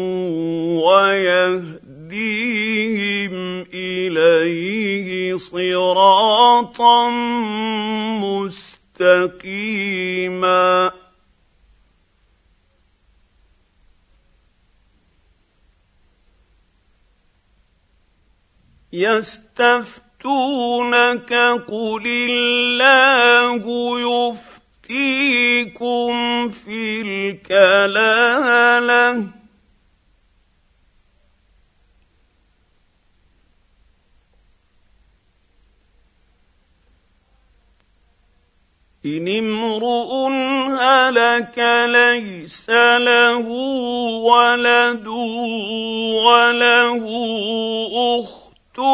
ويهديهم إليه صراطا مستقيما. يستفتونك قل الله يفتيكم في الكلالة إن امرؤ هلك ليس له ولد وله أخت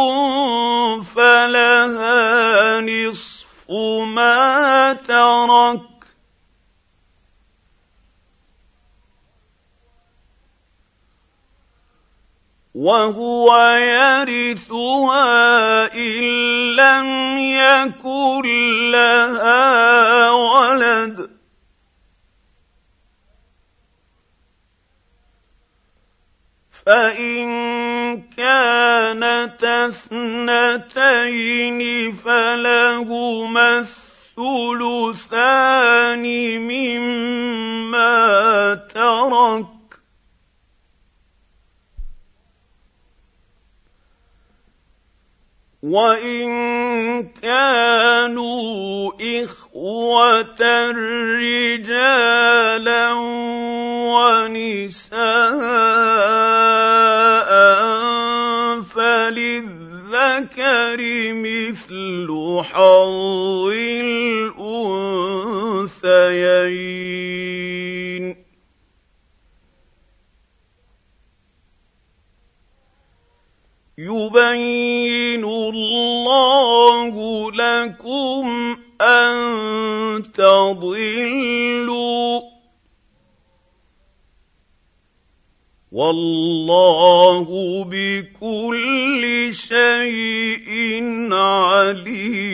فلها نصف ما ترك وهو يرثها إن لم يكن لها ولد فإن كانتا اثنتين فلهما الثلثان مما ترك وإن كانوا إخوة رجالا ونساء فللذكر مثل حظ الأنثيين يبين الله لكم أن تضلوا والله بكل شيء عليم